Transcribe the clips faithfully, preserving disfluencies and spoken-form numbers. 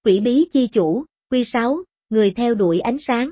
Quỷ bí chi chủ, Quy sáu, người theo đuổi ánh sáng.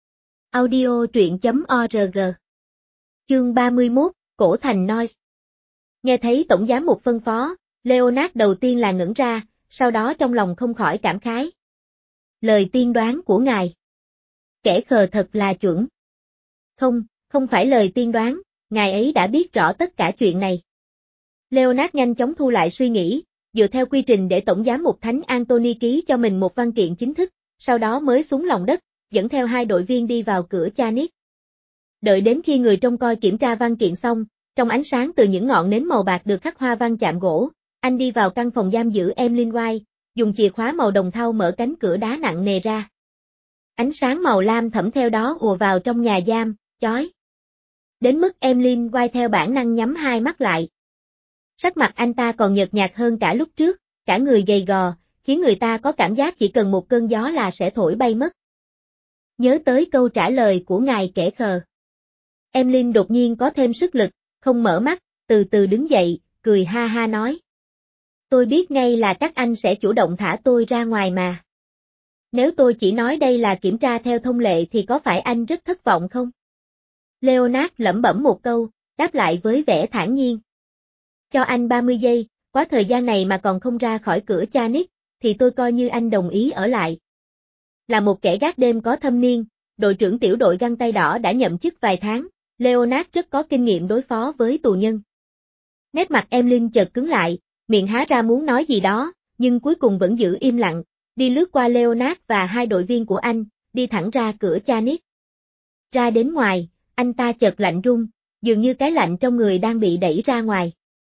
Audio truyện chấm org. Chương ba mươi mốt, Cổ thành Noise. Nghe thấy tổng giám mục phân phó, Leonard đầu tiên là ngẩn ra, sau đó trong lòng không khỏi cảm khái. Lời tiên đoán của ngài. Kẻ khờ thật là chuẩn. Không, không phải lời tiên đoán, ngài ấy đã biết rõ tất cả chuyện này. Leonard nhanh chóng thu lại suy nghĩ, dựa theo quy trình để tổng giám mục Thánh Anthony ký cho mình một văn kiện chính thức, sau đó mới xuống lòng đất, dẫn theo hai đội viên đi vào cửa Chanis. Đợi đến khi người trông coi kiểm tra văn kiện xong, trong ánh sáng từ những ngọn nến màu bạc được khắc hoa văn chạm gỗ, anh đi vào căn phòng giam giữ Emlyn White, dùng chìa khóa màu đồng thau mở cánh cửa đá nặng nề ra. Ánh sáng màu lam thẫm theo đó ùa vào trong nhà giam, chói. Đến mức Emlyn White theo bản năng nhắm hai mắt lại. Sắc mặt anh ta còn nhợt nhạt hơn cả lúc trước, cả người gầy gò, khiến người ta có cảm giác chỉ cần một cơn gió là sẽ thổi bay mất. Nhớ tới câu trả lời của ngài kẻ khờ. Emlyn đột nhiên có thêm sức lực, không mở mắt, từ từ đứng dậy, cười ha ha nói. Tôi biết ngay là các anh sẽ chủ động thả tôi ra ngoài mà. Nếu tôi chỉ nói đây là kiểm tra theo thông lệ thì có phải anh rất thất vọng không? Leonard lẩm bẩm một câu, đáp lại với vẻ thản nhiên. Cho anh ba mươi giây, quá thời gian này mà còn không ra khỏi cửa Chanis, thì tôi coi như anh đồng ý ở lại. Là một kẻ gác đêm có thâm niên, đội trưởng tiểu đội găng tay đỏ đã nhậm chức vài tháng, Leonard rất có kinh nghiệm đối phó với tù nhân. Nét mặt Emlyn chợt cứng lại, miệng há ra muốn nói gì đó, nhưng cuối cùng vẫn giữ im lặng, đi lướt qua Leonard và hai đội viên của anh, đi thẳng ra cửa Chanis. Ra đến ngoài, anh ta chợt lạnh run, dường như cái lạnh trong người đang bị đẩy ra ngoài.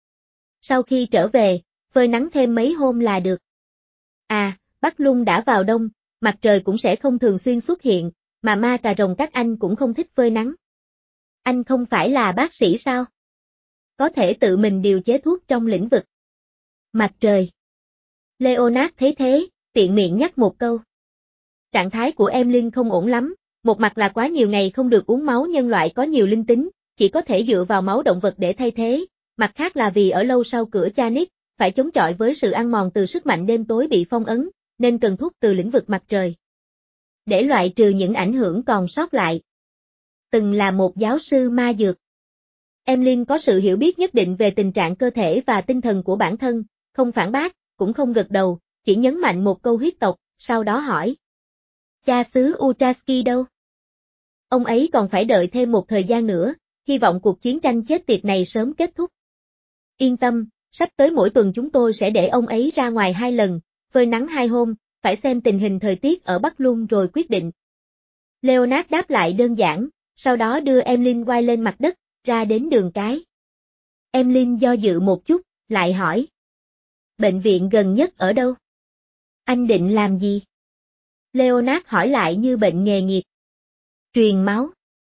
Sau khi trở về, phơi nắng thêm mấy hôm là được. À, Bắc Lung đã vào đông, mặt trời cũng sẽ không thường xuyên xuất hiện, mà ma cà rồng các anh cũng không thích phơi nắng. Anh không phải là bác sĩ sao? Có thể tự mình điều chế thuốc trong lĩnh vực. Mặt trời. Leonard thấy thế, tiện miệng nhắc một câu. Trạng thái của Emlyn không ổn lắm, một mặt là quá nhiều ngày không được uống máu nhân loại có nhiều linh tính, chỉ có thể dựa vào máu động vật để thay thế, mặt khác là vì ở lâu sau cửa Chanis, phải chống chọi với sự ăn mòn từ sức mạnh đêm tối bị phong ấn, nên cần thuốc từ lĩnh vực mặt trời. Để loại trừ những ảnh hưởng còn sót lại. Từng là một giáo sư ma dược. Emlyn có sự hiểu biết nhất định về tình trạng cơ thể và tinh thần của bản thân, không phản bác, cũng không gật đầu, chỉ nhấn mạnh một câu huyết tộc, sau đó hỏi. Cha xứ Utraski đâu? Ông ấy còn phải đợi thêm một thời gian nữa, hy vọng cuộc chiến tranh chết tiệt này sớm kết thúc. Yên tâm, sắp tới mỗi tuần chúng tôi sẽ để ông ấy ra ngoài hai lần, phơi nắng hai hôm, phải xem tình hình thời tiết ở Bắc Lung rồi quyết định. Leonard đáp lại đơn giản, sau đó đưa Emlyn quay lên mặt đất, ra đến đường cái. Emlyn do dự một chút, lại hỏi. Bệnh viện gần nhất ở đâu? Anh định làm gì? Leonard hỏi lại như bệnh nghề nghiệp. Truyền máu.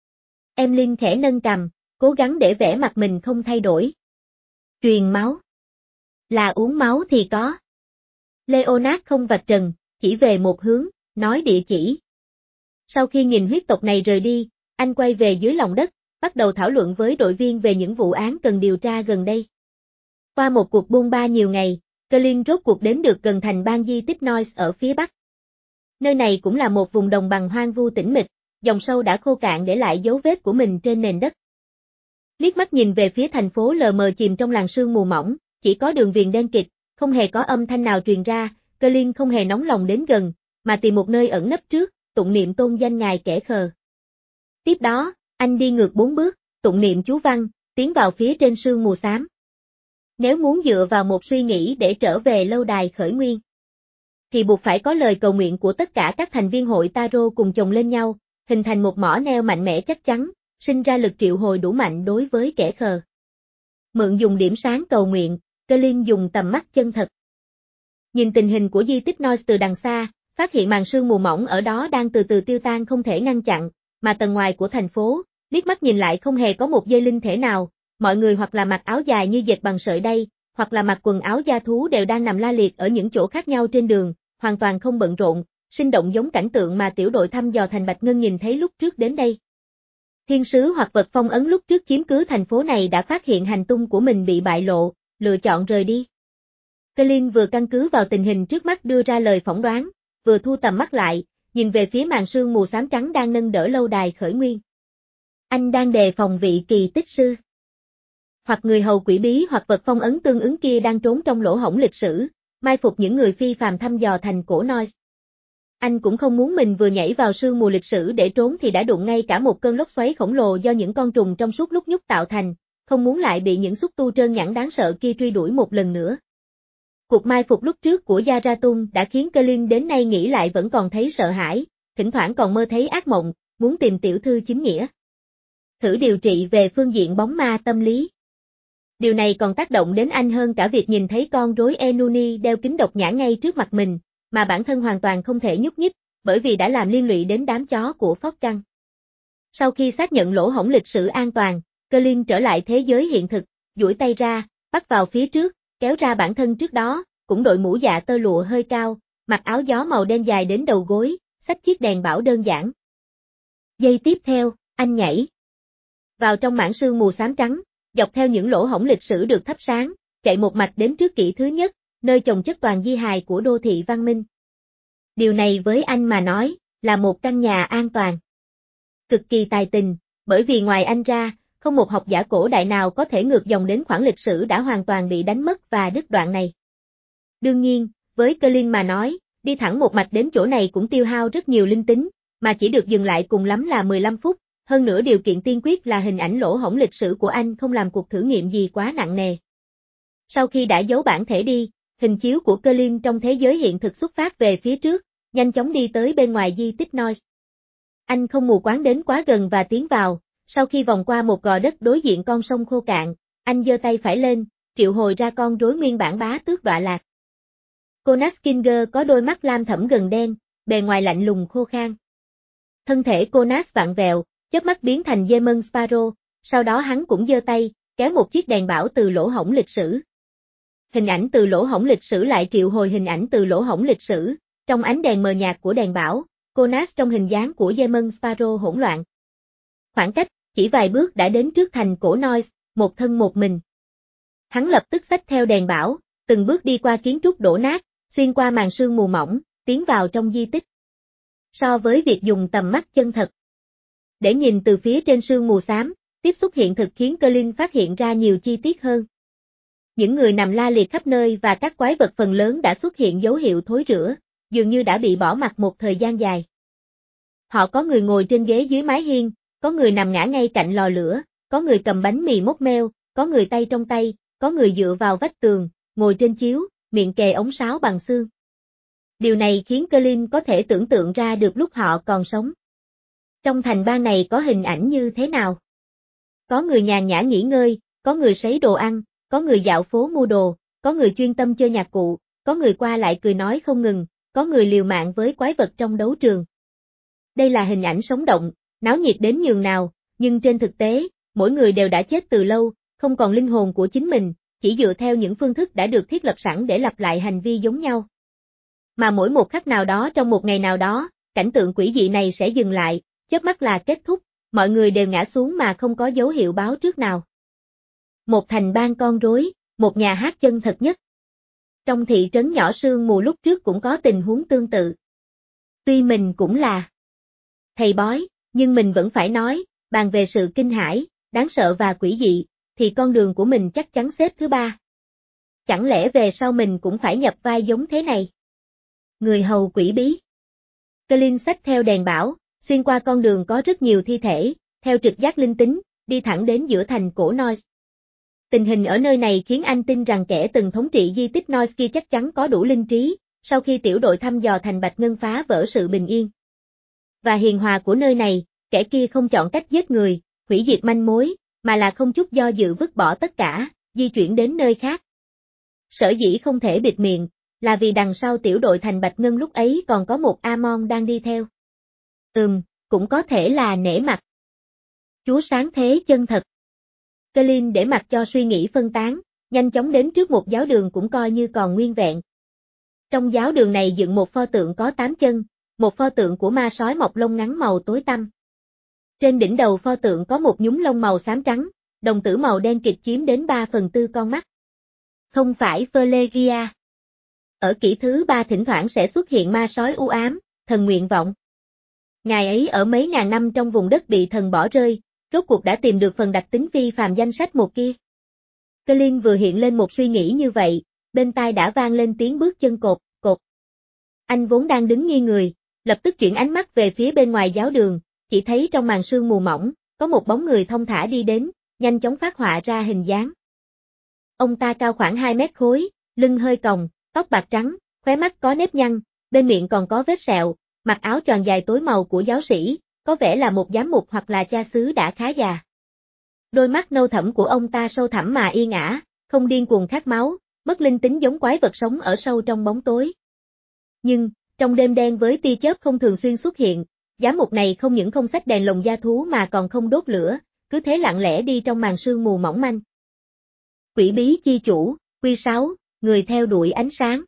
Emlyn khẽ nâng cằm, cố gắng để vẻ mặt mình không thay đổi. Truyền máu. Là uống máu thì có. Leonard không vạch trần, chỉ về một hướng, nói địa chỉ. Sau khi nhìn huyết tộc này rời đi, anh quay về dưới lòng đất, bắt đầu thảo luận với đội viên về những vụ án cần điều tra gần đây. Qua một cuộc buôn ba nhiều ngày, Colin rốt cuộc đến được gần thành bang di tích Noise ở phía bắc. Nơi này cũng là một vùng đồng bằng hoang vu tĩnh mịch, dòng sâu đã khô cạn để lại dấu vết của mình trên nền đất. Liếc mắt nhìn về phía thành phố lờ mờ chìm trong làn sương mù mỏng, chỉ có đường viền đen kịt, không hề có âm thanh nào truyền ra, Colin không hề nóng lòng đến gần, mà tìm một nơi ẩn nấp trước, tụng niệm tôn danh ngài kẻ khờ. Tiếp đó, anh đi ngược bốn bước, tụng niệm chú văn, tiến vào phía trên sương mù xám. Nếu muốn dựa vào một suy nghĩ để trở về lâu đài khởi nguyên, thì buộc phải có lời cầu nguyện của tất cả các thành viên hội Taro cùng chồng lên nhau, hình thành một mỏ neo mạnh mẽ chắc chắn, sinh ra lực triệu hồi đủ mạnh đối với kẻ khờ. Mượn dùng điểm sáng cầu nguyện, Colin dùng tầm mắt chân thật. Nhìn tình hình của di tích Noise từ đằng xa, phát hiện màn sương mù mỏng ở đó đang từ từ tiêu tan không thể ngăn chặn, mà tầng ngoài của thành phố, liếc mắt nhìn lại không hề có một dây linh thể nào, mọi người hoặc là mặc áo dài như dệt bằng sợi đay, hoặc là mặc quần áo da thú đều đang nằm la liệt ở những chỗ khác nhau trên đường, hoàn toàn không bận rộn, sinh động giống cảnh tượng mà tiểu đội thăm dò thành Bạch Ngân nhìn thấy lúc trước đến đây. Thiên sứ hoặc vật phong ấn lúc trước chiếm cứ thành phố này đã phát hiện hành tung của mình bị bại lộ, lựa chọn rời đi. Colin vừa căn cứ vào tình hình trước mắt đưa ra lời phỏng đoán, vừa thu tầm mắt lại, nhìn về phía màn sương mù xám trắng đang nâng đỡ lâu đài khởi nguyên. Anh đang đề phòng vị kỳ tích sư. Hoặc người hầu quỷ bí hoặc vật phong ấn tương ứng kia đang trốn trong lỗ hổng lịch sử, mai phục những người phi phàm thăm dò thành cổ Noise. Anh cũng không muốn mình vừa nhảy vào sương mù lịch sử để trốn thì đã đụng ngay cả một cơn lốc xoáy khổng lồ do những con trùng trong suốt lúc nhúc tạo thành, không muốn lại bị những xúc tu trơn nhẵn đáng sợ kia truy đuổi một lần nữa. Cuộc mai phục lúc trước của Yaratung đã khiến Colin đến nay nghĩ lại vẫn còn thấy sợ hãi, thỉnh thoảng còn mơ thấy ác mộng, muốn tìm tiểu thư chính nghĩa. Thử điều trị về phương diện bóng ma tâm lý. Điều này còn tác động đến anh hơn cả việc nhìn thấy con rối Enuni đeo kính độc nhãn ngay trước mặt mình, mà bản thân hoàn toàn không thể nhúc nhích, bởi vì đã làm liên lụy đến đám chó của Phóc Căng. Sau khi xác nhận lỗ hổng lịch sử an toàn, Colin trở lại thế giới hiện thực, duỗi tay ra, bắt vào phía trước, kéo ra bản thân trước đó, cũng đội mũ dạ tơ lụa hơi cao, mặc áo gió màu đen dài đến đầu gối, xách chiếc đèn bảo đơn giản. Giây tiếp theo, anh nhảy vào trong mảng sương mù xám trắng, dọc theo những lỗ hổng lịch sử được thắp sáng, chạy một mạch đến trước kỷ thứ nhất, nơi chồng chất toàn di hài của đô thị văn minh. Điều này với anh mà nói, là một căn nhà an toàn. Cực kỳ tài tình, bởi vì ngoài anh ra, không một học giả cổ đại nào có thể ngược dòng đến khoảng lịch sử đã hoàn toàn bị đánh mất và đứt đoạn này. Đương nhiên, với Colin mà nói, đi thẳng một mạch đến chỗ này cũng tiêu hao rất nhiều linh tính, mà chỉ được dừng lại cùng lắm là mười lăm phút, hơn nữa điều kiện tiên quyết là hình ảnh lỗ hổng lịch sử của anh không làm cuộc thử nghiệm gì quá nặng nề. Sau khi đã giấu bản thể đi, hình chiếu của Colin trong thế giới hiện thực xuất phát về phía trước, nhanh chóng đi tới bên ngoài di tích Noise. Anh không mù quáng đến quá gần và tiến vào, sau khi vòng qua một gò đất đối diện con sông khô cạn, anh giơ tay phải lên, triệu hồi ra con rối nguyên bản bá tước Đọa Lạc. Konas Kinger có đôi mắt lam thẫm gần đen, bề ngoài lạnh lùng khô khan. Thân thể Konas vặn vẹo, chớp mắt biến thành Demon Sparrow, sau đó hắn cũng giơ tay, kéo một chiếc đèn bảo từ lỗ hổng lịch sử. Hình ảnh từ lỗ hổng lịch sử lại triệu hồi hình ảnh từ lỗ hổng lịch sử, trong ánh đèn mờ nhạt của đèn bảo, Konas trong hình dáng của Demon Sparrow hỗn loạn. Khoảng cách, chỉ vài bước đã đến trước thành cổ Noise, một thân một mình. Hắn lập tức xách theo đèn bảo, từng bước đi qua kiến trúc đổ nát, xuyên qua màn sương mù mỏng, tiến vào trong di tích. So với việc dùng tầm mắt chân thật để nhìn từ phía trên sương mù xám, tiếp xúc hiện thực khiến Colin phát hiện ra nhiều chi tiết hơn. Những người nằm la liệt khắp nơi và các quái vật phần lớn đã xuất hiện dấu hiệu thối rữa, dường như đã bị bỏ mặc một thời gian dài. Họ có người ngồi trên ghế dưới mái hiên, có người nằm ngã ngay cạnh lò lửa, có người cầm bánh mì mốc meo, có người tay trong tay, có người dựa vào vách tường, ngồi trên chiếu, miệng kề ống sáo bằng xương. Điều này khiến Colin có thể tưởng tượng ra được lúc họ còn sống. Trong thành bang này có hình ảnh như thế nào? Có người nhàn nhã nghỉ ngơi, có người sấy đồ ăn, có người dạo phố mua đồ, có người chuyên tâm chơi nhạc cụ, có người qua lại cười nói không ngừng, có người liều mạng với quái vật trong đấu trường. Đây là hình ảnh sống động, náo nhiệt đến nhường nào, nhưng trên thực tế, mỗi người đều đã chết từ lâu, không còn linh hồn của chính mình, chỉ dựa theo những phương thức đã được thiết lập sẵn để lặp lại hành vi giống nhau. Mà mỗi một khắc nào đó trong một ngày nào đó, cảnh tượng quỷ dị này sẽ dừng lại, chớp mắt là kết thúc, mọi người đều ngã xuống mà không có dấu hiệu báo trước nào. Một thành bang con rối, một nhà hát chân thật nhất. Trong thị trấn nhỏ sương mù lúc trước cũng có tình huống tương tự. Tuy mình cũng là thầy bói, nhưng mình vẫn phải nói, bàn về sự kinh hãi, đáng sợ và quỷ dị, thì con đường của mình chắc chắn xếp thứ ba. Chẳng lẽ về sau mình cũng phải nhập vai giống thế này? Người hầu quỷ bí. Colin xách theo đèn bảo, xuyên qua con đường có rất nhiều thi thể, theo trực giác linh tính, đi thẳng đến giữa thành cổ Noise. Tình hình ở nơi này khiến anh tin rằng kẻ từng thống trị di tích Noise kia chắc chắn có đủ linh trí, sau khi tiểu đội thăm dò thành Bạch Ngân phá vỡ sự bình yên và hiền hòa của nơi này, kẻ kia không chọn cách giết người, hủy diệt manh mối, mà là không chút do dự vứt bỏ tất cả, di chuyển đến nơi khác. Sở dĩ không thể bịt miệng, là vì đằng sau tiểu đội thành Bạch Ngân lúc ấy còn có một Amon đang đi theo. Ừm, cũng có thể là nể mặt. Chúa sáng thế chân thật. Colin để mặc cho suy nghĩ phân tán, nhanh chóng đến trước một giáo đường cũng coi như còn nguyên vẹn. Trong giáo đường này dựng một pho tượng có tám chân, một pho tượng của ma sói mọc lông ngắn màu tối tăm. Trên đỉnh đầu pho tượng có một nhúm lông màu xám trắng, đồng tử màu đen kịt chiếm đến ba phần tư con mắt. Không phải Valeria. Ở kỷ thứ ba thỉnh thoảng sẽ xuất hiện ma sói u ám, thần nguyện vọng. Ngài ấy ở mấy ngàn năm trong vùng đất bị thần bỏ rơi, rốt cuộc đã tìm được phần đặc tính phi phàm danh sách một kia. Colin vừa hiện lên một suy nghĩ như vậy, bên tai đã vang lên tiếng bước chân cột, cột. Anh vốn đang đứng nghiêng người, lập tức chuyển ánh mắt về phía bên ngoài giáo đường, chỉ thấy trong màn sương mù mỏng, có một bóng người thong thả đi đến, nhanh chóng phát họa ra hình dáng. Ông ta cao khoảng hai mét khối, lưng hơi còng, tóc bạc trắng, khóe mắt có nếp nhăn, bên miệng còn có vết sẹo, mặc áo choàng dài tối màu của giáo sĩ, có vẻ là một giám mục hoặc là cha xứ đã khá già. Đôi mắt nâu thẫm của ông ta sâu thẳm mà yên ả, không điên cuồng khát máu, mất linh tính giống quái vật sống ở sâu trong bóng tối. Nhưng, trong đêm đen với tia chớp không thường xuyên xuất hiện, giám mục này không những không xách đèn lồng da thú mà còn không đốt lửa, cứ thế lặng lẽ đi trong màn sương mù mỏng manh. Quỷ bí chi chủ, quy sáu, người theo đuổi ánh sáng.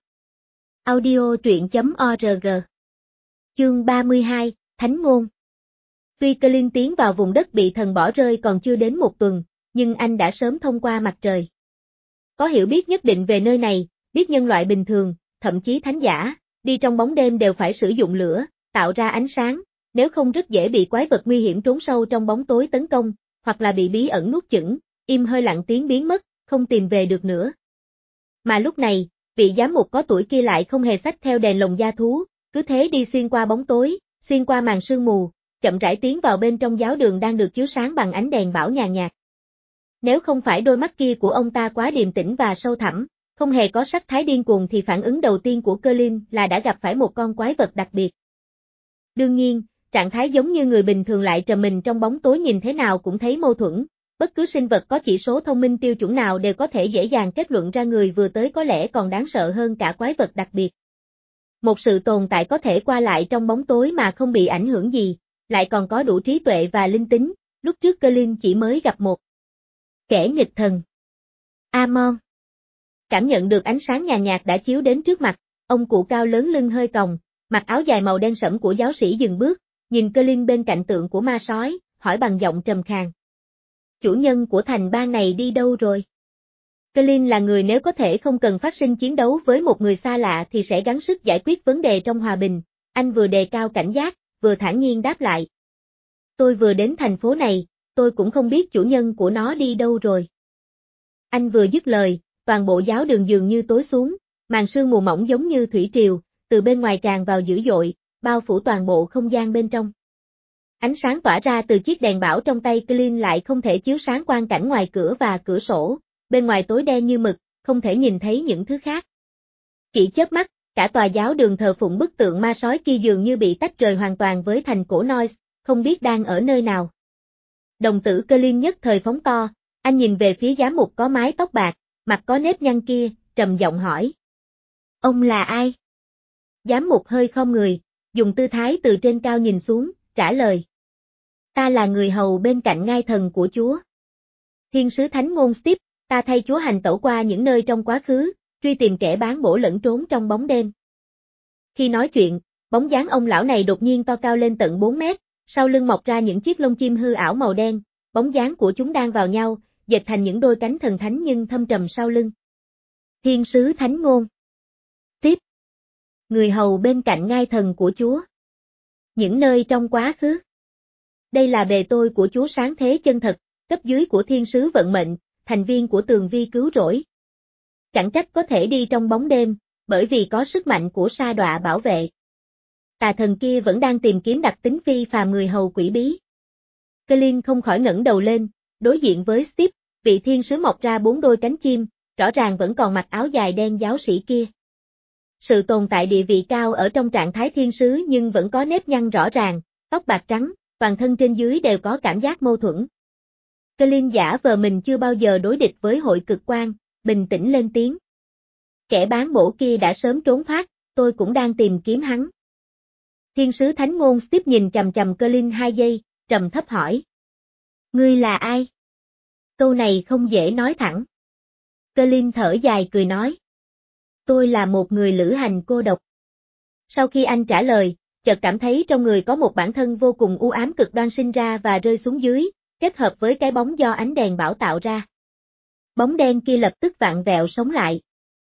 Audio truyện chấm org. Chương ba mươi hai, Thánh ngôn. Tuy Colin tiến vào vùng đất bị thần bỏ rơi còn chưa đến một tuần, nhưng anh đã sớm thông qua mặt trời. Có hiểu biết nhất định về nơi này, biết nhân loại bình thường, thậm chí thánh giả, đi trong bóng đêm đều phải sử dụng lửa, tạo ra ánh sáng, nếu không rất dễ bị quái vật nguy hiểm trốn sâu trong bóng tối tấn công, hoặc là bị bí ẩn nuốt chửng, im hơi lặng tiếng biến mất, không tìm về được nữa. Mà lúc này, vị giám mục có tuổi kia lại không hề xách theo đèn lồng da thú, cứ thế đi xuyên qua bóng tối, xuyên qua màn sương mù, chậm rãi tiến vào bên trong giáo đường đang được chiếu sáng bằng ánh đèn bảo nhàn nhạt. Nếu không phải đôi mắt kia của ông ta quá điềm tĩnh và sâu thẳm, không hề có sắc thái điên cuồng thì phản ứng đầu tiên của Colin là đã gặp phải một con quái vật đặc biệt. Đương nhiên, trạng thái giống như người bình thường lại trầm mình trong bóng tối nhìn thế nào cũng thấy mâu thuẫn, bất cứ sinh vật có chỉ số thông minh tiêu chuẩn nào đều có thể dễ dàng kết luận ra người vừa tới có lẽ còn đáng sợ hơn cả quái vật đặc biệt. Một sự tồn tại có thể qua lại trong bóng tối mà không bị ảnh hưởng gì, lại còn có đủ trí tuệ và linh tính, lúc trước Colin chỉ mới gặp một kẻ nghịch thần. Amon. Cảm nhận được ánh sáng nhàn nhạt đã chiếu đến trước mặt, ông cụ cao lớn lưng hơi còng, mặc áo dài màu đen sẫm của giáo sĩ dừng bước, nhìn Colin bên cạnh tượng của ma sói, hỏi bằng giọng trầm khàn. Chủ nhân của thành bang này đi đâu rồi? Colin là người nếu có thể không cần phát sinh chiến đấu với một người xa lạ thì sẽ gắng sức giải quyết vấn đề trong hòa bình, anh vừa đề cao cảnh giác, vừa thản nhiên đáp lại. Tôi vừa đến thành phố này, tôi cũng không biết chủ nhân của nó đi đâu rồi. Anh vừa dứt lời, toàn bộ giáo đường dường như tối xuống, màn sương mù mỏng giống như thủy triều, từ bên ngoài tràn vào dữ dội, bao phủ toàn bộ không gian bên trong. Ánh sáng tỏa ra từ chiếc đèn bảo trong tay Colin lại không thể chiếu sáng quang cảnh ngoài cửa và cửa sổ, bên ngoài tối đen như mực, không thể nhìn thấy những thứ khác. Chỉ chớp mắt, cả tòa giáo đường thờ phụng bức tượng ma sói kia dường như bị tách rời hoàn toàn với thành cổ Noise, không biết đang ở nơi nào. Đồng tử Colin nhất thời phóng to, anh nhìn về phía giám mục có mái tóc bạc, mặt có nếp nhăn kia, trầm giọng hỏi. Ông là ai? Giám mục hơi khom người, dùng tư thái từ trên cao nhìn xuống, trả lời. Ta là người hầu bên cạnh ngai thần của Chúa. Thiên sứ Thánh ngôn Steve, ta thay Chúa hành tẩu qua những nơi trong quá khứ, truy tìm kẻ bán bổ lẫn trốn trong bóng đêm. Khi nói chuyện, bóng dáng ông lão này đột nhiên to cao lên tận bốn mét, sau lưng mọc ra những chiếc lông chim hư ảo màu đen, bóng dáng của chúng đang vào nhau, dệt thành những đôi cánh thần thánh nhưng thâm trầm sau lưng. Thiên sứ Thánh ngôn Tiếp. Người hầu bên cạnh ngai thần của Chúa. Những nơi trong quá khứ. Đây là bề tôi của Chúa sáng thế chân thật, cấp dưới của thiên sứ vận mệnh, thành viên của tường vi cứu rỗi. Chẳng trách có thể đi trong bóng đêm, bởi vì có sức mạnh của sa đọa bảo vệ. Tà thần kia vẫn đang tìm kiếm đặc tính phi phàm người hầu quỷ bí. Colin không khỏi ngẩng đầu lên, đối diện với Steve, vị thiên sứ mọc ra bốn đôi cánh chim, rõ ràng vẫn còn mặc áo dài đen giáo sĩ kia. Sự tồn tại địa vị cao ở trong trạng thái thiên sứ nhưng vẫn có nếp nhăn rõ ràng, tóc bạc trắng, toàn thân trên dưới đều có cảm giác mâu thuẫn. Colin giả vờ mình chưa bao giờ đối địch với hội cực quang, bình tĩnh lên tiếng. Kẻ bán bổ kia đã sớm trốn thoát, tôi cũng đang tìm kiếm hắn. Thiên sứ Thánh ngôn Steve nhìn chằm chằm Colin hai giây, trầm thấp hỏi. Ngươi là ai? Câu này không dễ nói thẳng. Colin thở dài cười nói. Tôi là một người lữ hành cô độc. Sau khi anh trả lời, chợt cảm thấy trong người có một bản thân vô cùng u ám cực đoan sinh ra và rơi xuống dưới, kết hợp với cái bóng do ánh đèn bảo tạo ra. Bóng đen kia lập tức vặn vẹo sống lại.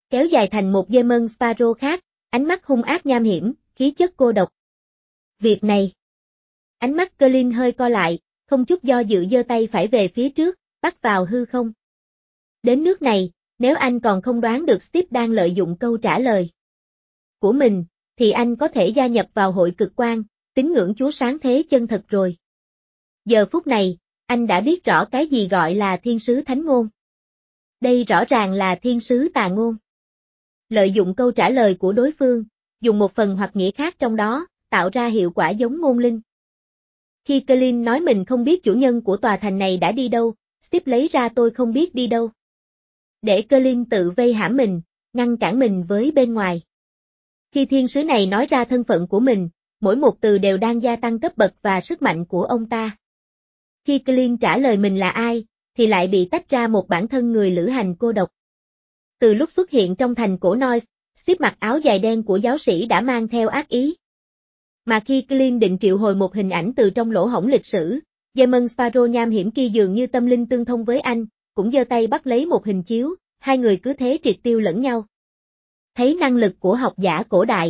kéo dài thành một Demon Sparrow khác, ánh mắt hung ác nham hiểm, khí chất cô độc. Việc này. Ánh mắt Colin hơi co lại, không chút do dự giơ tay phải về phía trước, bắt vào hư không. Đến nước này, nếu anh còn không đoán được Steve đang lợi dụng câu trả lời của mình, thì anh có thể gia nhập vào hội cực quang, tín ngưỡng Chúa sáng thế chân thật rồi. Giờ phút này, anh đã biết rõ cái gì gọi là thiên sứ thánh ngôn. Đây rõ ràng là thiên sứ tà ngôn. Lợi dụng câu trả lời của đối phương, dùng một phần hoặc nghĩa khác trong đó, tạo ra hiệu quả giống ngôn linh. Khi Colin nói mình không biết chủ nhân của tòa thành này đã đi đâu, Steve lấy ra tôi không biết đi đâu. Để Colin tự vây hãm mình, ngăn cản mình với bên ngoài. Khi thiên sứ này nói ra thân phận của mình, mỗi một từ đều đang gia tăng cấp bậc và sức mạnh của ông ta. Khi Colin trả lời mình là ai, thì lại bị tách ra một bản thân người lữ hành cô độc. Từ lúc xuất hiện trong thành cổ Noise, Steve mặc áo dài đen của giáo sĩ đã mang theo ác ý. Mà khi Colin định triệu hồi một hình ảnh từ trong lỗ hổng lịch sử, Demon Sparrow nham hiểm kia dường như tâm linh tương thông với anh, cũng giơ tay bắt lấy một hình chiếu, hai người cứ thế triệt tiêu lẫn nhau. Thấy năng lực của học giả cổ đại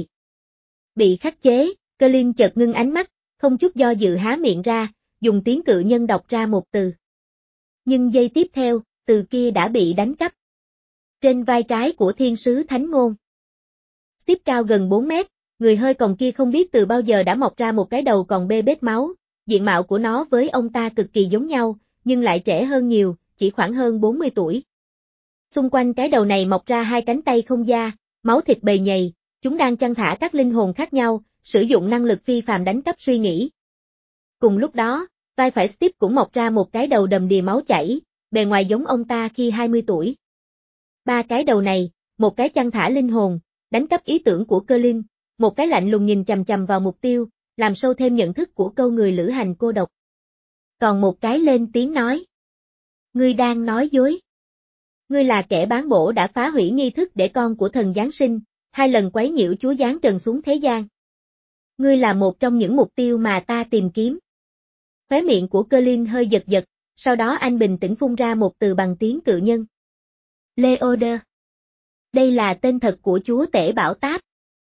bị khắc chế, Colin chợt ngưng ánh mắt, không chút do dự há miệng ra, dùng tiếng cự nhân đọc ra một từ. Nhưng giây tiếp theo, từ kia đã bị đánh cắp. Trên vai trái của thiên sứ thánh ngôn. Steve cao gần bốn mét, người hơi còng kia không biết từ bao giờ đã mọc ra một cái đầu còn bê bết máu, diện mạo của nó với ông ta cực kỳ giống nhau, nhưng lại trẻ hơn nhiều, chỉ khoảng hơn bốn mươi tuổi. Xung quanh cái đầu này mọc ra hai cánh tay không da, máu thịt bầy nhầy, chúng đang chăn thả các linh hồn khác nhau, sử dụng năng lực phi phàm đánh cắp suy nghĩ. Cùng lúc đó, vai phải Steve cũng mọc ra một cái đầu đầm đìa máu chảy, bề ngoài giống ông ta khi hai mươi tuổi. Ba cái đầu này, một cái chăn thả linh hồn, đánh cắp ý tưởng của Colin, một cái lạnh lùng nhìn chằm chằm vào mục tiêu, làm sâu thêm nhận thức của câu người lữ hành cô độc. Còn một cái lên tiếng nói. Ngươi đang nói dối. Ngươi là kẻ bán bổ đã phá hủy nghi thức để con của thần Giáng sinh, hai lần quấy nhiễu Chúa giáng trần xuống thế gian. Ngươi là một trong những mục tiêu mà ta tìm kiếm. Khóe miệng của Colin hơi giật giật, sau đó anh bình tĩnh phun ra một từ bằng tiếng cự nhân. Leoder. Đây là tên thật của Chúa Tể Bảo Táp.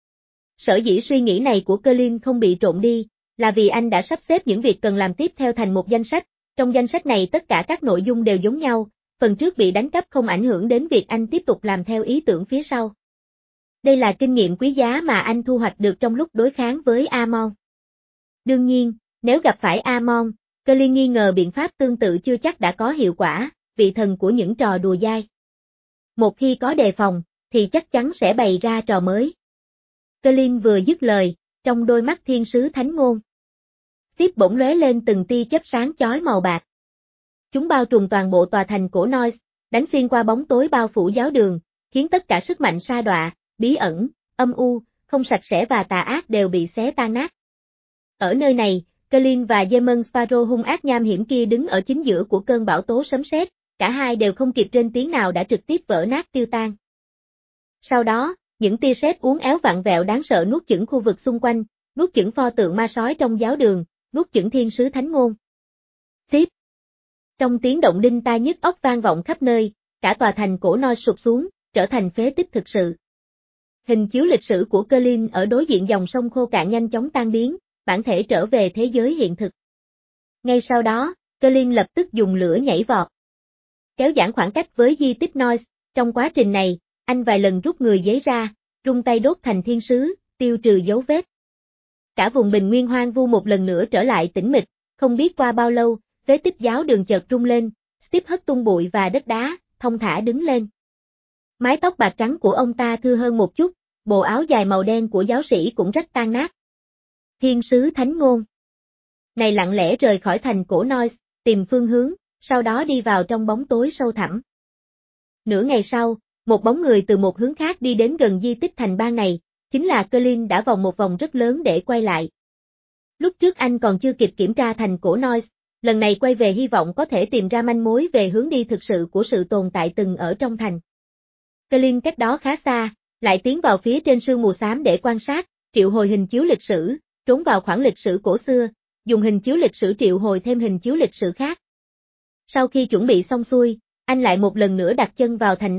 Sở dĩ suy nghĩ này của Colin không bị trộn đi, là vì anh đã sắp xếp những việc cần làm tiếp theo thành một danh sách, trong danh sách này tất cả các nội dung đều giống nhau, phần trước bị đánh cắp không ảnh hưởng đến việc anh tiếp tục làm theo ý tưởng phía sau. Đây là kinh nghiệm quý giá mà anh thu hoạch được trong lúc đối kháng với Amon. Đương nhiên, nếu gặp phải Amon, Colin nghi ngờ biện pháp tương tự chưa chắc đã có hiệu quả, vị thần của những trò đùa dai. Một khi có đề phòng, thì chắc chắn sẽ bày ra trò mới. Colin vừa dứt lời, trong đôi mắt thiên sứ thánh ngôn. Tiếp bỗng lóe lên từng tia chớp sáng chói màu bạc. Chúng bao trùm toàn bộ tòa thành cổ Noise, đánh xuyên qua bóng tối bao phủ giáo đường, khiến tất cả sức mạnh sa đọa, bí ẩn, âm u, không sạch sẽ và tà ác đều bị xé tan nát. Ở nơi này, Colin và Demon Sparrow hung ác nham hiểm kia đứng ở chính giữa của cơn bão tố sấm sét, cả hai đều không kịp trên tiếng nào đã trực tiếp vỡ nát tiêu tan. Sau đó, những tia sét uốn éo vặn vẹo đáng sợ nuốt chửng khu vực xung quanh, nuốt chửng pho tượng ma sói trong giáo đường, nuốt chửng thiên sứ thánh ngôn. Tiếp. Trong tiếng động đinh tai nhức óc vang vọng khắp nơi, cả tòa thành cổ Noise sụp xuống, trở thành phế tích thực sự. Hình chiếu lịch sử của Colin ở đối diện dòng sông khô cạn nhanh chóng tan biến, bản thể trở về thế giới hiện thực. Ngay sau đó, Colin lập tức dùng lửa nhảy vọt. Kéo giãn khoảng cách với di tích Noise, trong quá trình này, anh vài lần rút người giấy ra, rung tay đốt thành thiên sứ, tiêu trừ dấu vết. Cả vùng bình nguyên hoang vu một lần nữa trở lại tĩnh mịch, không biết qua bao lâu, phế tích giáo đường chợt rung lên, Steve hất tung bụi và đất đá, thong thả đứng lên. Mái tóc bạc trắng của ông ta thưa hơn một chút, bộ áo dài màu đen của giáo sĩ cũng rách tan nát. Thiên sứ thánh ngôn. Này lặng lẽ rời khỏi thành cổ Noise, tìm phương hướng, sau đó đi vào trong bóng tối sâu thẳm. Nửa ngày sau, một bóng người từ một hướng khác đi đến gần di tích thành bang này, chính là Colin đã vòng một vòng rất lớn để quay lại. Lúc trước anh còn chưa kịp kiểm tra thành cổ Noise, lần này quay về hy vọng có thể tìm ra manh mối về hướng đi thực sự của sự tồn tại từng ở trong thành. Colin cách đó khá xa, lại tiến vào phía trên sương mù xám để quan sát, triệu hồi hình chiếu lịch sử, trốn vào khoảng lịch sử cổ xưa, dùng hình chiếu lịch sử triệu hồi thêm hình chiếu lịch sử khác. Sau khi chuẩn bị xong xuôi, anh lại một lần nữa đặt chân vào thành Noise,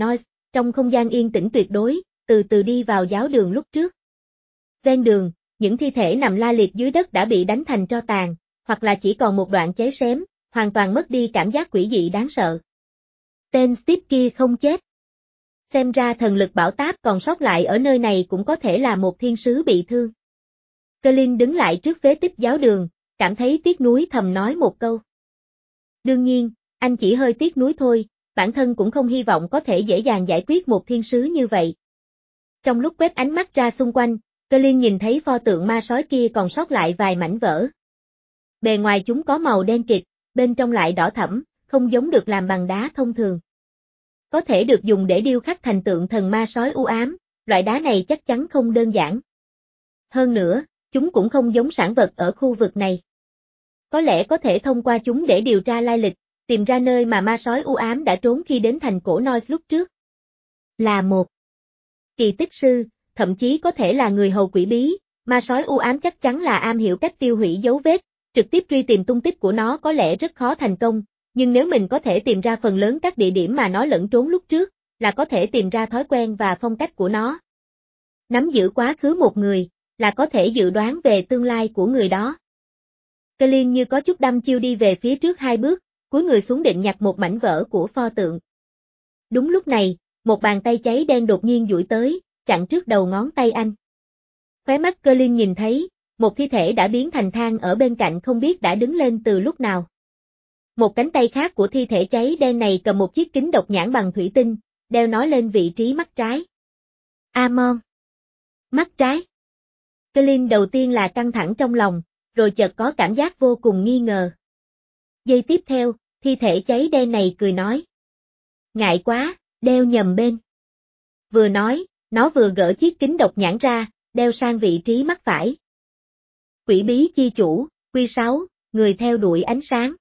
trong không gian yên tĩnh tuyệt đối, từ từ đi vào giáo đường lúc trước. Ven đường, những thi thể nằm la liệt dưới đất đã bị đánh thành tro tàn, hoặc là chỉ còn một đoạn cháy xém, hoàn toàn mất đi cảm giác quỷ dị đáng sợ. Tên Steve kia không chết. Xem ra thần lực bảo táp còn sót lại ở nơi này cũng có thể là một thiên sứ bị thương. Colin đứng lại trước phế tích giáo đường, cảm thấy tiếc nuối thầm nói một câu. Đương nhiên, anh chỉ hơi tiếc nuối thôi, bản thân cũng không hy vọng có thể dễ dàng giải quyết một thiên sứ như vậy. Trong lúc quét ánh mắt ra xung quanh, Colin nhìn thấy pho tượng ma sói kia còn sót lại vài mảnh vỡ. Bề ngoài chúng có màu đen kịt, bên trong lại đỏ thẫm, không giống được làm bằng đá thông thường. Có thể được dùng để điêu khắc thành tượng thần ma sói u ám, loại đá này chắc chắn không đơn giản. Hơn nữa, chúng cũng không giống sản vật ở khu vực này. Có lẽ có thể thông qua chúng để điều tra lai lịch, tìm ra nơi mà ma sói u ám đã trốn khi đến thành cổ Noise lúc trước. Là một kỳ tích sư, thậm chí có thể là người hầu quỷ bí, ma sói u ám chắc chắn là am hiểu cách tiêu hủy dấu vết, trực tiếp truy tìm tung tích của nó có lẽ rất khó thành công, nhưng nếu mình có thể tìm ra phần lớn các địa điểm mà nó lẫn trốn lúc trước, là có thể tìm ra thói quen và phong cách của nó. Nắm giữ quá khứ một người, là có thể dự đoán về tương lai của người đó. Colin như có chút đăm chiêu đi về phía trước hai bước, cúi người xuống định nhặt một mảnh vỡ của pho tượng. Đúng lúc này, một bàn tay cháy đen đột nhiên duỗi tới, chặn trước đầu ngón tay anh. Khóe mắt Colin nhìn thấy, một thi thể đã biến thành than ở bên cạnh không biết đã đứng lên từ lúc nào. Một cánh tay khác của thi thể cháy đen này cầm một chiếc kính độc nhãn bằng thủy tinh, đeo nó lên vị trí mắt trái. Amon. Mắt trái. Colin đầu tiên là căng thẳng trong lòng, rồi chợt có cảm giác vô cùng nghi ngờ. Giây tiếp theo, thi thể cháy đen này cười nói. Ngại quá, đeo nhầm bên. Vừa nói, nó vừa gỡ chiếc kính độc nhãn ra, đeo sang vị trí mắt phải. Quỷ bí chi chủ, Quy sáu, người theo đuổi ánh sáng.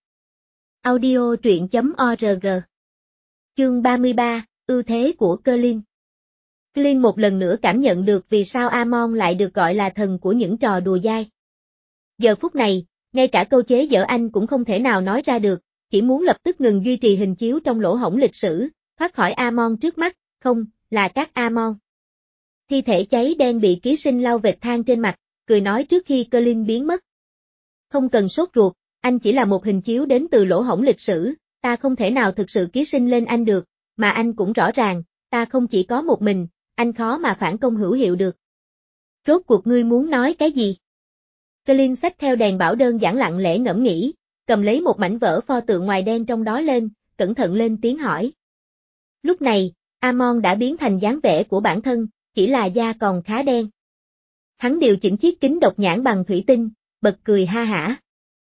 Audio truyện chấm org. Chương ba mươi ba, ưu thế của Colin. Colin một lần nữa cảm nhận được vì sao Amon lại được gọi là thần của những trò đùa dai. Giờ phút này, ngay cả câu chế giở anh cũng không thể nào nói ra được, chỉ muốn lập tức ngừng duy trì hình chiếu trong lỗ hổng lịch sử, thoát khỏi Amon trước mắt, không, là các Amon. Thi thể cháy đen bị ký sinh lau vệt than trên mặt, cười nói trước khi Colin biến mất. Không cần sốt ruột, anh chỉ là một hình chiếu đến từ lỗ hổng lịch sử, ta không thể nào thực sự ký sinh lên anh được, mà anh cũng rõ ràng, ta không chỉ có một mình, anh khó mà phản công hữu hiệu được. Rốt cuộc ngươi muốn nói cái gì? Colin xách theo đèn bảo đơn giản lặng lẽ ngẫm nghĩ, cầm lấy một mảnh vỡ pho tượng ngoài đen trong đó lên, cẩn thận lên tiếng hỏi. Lúc này, Amon đã biến thành dáng vẻ của bản thân, chỉ là da còn khá đen. Hắn điều chỉnh chiếc kính độc nhãn bằng thủy tinh, bật cười ha hả.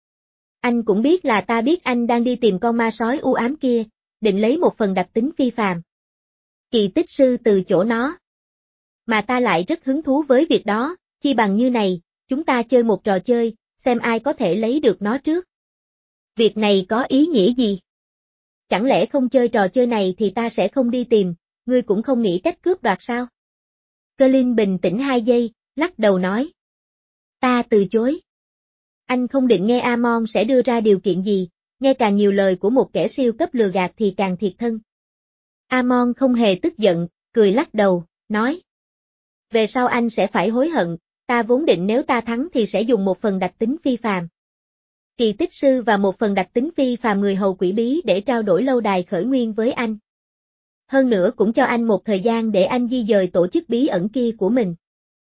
Anh cũng biết là ta biết anh đang đi tìm con ma sói u ám kia, định lấy một phần đặc tính phi phàm. Kỳ tích sư từ chỗ nó. Mà ta lại rất hứng thú với việc đó, chi bằng như này, chúng ta chơi một trò chơi, xem ai có thể lấy được nó trước. Việc này có ý nghĩa gì? Chẳng lẽ không chơi trò chơi này thì ta sẽ không đi tìm, ngươi cũng không nghĩ cách cướp đoạt sao? Colin bình tĩnh hai giây, lắc đầu nói. Ta từ chối. Anh không định nghe Amon sẽ đưa ra điều kiện gì, nghe càng nhiều lời của một kẻ siêu cấp lừa gạt thì càng thiệt thân. Amon không hề tức giận, cười lắc đầu, nói. Về sau anh sẽ phải hối hận, ta vốn định nếu ta thắng thì sẽ dùng một phần đặc tính phi phàm. Kỳ tích sư và một phần đặc tính phi phàm người hầu quỷ bí để trao đổi lâu đài khởi nguyên với anh. Hơn nữa cũng cho anh một thời gian để anh di dời tổ chức bí ẩn kia của mình.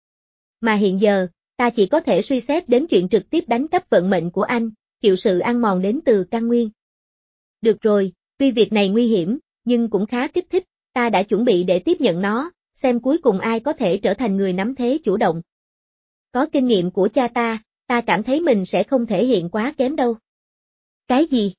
Mà hiện giờ, ta chỉ có thể suy xét đến chuyện trực tiếp đánh cắp vận mệnh của anh, chịu sự ăn mòn đến từ căn nguyên. Được rồi, tuy việc này nguy hiểm, nhưng cũng khá kích thích, ta đã chuẩn bị để tiếp nhận nó, xem cuối cùng ai có thể trở thành người nắm thế chủ động. Có kinh nghiệm của cha ta, ta cảm thấy mình sẽ không thể hiện quá kém đâu. Cái gì?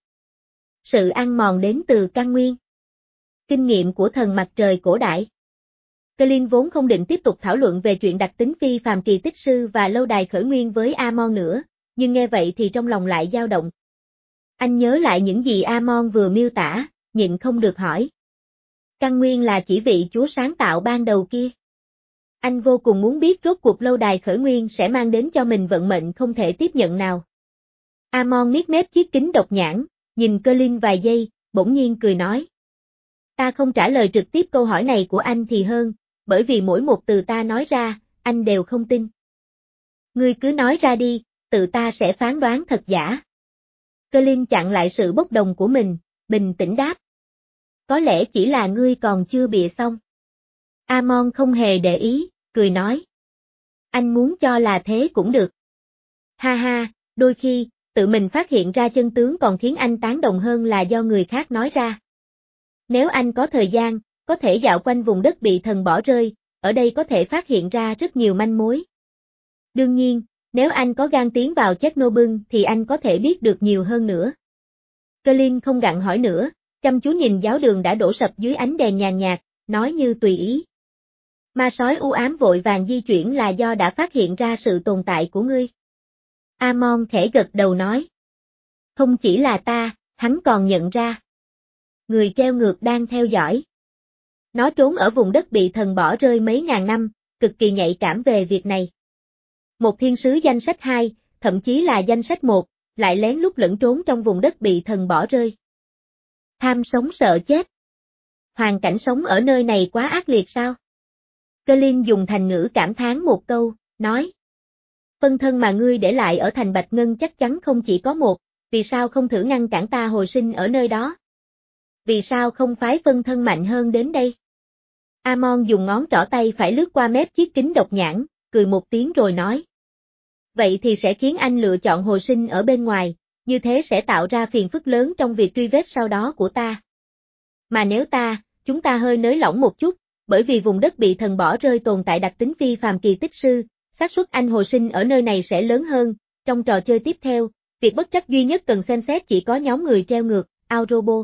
Sự ăn mòn đến từ căn nguyên. Kinh nghiệm của thần mặt trời cổ đại. Colin vốn không định tiếp tục thảo luận về chuyện đặc tính phi phàm kỳ tích sư và lâu đài khởi nguyên với Amon nữa, nhưng nghe vậy thì trong lòng lại dao động. Anh nhớ lại những gì Amon vừa miêu tả, nhịn không được hỏi. Căn nguyên là chỉ vị chúa sáng tạo ban đầu kia. Anh vô cùng muốn biết rốt cuộc lâu đài khởi nguyên sẽ mang đến cho mình vận mệnh không thể tiếp nhận nào. Amon miết mép chiếc kính độc nhãn, nhìn Colin vài giây, bỗng nhiên cười nói. Ta không trả lời trực tiếp câu hỏi này của anh thì hơn, bởi vì mỗi một từ ta nói ra, anh đều không tin. Ngươi cứ nói ra đi, tự ta sẽ phán đoán thật giả. Colin chặn lại sự bốc đồng của mình, bình tĩnh đáp. Có lẽ chỉ là ngươi còn chưa bịa xong. Amon không hề để ý, cười nói. Anh muốn cho là thế cũng được. Ha ha, đôi khi, tự mình phát hiện ra chân tướng còn khiến anh tán đồng hơn là do người khác nói ra. Nếu anh có thời gian, có thể dạo quanh vùng đất bị thần bỏ rơi, ở đây có thể phát hiện ra rất nhiều manh mối. Đương nhiên, nếu anh có gan tiến vào Chernobyl thì anh có thể biết được nhiều hơn nữa. Colin không gặng hỏi nữa, chăm chú nhìn giáo đường đã đổ sập dưới ánh đèn nhàn nhạt, nói như tùy ý. Ma sói u ám vội vàng di chuyển là do đã phát hiện ra sự tồn tại của ngươi. Amon khẽ gật đầu nói. Không chỉ là ta, hắn còn nhận ra. Người treo ngược đang theo dõi. Nó trốn ở vùng đất bị thần bỏ rơi mấy ngàn năm, cực kỳ nhạy cảm về việc này. Một thiên sứ danh sách hai, thậm chí là danh sách một, lại lén lút lẫn trốn trong vùng đất bị thần bỏ rơi. Tham sống sợ chết. Hoàn cảnh sống ở nơi này quá ác liệt sao? Colin dùng thành ngữ cảm thán một câu, nói. Phân thân mà ngươi để lại ở thành Bạch Ngân chắc chắn không chỉ có một, vì sao không thử ngăn cản ta hồi sinh ở nơi đó? Vì sao không phái phân thân mạnh hơn đến đây? Amon dùng ngón trỏ tay phải lướt qua mép chiếc kính độc nhãn, cười một tiếng rồi nói. Vậy thì sẽ khiến anh lựa chọn hồi sinh ở bên ngoài, như thế sẽ tạo ra phiền phức lớn trong việc truy vết sau đó của ta. Mà nếu ta, chúng ta hơi nới lỏng một chút, bởi vì vùng đất bị thần bỏ rơi tồn tại đặc tính phi phàm kỳ tích sư, xác suất anh hồi sinh ở nơi này sẽ lớn hơn. Trong trò chơi tiếp theo, việc bất trắc duy nhất cần xem xét chỉ có nhóm người treo ngược, Aurobo.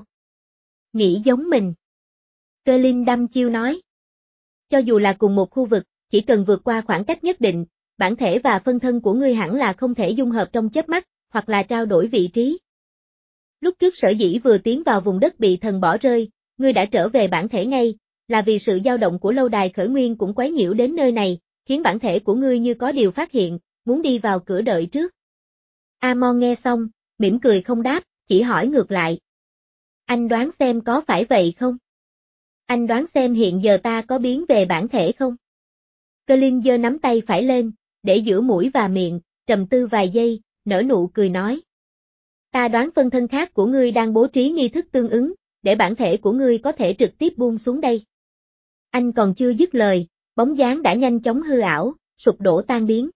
Nghĩ giống mình. Colin đăm chiêu nói. Cho dù là cùng một khu vực, chỉ cần vượt qua khoảng cách nhất định, bản thể và phân thân của ngươi hẳn là không thể dung hợp trong chớp mắt, hoặc là trao đổi vị trí. Lúc trước sở dĩ vừa tiến vào vùng đất bị thần bỏ rơi, ngươi đã trở về bản thể ngay, là vì sự dao động của lâu đài khởi nguyên cũng quấy nhiễu đến nơi này, khiến bản thể của ngươi như có điều phát hiện, muốn đi vào cửa đợi trước. Amon nghe xong, mỉm cười không đáp, chỉ hỏi ngược lại. Anh đoán xem có phải vậy không? Anh đoán xem hiện giờ ta có biến về bản thể không? Colin giơ nắm tay phải lên, để giữa mũi và miệng, trầm tư vài giây, nở nụ cười nói. Ta đoán phân thân khác của ngươi đang bố trí nghi thức tương ứng, để bản thể của ngươi có thể trực tiếp buông xuống đây. Anh còn chưa dứt lời, bóng dáng đã nhanh chóng hư ảo, sụp đổ tan biến.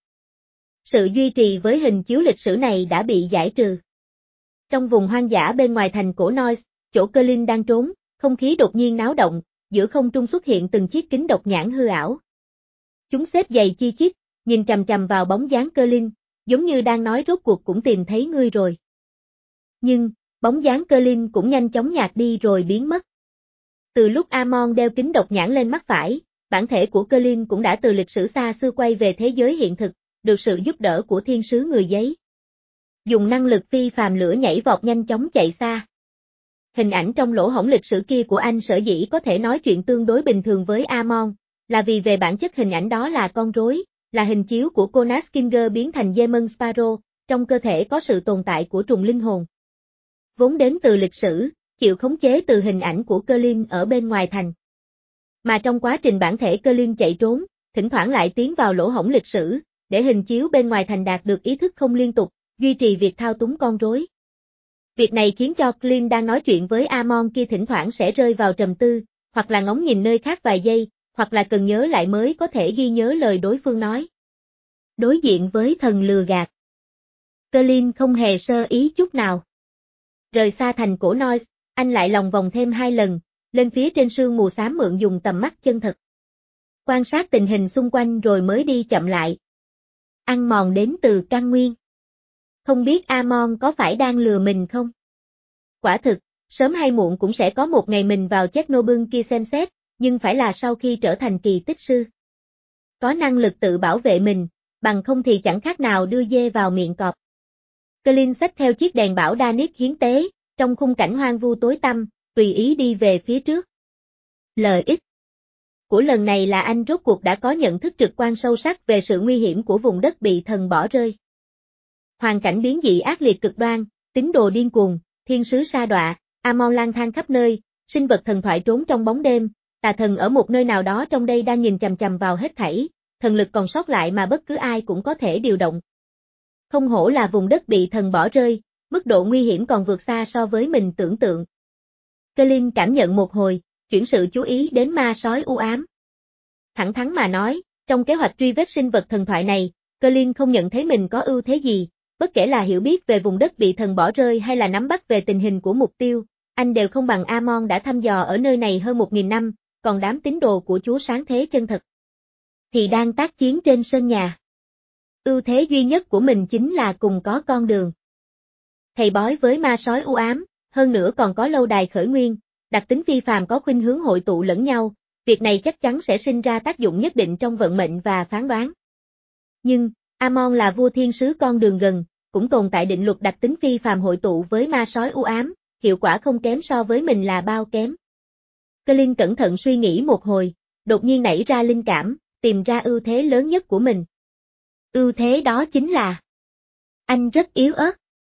Sự duy trì với hình chiếu lịch sử này đã bị giải trừ. Trong vùng hoang dã bên ngoài thành cổ Noise, chỗ Colin đang trốn, không khí đột nhiên náo động, giữa không trung xuất hiện từng chiếc kính độc nhãn hư ảo. Chúng xếp dày chi chít, nhìn chằm chằm vào bóng dáng Colin, giống như đang nói rốt cuộc cũng tìm thấy ngươi rồi. Nhưng, bóng dáng Colin cũng nhanh chóng nhạt đi rồi biến mất. Từ lúc Amon đeo kính độc nhãn lên mắt phải, bản thể của Colin cũng đã từ lịch sử xa xưa quay về thế giới hiện thực, được sự giúp đỡ của thiên sứ người giấy. Dùng năng lực phi phàm lửa nhảy vọt nhanh chóng chạy xa. Hình ảnh trong lỗ hổng lịch sử kia của anh sở dĩ có thể nói chuyện tương đối bình thường với Amon, là vì về bản chất hình ảnh đó là con rối, là hình chiếu của Jonas Kinger biến thành Demon Sparrow, trong cơ thể có sự tồn tại của trùng linh hồn. Vốn đến từ lịch sử, chịu khống chế từ hình ảnh của Colin ở bên ngoài thành. Mà trong quá trình bản thể Colin chạy trốn, thỉnh thoảng lại tiến vào lỗ hổng lịch sử, để hình chiếu bên ngoài thành đạt được ý thức không liên tục, duy trì việc thao túng con rối. Việc này khiến cho Clint đang nói chuyện với Amon kia thỉnh thoảng sẽ rơi vào trầm tư, hoặc là ngóng nhìn nơi khác vài giây, hoặc là cần nhớ lại mới có thể ghi nhớ lời đối phương nói. Đối diện với thần lừa gạt. Clint không hề sơ ý chút nào. Rời xa thành cổ Noise, anh lại lòng vòng thêm hai lần, lên phía trên sương mù xám mượn dùng tầm mắt chân thật. Quan sát tình hình xung quanh rồi mới đi chậm lại. Ăn mòn đến từ căn nguyên. Không biết Amon có phải đang lừa mình không? Quả thực, sớm hay muộn cũng sẽ có một ngày mình vào Chernobyl kia xem xét, nhưng phải là sau khi trở thành kỳ tích sư. Có năng lực tự bảo vệ mình, bằng không thì chẳng khác nào đưa dê vào miệng cọp. Colin xách theo chiếc đèn bảo Danik hiến tế, trong khung cảnh hoang vu tối tăm, tùy ý đi về phía trước. Lợi ích của lần này là anh rốt cuộc đã có nhận thức trực quan sâu sắc về sự nguy hiểm của vùng đất bị thần bỏ rơi. Hoàn cảnh biến dị ác liệt cực đoan, tín đồ điên cuồng, thiên sứ sa đọa, Amon lang thang khắp nơi, Sinh vật thần thoại trốn trong bóng đêm, tà thần ở một nơi nào đó trong đây đang nhìn chằm chằm vào hết thảy, thần lực còn sót lại mà bất cứ ai cũng có thể điều động. Không hổ là vùng đất bị thần bỏ rơi, mức độ nguy hiểm còn vượt xa so với mình tưởng tượng. Colin cảm nhận một hồi, chuyển sự chú ý đến ma sói u ám. Thẳng thắn mà nói, trong kế hoạch truy vết sinh vật thần thoại này, Colin không nhận thấy mình có ưu thế gì, bất kể là hiểu biết về vùng đất bị thần bỏ rơi hay là nắm bắt về tình hình của mục tiêu, anh đều không bằng Amon đã thăm dò ở nơi này hơn một nghìn năm, còn đám tín đồ của Chúa Sáng Thế chân thật thì đang tác chiến trên sân nhà. Ưu thế duy nhất của mình chính là cùng có con đường. Thầy bói với ma sói u ám, hơn nữa còn có lâu đài khởi nguyên, đặc tính phi phàm có khuynh hướng hội tụ lẫn nhau, việc này chắc chắn sẽ sinh ra tác dụng nhất định trong vận mệnh và phán đoán. Nhưng, Amon là vua thiên sứ con đường gần, cũng tồn tại định luật đặc tính phi phàm hội tụ với ma sói u ám, hiệu quả không kém so với mình là bao kém. Colin cẩn thận suy nghĩ một hồi, đột nhiên nảy ra linh cảm, tìm ra ưu thế lớn nhất của mình. Ưu thế đó chính là anh rất yếu ớt.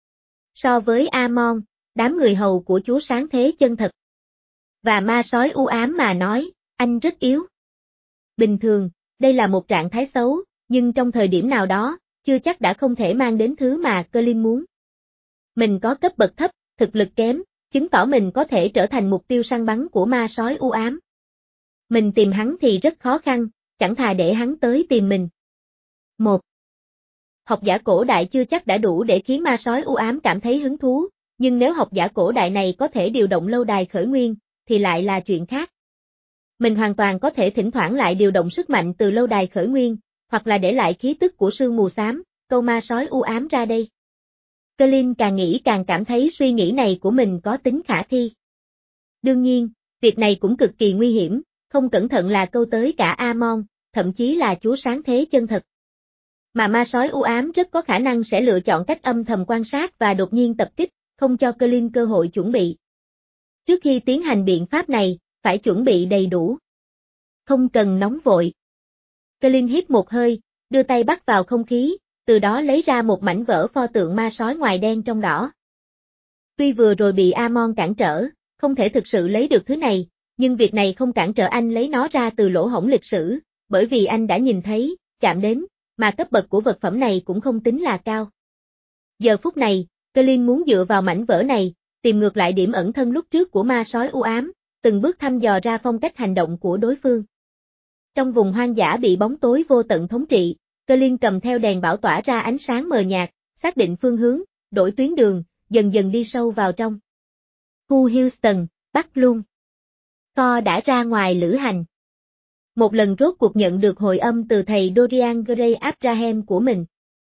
So với Amon, đám người hầu của Chúa Sáng Thế chân thật và ma sói u ám mà nói, anh rất yếu. Bình thường, đây là một trạng thái xấu, nhưng trong thời điểm nào đó, chưa chắc đã không thể mang đến thứ mà Colin muốn. Mình có cấp bậc thấp, thực lực kém, chứng tỏ mình có thể trở thành mục tiêu săn bắn của ma sói u ám. Mình tìm hắn thì rất khó khăn, chẳng thà để hắn tới tìm mình. một. Học giả cổ đại chưa chắc đã đủ để khiến ma sói u ám cảm thấy hứng thú, nhưng nếu học giả cổ đại này có thể điều động lâu đài khởi nguyên, thì lại là chuyện khác. Mình hoàn toàn có thể thỉnh thoảng lại điều động sức mạnh từ lâu đài khởi nguyên, hoặc là để lại khí tức của sương mù xám, câu ma sói u ám ra đây. Colin càng nghĩ càng cảm thấy suy nghĩ này của mình có tính khả thi. Đương nhiên, việc này cũng cực kỳ nguy hiểm, không cẩn thận là câu tới cả Amon, thậm chí là Chúa Sáng Thế chân thật. Mà ma sói u ám rất có khả năng sẽ lựa chọn cách âm thầm quan sát và đột nhiên tập kích, không cho Colin cơ hội chuẩn bị. Trước khi tiến hành biện pháp này, phải chuẩn bị đầy đủ. Không cần nóng vội. Colin hít một hơi, đưa tay bắt vào không khí, từ đó lấy ra một mảnh vỡ pho tượng ma sói ngoài đen trong đỏ. Tuy vừa rồi bị Amon cản trở, không thể thực sự lấy được thứ này, nhưng việc này không cản trở anh lấy nó ra từ lỗ hổng lịch sử, bởi vì anh đã nhìn thấy, chạm đến, mà cấp bậc của vật phẩm này cũng không tính là cao. Giờ phút này, Colin muốn dựa vào mảnh vỡ này, tìm ngược lại điểm ẩn thân lúc trước của ma sói u ám, từng bước thăm dò ra phong cách hành động của đối phương. Trong vùng hoang dã bị bóng tối vô tận thống trị, Colin cầm theo đèn bảo tỏa ra ánh sáng mờ nhạt, xác định phương hướng, đổi tuyến đường, dần dần đi sâu vào trong. Khu Houston, Bắc Luôn. Thor đã ra ngoài lữ hành. Một lần rốt cuộc nhận được hồi âm từ thầy Dorian Gray Abraham của mình.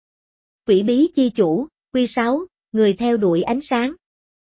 Quỷ bí chi chủ, Quy sáu, người theo đuổi ánh sáng.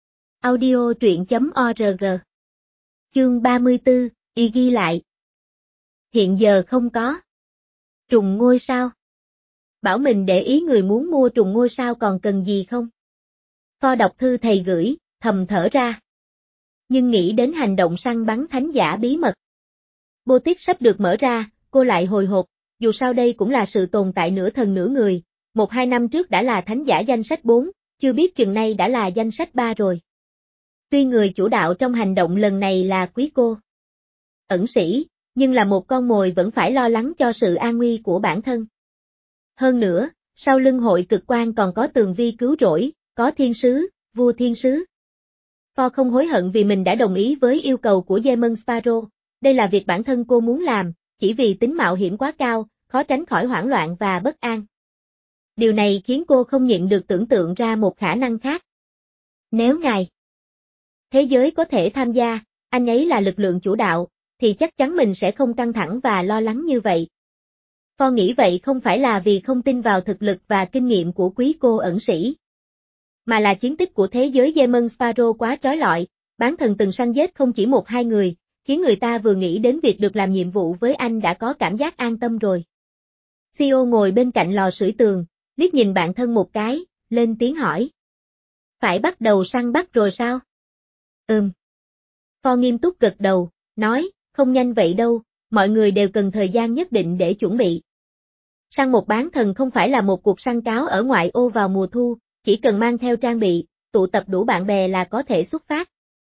Audio truyện chấm org. Chương ba mươi tư, y ghi lại. Hiện giờ không có. Trùng ngôi sao. Bảo mình để ý người muốn mua trùng ngôi sao còn cần gì không? Thor đọc thư thầy gửi, thầm thở ra. Nhưng nghĩ đến hành động săn bắn thánh giả bí mật. Boutique sắp được mở ra, cô lại hồi hộp, dù sao đây cũng là sự tồn tại nửa thần nửa người, một hai năm trước đã là thánh giả danh sách bốn, chưa biết chừng nay đã là danh sách ba rồi. Tuy người chủ đạo trong hành động lần này là quý cô ẩn sĩ, nhưng là một con mồi vẫn phải lo lắng cho sự an nguy của bản thân. Hơn nữa, sau lưng hội cực quan còn có tường vi cứu rỗi, có thiên sứ, vua thiên sứ. Thor không hối hận vì mình đã đồng ý với yêu cầu của Demon Sparrow, đây là việc bản thân cô muốn làm, chỉ vì tính mạo hiểm quá cao, khó tránh khỏi hoảng loạn và bất an. Điều này khiến cô không nhịn được tưởng tượng ra một khả năng khác. Nếu ngài thế giới có thể tham gia, anh ấy là lực lượng chủ đạo, thì chắc chắn mình sẽ không căng thẳng và lo lắng như vậy. Thor nghĩ vậy không phải là vì không tin vào thực lực và kinh nghiệm của quý cô ẩn sĩ, mà là chiến tích của thế giới Demon Sparrow quá chói lọi, bán thần từng săn giết không chỉ một hai người, khiến người ta vừa nghĩ đến việc được làm nhiệm vụ với anh đã có cảm giác an tâm rồi. xê e ô ngồi bên cạnh lò sưởi tường, liếc nhìn bạn thân một cái, lên tiếng hỏi. Phải bắt đầu săn bắt rồi sao? Ừm. Thor nghiêm túc gật đầu, nói, không nhanh vậy đâu, mọi người đều cần thời gian nhất định để chuẩn bị. Săn một bán thần không phải là một cuộc săn cáo ở ngoại ô vào mùa thu, chỉ cần mang theo trang bị, tụ tập đủ bạn bè là có thể xuất phát.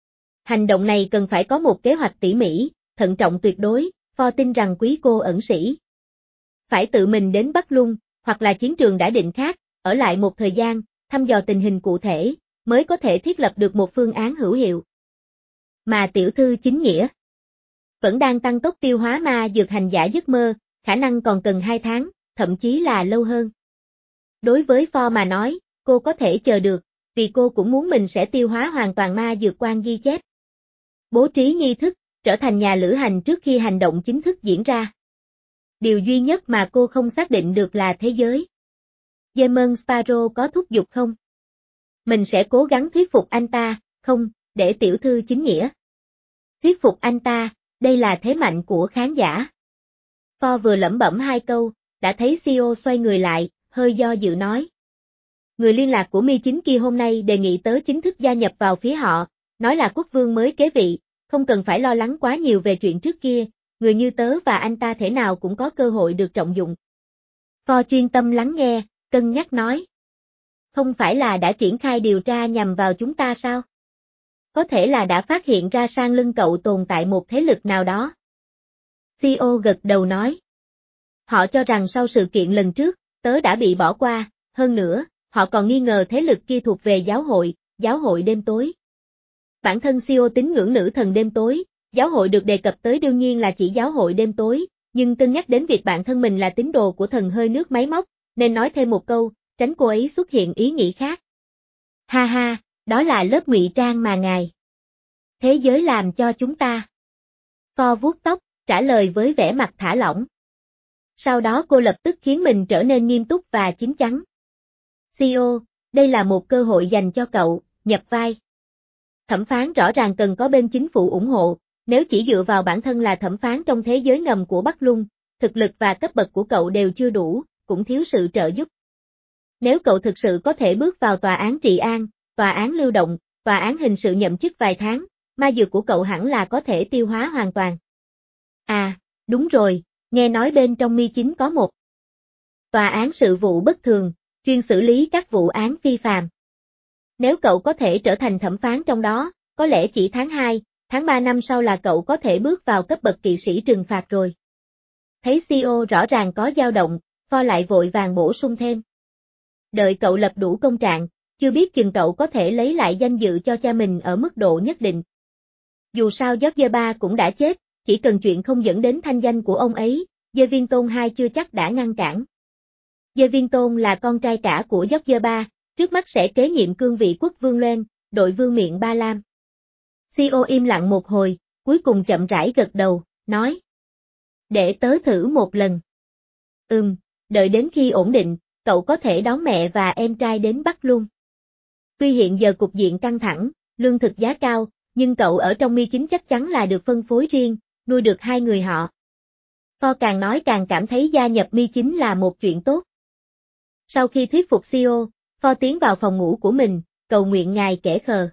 Hành động này cần phải có một kế hoạch tỉ mỉ, thận trọng tuyệt đối, Pho tin rằng quý cô ẩn sĩ phải tự mình đến Bắc Lung, hoặc là chiến trường đã định khác, ở lại một thời gian, thăm dò tình hình cụ thể, mới có thể thiết lập được một phương án hữu hiệu. Mà tiểu thư chính nghĩa vẫn đang tăng tốc tiêu hóa ma dược hành giả giấc mơ, khả năng còn cần hai tháng, thậm chí là lâu hơn. Đối với Pho mà nói, cô có thể chờ được, vì cô cũng muốn mình sẽ tiêu hóa hoàn toàn ma dược quan ghi chép. Bố trí nghi thức, trở thành nhà lữ hành trước khi hành động chính thức diễn ra. Điều duy nhất mà cô không xác định được là thế giới. Demon Sparrow có thúc giục không? Mình sẽ cố gắng thuyết phục anh ta, không, để tiểu thư chính nghĩa. Thuyết phục anh ta, đây là thế mạnh của khán giả. Pho vừa lẩm bẩm hai câu, đã thấy xê e ô xoay người lại, hơi do dự nói. Người liên lạc của Mi chín kia hôm nay đề nghị tớ chính thức gia nhập vào phía họ, nói là quốc vương mới kế vị, không cần phải lo lắng quá nhiều về chuyện trước kia, người như tớ và anh ta thể nào cũng có cơ hội được trọng dụng. Pho chuyên tâm lắng nghe, cân nhắc nói. Không phải là đã triển khai điều tra nhằm vào chúng ta sao? Có thể là đã phát hiện ra sau lưng cậu tồn tại một thế lực nào đó. xê e ô gật đầu nói. Họ cho rằng sau sự kiện lần trước, tớ đã bị bỏ qua, hơn nữa, họ còn nghi ngờ thế lực kia thuộc về giáo hội, giáo hội đêm tối. Bản thân xê e ô tín ngưỡng nữ thần đêm tối, giáo hội được đề cập tới đương nhiên là chỉ giáo hội đêm tối, nhưng cân nhắc đến việc bản thân mình là tín đồ của thần hơi nước máy móc, nên nói thêm một câu, tránh cô ấy xuất hiện ý nghĩ khác. Ha ha, đó là lớp ngụy trang mà ngài. Thế giới làm cho chúng ta. Pho vuốt tóc, trả lời với vẻ mặt thả lỏng. Sau đó cô lập tức khiến mình trở nên nghiêm túc và chín chắn. xê e ô, đây là một cơ hội dành cho cậu, nhập vai. Thẩm phán rõ ràng cần có bên chính phủ ủng hộ, nếu chỉ dựa vào bản thân là thẩm phán trong thế giới ngầm của Bắc Lung, thực lực và cấp bậc của cậu đều chưa đủ, cũng thiếu sự trợ giúp. Nếu cậu thực sự có thể bước vào tòa án trị an, tòa án lưu động, tòa án hình sự nhậm chức vài tháng, ma dược của cậu hẳn là có thể tiêu hóa hoàn toàn. À, đúng rồi, nghe nói bên trong Mi chín có một tòa án sự vụ bất thường, chuyên xử lý các vụ án phi phàm. Nếu cậu có thể trở thành thẩm phán trong đó, có lẽ chỉ tháng hai, tháng ba năm sau là cậu có thể bước vào cấp bậc kỵ sĩ trừng phạt rồi. Thấy xê e ô rõ ràng có dao động, Pho lại vội vàng bổ sung thêm. Đợi cậu lập đủ công trạng, chưa biết chừng cậu có thể lấy lại danh dự cho cha mình ở mức độ nhất định. Dù sao George ba cũng đã chết, chỉ cần chuyện không dẫn đến thanh danh của ông ấy, Dê Viên Tôn hai chưa chắc đã ngăn cản. Dê Viên Tôn là con trai cả của George ba, trước mắt sẽ kế nhiệm cương vị quốc vương Loan, đội vương miện Ba Lam. xê e ô im lặng một hồi, cuối cùng chậm rãi gật đầu, nói. Để tớ thử một lần. Ừm, đợi đến khi ổn định, cậu có thể đón mẹ và em trai đến Bắc Lung. Tuy hiện giờ cục diện căng thẳng, lương thực giá cao, nhưng cậu ở trong Mi chín chắc chắn là được phân phối riêng, nuôi được hai người họ. Pho càng nói càng cảm thấy gia nhập Mi chín là một chuyện tốt. Sau khi thuyết phục xê e ô, Pho tiến vào phòng ngủ của mình, cầu nguyện ngài kẻ khờ.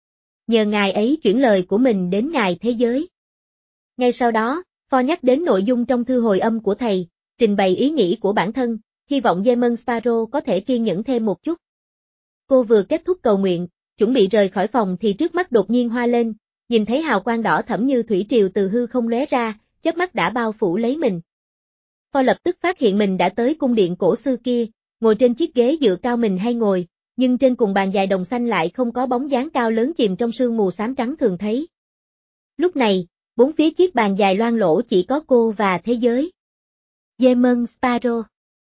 Nhờ ngài ấy chuyển lời của mình đến ngài thế giới. Ngay sau đó, Pho nhắc đến nội dung trong thư hồi âm của thầy, trình bày ý nghĩ của bản thân, hy vọng Demon Sparrow có thể kiên nhẫn thêm một chút. Cô vừa kết thúc cầu nguyện, chuẩn bị rời khỏi phòng thì trước mắt đột nhiên hoa lên, nhìn thấy hào quang đỏ thẫm như thủy triều từ hư không lóe ra, chớp mắt đã bao phủ lấy mình. Pho lập tức phát hiện mình đã tới cung điện cổ xưa kia, ngồi trên chiếc ghế dựa cao mình hay ngồi, nhưng trên cùng bàn dài đồng xanh lại không có bóng dáng cao lớn chìm trong sương mù xám trắng thường thấy. Lúc này, bốn phía chiếc bàn dài loang lổ chỉ có cô và thế giới. Demon Sparrow.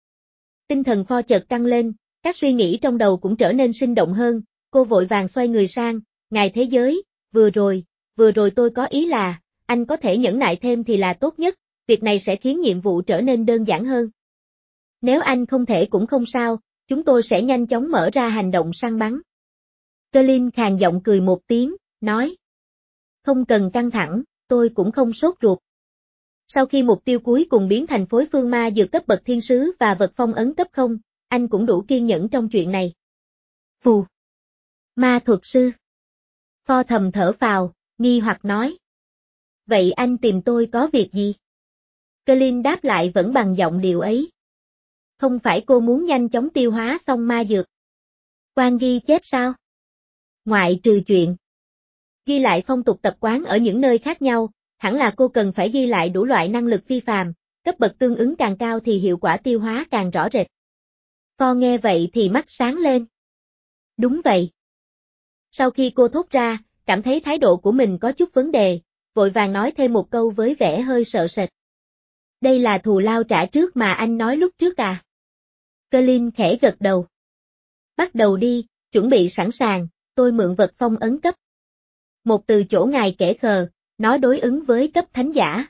Tinh thần Pho chợt tăng lên, các suy nghĩ trong đầu cũng trở nên sinh động hơn, cô vội vàng xoay người sang, ngài thế giới, vừa rồi, vừa rồi tôi có ý là, anh có thể nhẫn nại thêm thì là tốt nhất, việc này sẽ khiến nhiệm vụ trở nên đơn giản hơn. Nếu anh không thể cũng không sao, chúng tôi sẽ nhanh chóng mở ra hành động săn bắn. Colin khàn giọng cười một tiếng, nói. Không cần căng thẳng, tôi cũng không sốt ruột. Sau khi mục tiêu cuối cùng biến thành phối phương ma dược cấp bậc thiên sứ và vật phong ấn cấp không, anh cũng đủ kiên nhẫn trong chuyện này. Phù. Ma thuật sư. Pho thầm thở phào, nghi hoặc nói. Vậy anh tìm tôi có việc gì? Colin đáp lại vẫn bằng giọng điệu ấy. Không phải cô muốn nhanh chóng tiêu hóa xong ma dược. Quan ghi chép sao? Ngoại trừ chuyện Ghi lại phong tục tập quán ở những nơi khác nhau, hẳn là cô cần phải ghi lại đủ loại năng lực phi phàm, cấp bậc tương ứng càng cao thì hiệu quả tiêu hóa càng rõ rệt. Pho nghe vậy thì mắt sáng lên. Đúng vậy. Sau khi cô thốt ra, cảm thấy thái độ của mình có chút vấn đề, vội vàng nói thêm một câu với vẻ hơi sợ sệt. Đây là thù lao trả trước mà anh nói lúc trước à? Colin khẽ gật đầu. Bắt đầu đi, chuẩn bị sẵn sàng, tôi mượn vật phong ấn cấp. Một từ chỗ ngài kẻ khờ, nó đối ứng với cấp thánh giả.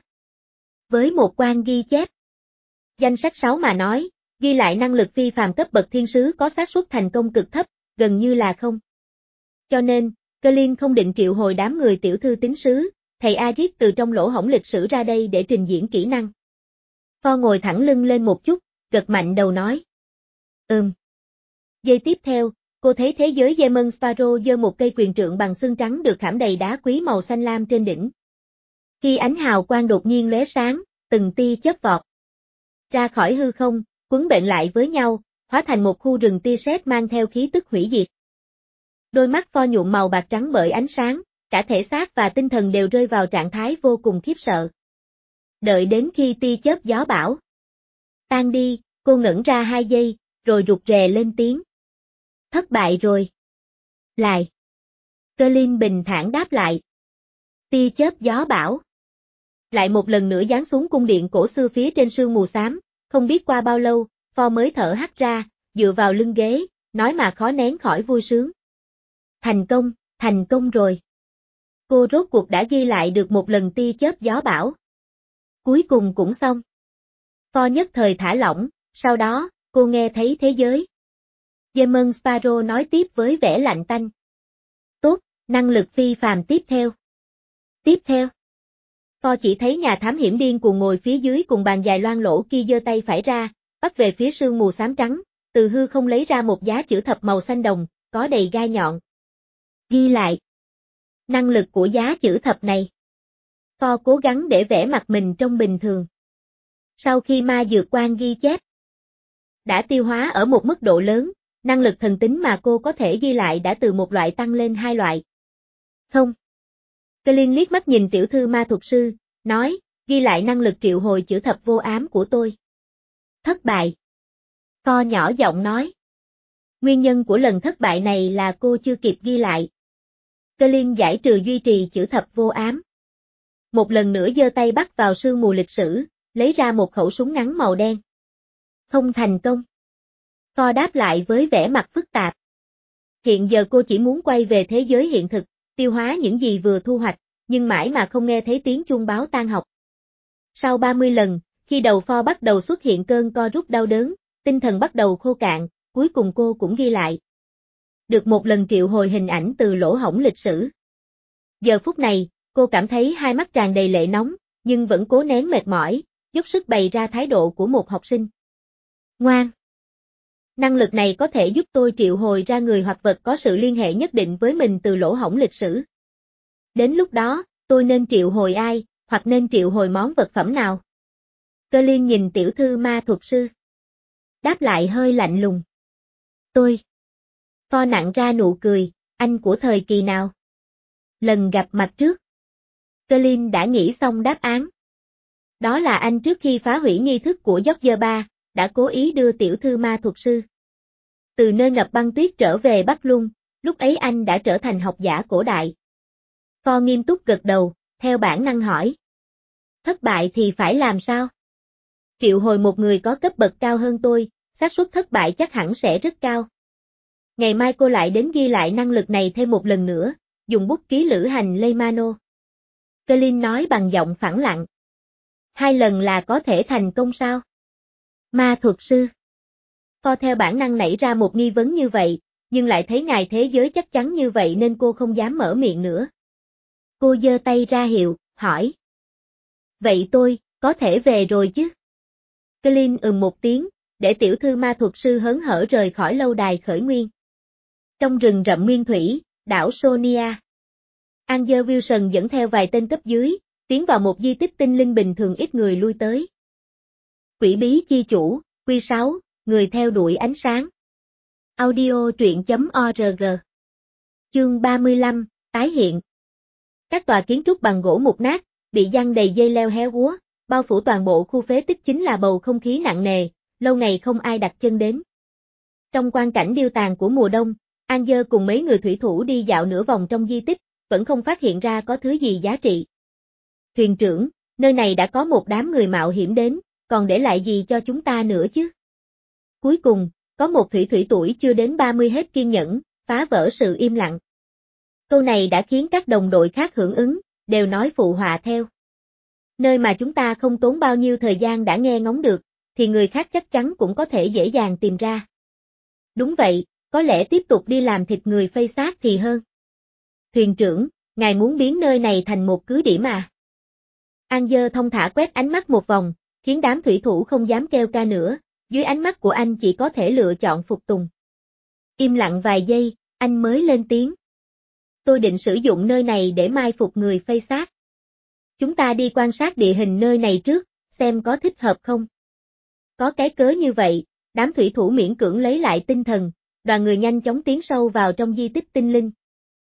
Với một quan ghi chép. Danh sách sáu mà nói, ghi lại năng lực phi phàm cấp bậc thiên sứ có xác suất thành công cực thấp, gần như là không. Cho nên, Colin không định triệu hồi đám người tiểu thư tín sứ, thầy Agit từ trong lỗ hổng lịch sử ra đây để trình diễn kỹ năng. Pho ngồi thẳng lưng lên một chút, gật mạnh đầu nói. Ừm. Giây tiếp theo, cô thấy thế giới Demon Sparrow giơ một cây quyền trượng bằng xương trắng được khảm đầy đá quý màu xanh lam trên đỉnh. Khi ánh hào quang đột nhiên lóe sáng, từng tia chớp vọt ra khỏi hư không, quấn bệnh lại với nhau, hóa thành một khu rừng tia sét mang theo khí tức hủy diệt. Đôi mắt Pho nhuộm màu bạc trắng bởi ánh sáng, cả thể xác và tinh thần đều rơi vào trạng thái vô cùng khiếp sợ. Đợi đến khi tia chớp gió bão tan đi, cô ngẩn ra hai giây, rồi rụt rè lên tiếng. Thất bại rồi. Lại. Colin bình thản đáp lại. Tia chớp gió bão lại một lần nữa giáng xuống cung điện cổ xưa phía trên sương mù xám, không biết qua bao lâu, Pho mới thở hắt ra, dựa vào lưng ghế, nói mà khó nén khỏi vui sướng. Thành công, thành công rồi. Cô rốt cuộc đã ghi lại được một lần tia chớp gió bão. Cuối cùng cũng xong. Pho nhất thời thả lỏng, sau đó, cô nghe thấy thế giới. Demon Sparrow nói tiếp với vẻ lạnh tanh. Tốt, năng lực phi phàm tiếp theo. Tiếp theo. Pho chỉ thấy nhà thám hiểm điên cuồng ngồi phía dưới cùng bàn dài loang lỗ kia giơ tay phải ra, bắt về phía sương mù xám trắng, từ hư không lấy ra một giá chữ thập màu xanh đồng, có đầy gai nhọn. Ghi lại. Năng lực của giá chữ thập này. Pho cố gắng để vẽ mặt mình trông bình thường. Sau khi ma dược quan ghi chép đã tiêu hóa ở một mức độ lớn, năng lực thần tính mà cô có thể ghi lại đã từ một loại tăng lên hai loại. Không. Colin liếc mắt nhìn tiểu thư ma thuật sư, nói, ghi lại năng lực triệu hồi chữ thập vô ám của tôi. Thất bại. Pho nhỏ giọng nói. Nguyên nhân của lần thất bại này là cô chưa kịp ghi lại. Colin giải trừ duy trì chữ thập vô ám. Một lần nữa giơ tay bắt vào sương mù lịch sử, lấy ra một khẩu súng ngắn màu đen. Không thành công. Pho đáp lại với vẻ mặt phức tạp. Hiện giờ cô chỉ muốn quay về thế giới hiện thực, tiêu hóa những gì vừa thu hoạch, nhưng mãi mà không nghe thấy tiếng chuông báo tan học. Sau ba mươi lần, khi đầu Pho bắt đầu xuất hiện cơn co rút đau đớn, tinh thần bắt đầu khô cạn, cuối cùng cô cũng ghi lại. Được một lần triệu hồi hình ảnh từ lỗ hổng lịch sử. Giờ phút này, cô cảm thấy hai mắt tràn đầy lệ nóng, nhưng vẫn cố nén mệt mỏi, dốc sức bày ra thái độ của một học sinh. Ngoan! Năng lực này có thể giúp tôi triệu hồi ra người hoặc vật có sự liên hệ nhất định với mình từ lỗ hổng lịch sử. Đến lúc đó, tôi nên triệu hồi ai, hoặc nên triệu hồi món vật phẩm nào? Colin nhìn tiểu thư ma thuật sư. Đáp lại hơi lạnh lùng. Tôi. Pho nặng ra nụ cười, anh của thời kỳ nào? Lần gặp mặt trước. Colin đã nghĩ xong đáp án. Đó là anh trước khi phá hủy nghi thức của George ba, đã cố ý đưa tiểu thư ma thuật sư từ nơi ngập băng tuyết trở về Bắc Luân, lúc ấy anh đã trở thành học giả cổ đại. Pho nghiêm túc gật đầu, theo bản năng hỏi. Thất bại thì phải làm sao? Triệu hồi một người có cấp bậc cao hơn tôi, xác suất thất bại chắc hẳn sẽ rất cao. Ngày mai cô lại đến ghi lại năng lực này thêm một lần nữa, dùng bút ký lữ hành Leymano. Colin nói bằng giọng phẳng lặng. Hai lần là có thể thành công sao? Ma thuật sư. Pho theo bản năng nảy ra một nghi vấn như vậy, nhưng lại thấy ngài thế giới chắc chắn như vậy nên cô không dám mở miệng nữa. Cô giơ tay ra hiệu, hỏi. Vậy tôi, có thể về rồi chứ? Colin ừm một tiếng, để tiểu thư ma thuật sư hớn hở rời khỏi lâu đài khởi nguyên. Trong rừng rậm nguyên thủy, đảo Sonia. Angel Wilson dẫn theo vài tên cấp dưới, tiến vào một di tích tinh linh bình thường ít người lui tới. Quỷ bí chi chủ, Quy sáu, người theo đuổi ánh sáng. Audio truyện chấm org. Chương ba mươi lăm, tái hiện. Các tòa kiến trúc bằng gỗ mục nát, bị giăng đầy dây leo héo úa, bao phủ toàn bộ khu phế tích chính là bầu không khí nặng nề, lâu ngày không ai đặt chân đến. Trong quang cảnh điêu tàn của mùa đông, An Dơ cùng mấy người thủy thủ đi dạo nửa vòng trong di tích, vẫn không phát hiện ra có thứ gì giá trị. Thuyền trưởng, nơi này đã có một đám người mạo hiểm đến, còn để lại gì cho chúng ta nữa chứ? Cuối cùng, có một thủy thủy tuổi chưa đến ba mươi hết kiên nhẫn, phá vỡ sự im lặng. Câu này đã khiến các đồng đội khác hưởng ứng, đều nói phụ họa theo. Nơi mà chúng ta không tốn bao nhiêu thời gian đã nghe ngóng được, thì người khác chắc chắn cũng có thể dễ dàng tìm ra. Đúng vậy, có lẽ tiếp tục đi làm thịt người phây xác thì hơn. Thuyền trưởng, ngài muốn biến nơi này thành một cứ điểm à? An Dơ thông thả quét ánh mắt một vòng, khiến đám thủy thủ không dám kêu ca nữa, dưới ánh mắt của anh chỉ có thể lựa chọn phục tùng. Im lặng vài giây, anh mới lên tiếng. Tôi định sử dụng nơi này để mai phục người phây xác. Chúng ta đi quan sát địa hình nơi này trước, xem có thích hợp không. Có cái cớ như vậy, đám thủy thủ miễn cưỡng lấy lại tinh thần, đoàn người nhanh chóng tiến sâu vào trong di tích tinh linh.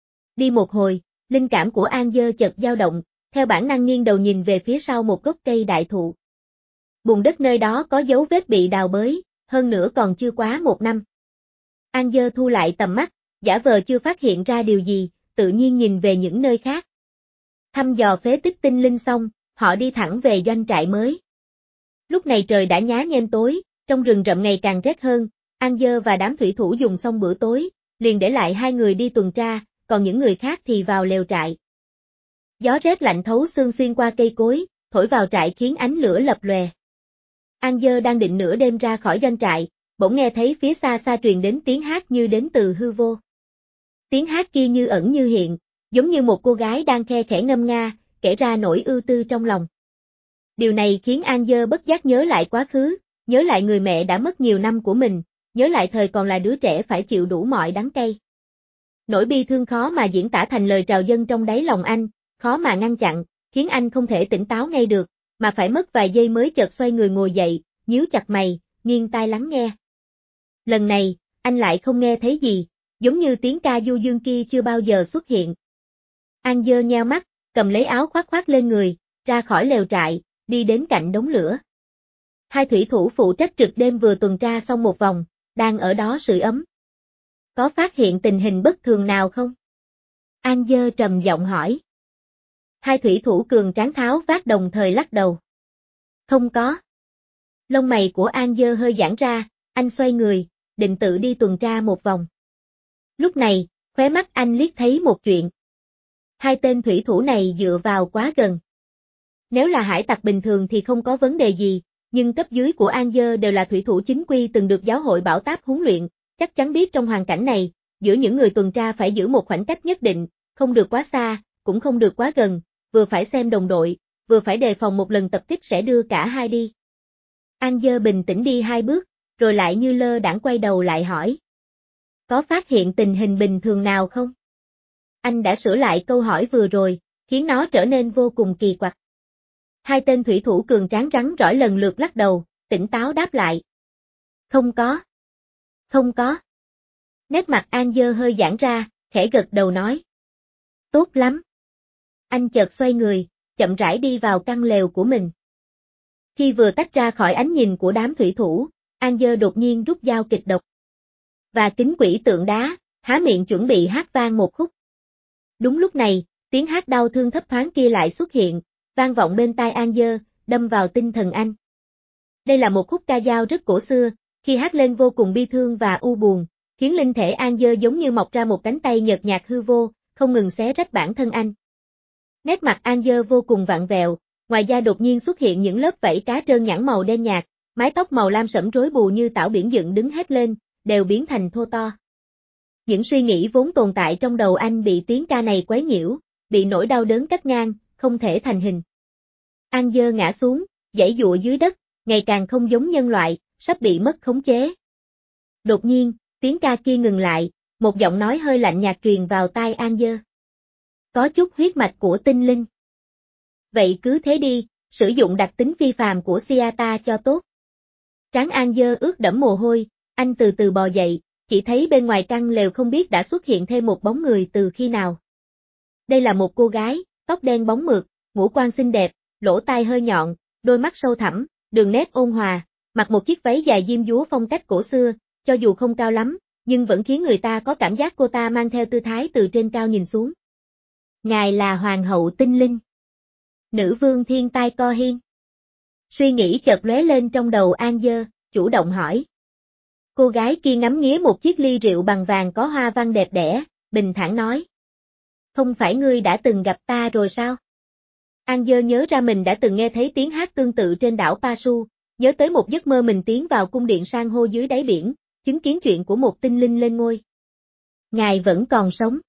Đi một hồi, linh cảm của An Dơ chợt dao động, theo bản năng nghiêng đầu nhìn về phía sau một gốc cây đại thụ. Bùn đất nơi đó có dấu vết bị đào bới, hơn nữa còn chưa quá một năm. An Dơ thu lại tầm mắt, giả vờ chưa phát hiện ra điều gì, tự nhiên nhìn về những nơi khác. Thăm dò phế tích tinh linh xong, họ đi thẳng về doanh trại mới. Lúc này trời đã nhá nhem tối, trong rừng rậm ngày càng rét hơn, An Dơ và đám thủy thủ dùng xong bữa tối, liền để lại hai người đi tuần tra, còn những người khác thì vào lều trại. Gió rét lạnh thấu xương xuyên qua cây cối, thổi vào trại khiến ánh lửa lập lòe. An Dơ đang định nửa đêm ra khỏi doanh trại, bỗng nghe thấy phía xa xa truyền đến tiếng hát như đến từ hư vô. Tiếng hát kia như ẩn như hiện, giống như một cô gái đang khe khẽ ngâm nga, kể ra nỗi ưu tư trong lòng. Điều này khiến An Dơ bất giác nhớ lại quá khứ, nhớ lại người mẹ đã mất nhiều năm của mình, nhớ lại thời còn là đứa trẻ phải chịu đủ mọi đắng cay. Nỗi bi thương khó mà diễn tả thành lời trào dâng trong đáy lòng anh, khó mà ngăn chặn, khiến anh không thể tỉnh táo ngay được, mà phải mất vài giây mới chợt xoay người ngồi dậy, nhíu chặt mày, nghiêng tai lắng nghe. Lần này, anh lại không nghe thấy gì, giống như tiếng ca du dương kia chưa bao giờ xuất hiện. An Dơ nheo mắt, cầm lấy áo khoác khoác lên người, ra khỏi lều trại, đi đến cạnh đống lửa. Hai thủy thủ phụ trách trực đêm vừa tuần tra xong một vòng, đang ở đó sưởi ấm. Có phát hiện tình hình bất thường nào không? An Dơ trầm giọng hỏi. Hai thủy thủ cường tráng tháo vác đồng thời lắc đầu. Không có. Lông mày của An Dơ hơi giãn ra, anh xoay người, định tự đi tuần tra một vòng. Lúc này, khóe mắt anh liếc thấy một chuyện. Hai tên thủy thủ này dựa vào quá gần. Nếu là hải tặc bình thường thì không có vấn đề gì, nhưng cấp dưới của An Dơ đều là thủy thủ chính quy từng được giáo hội bảo táp huấn luyện, chắc chắn biết trong hoàn cảnh này, giữa những người tuần tra phải giữ một khoảng cách nhất định, không được quá xa, cũng không được quá gần, vừa phải xem đồng đội, vừa phải đề phòng một lần tập kích sẽ đưa cả hai đi. An Dơ bình tĩnh đi hai bước, rồi lại như lơ đãng quay đầu lại hỏi. Có phát hiện tình hình bình thường nào không? Anh đã sửa lại câu hỏi vừa rồi, khiến nó trở nên vô cùng kỳ quặc. Hai tên thủy thủ cường tráng rắn rỏi lần lượt lắc đầu, tỉnh táo đáp lại. Không có. Không có. Nét mặt An Dơ hơi giãn ra, khẽ gật đầu nói. Tốt lắm. Anh chợt xoay người, chậm rãi đi vào căn lều của mình. Khi vừa tách ra khỏi ánh nhìn của đám thủy thủ, An Dơ đột nhiên rút dao kịch độc. Và kính quỷ tượng đá, há miệng chuẩn bị hát vang một khúc. Đúng lúc này, tiếng hát đau thương thấp thoáng kia lại xuất hiện, vang vọng bên tai An Dơ, đâm vào tinh thần anh. Đây là một khúc ca dao rất cổ xưa, khi hát lên vô cùng bi thương và u buồn, khiến linh thể An Dơ giống như mọc ra một cánh tay nhợt nhạt hư vô, không ngừng xé rách bản thân anh. Nét mặt An Dơ vô cùng vặn vẹo, ngoài da đột nhiên xuất hiện những lớp vảy cá trơn nhẵn màu đen nhạt, mái tóc màu lam sẫm rối bù như tảo biển dựng đứng hết lên, đều biến thành thô to. Những suy nghĩ vốn tồn tại trong đầu anh bị tiếng ca này quấy nhiễu, bị nỗi đau đớn cắt ngang, không thể thành hình. An Dơ ngã xuống, giãy giụa dưới đất, ngày càng không giống nhân loại, sắp bị mất khống chế. Đột nhiên, tiếng ca kia ngừng lại, một giọng nói hơi lạnh nhạt truyền vào tai An Dơ. Có chút huyết mạch của tinh linh. Vậy cứ thế đi, sử dụng đặc tính phi phàm của Siata cho tốt. Trán An Dơ ướt đẫm mồ hôi, anh từ từ bò dậy, chỉ thấy bên ngoài căn lều không biết đã xuất hiện thêm một bóng người từ khi nào. Đây là một cô gái, tóc đen bóng mượt, ngũ quan xinh đẹp, lỗ tai hơi nhọn, đôi mắt sâu thẳm, đường nét ôn hòa, mặc một chiếc váy dài diêm dúa phong cách cổ xưa, cho dù không cao lắm, nhưng vẫn khiến người ta có cảm giác cô ta mang theo tư thái từ trên cao nhìn xuống. Ngài là Hoàng hậu Tinh Linh. Nữ vương thiên tai Co Hiên. Suy nghĩ chợt lóe lên trong đầu An Dơ, chủ động hỏi. Cô gái kia ngắm nghía một chiếc ly rượu bằng vàng có hoa văn đẹp đẽ, bình thản nói. Không phải ngươi đã từng gặp ta rồi sao? An Dơ nhớ ra mình đã từng nghe thấy tiếng hát tương tự trên đảo Pasu, nhớ tới một giấc mơ mình tiến vào cung điện san hô dưới đáy biển, chứng kiến chuyện của một tinh linh lên ngôi. Ngài vẫn còn sống.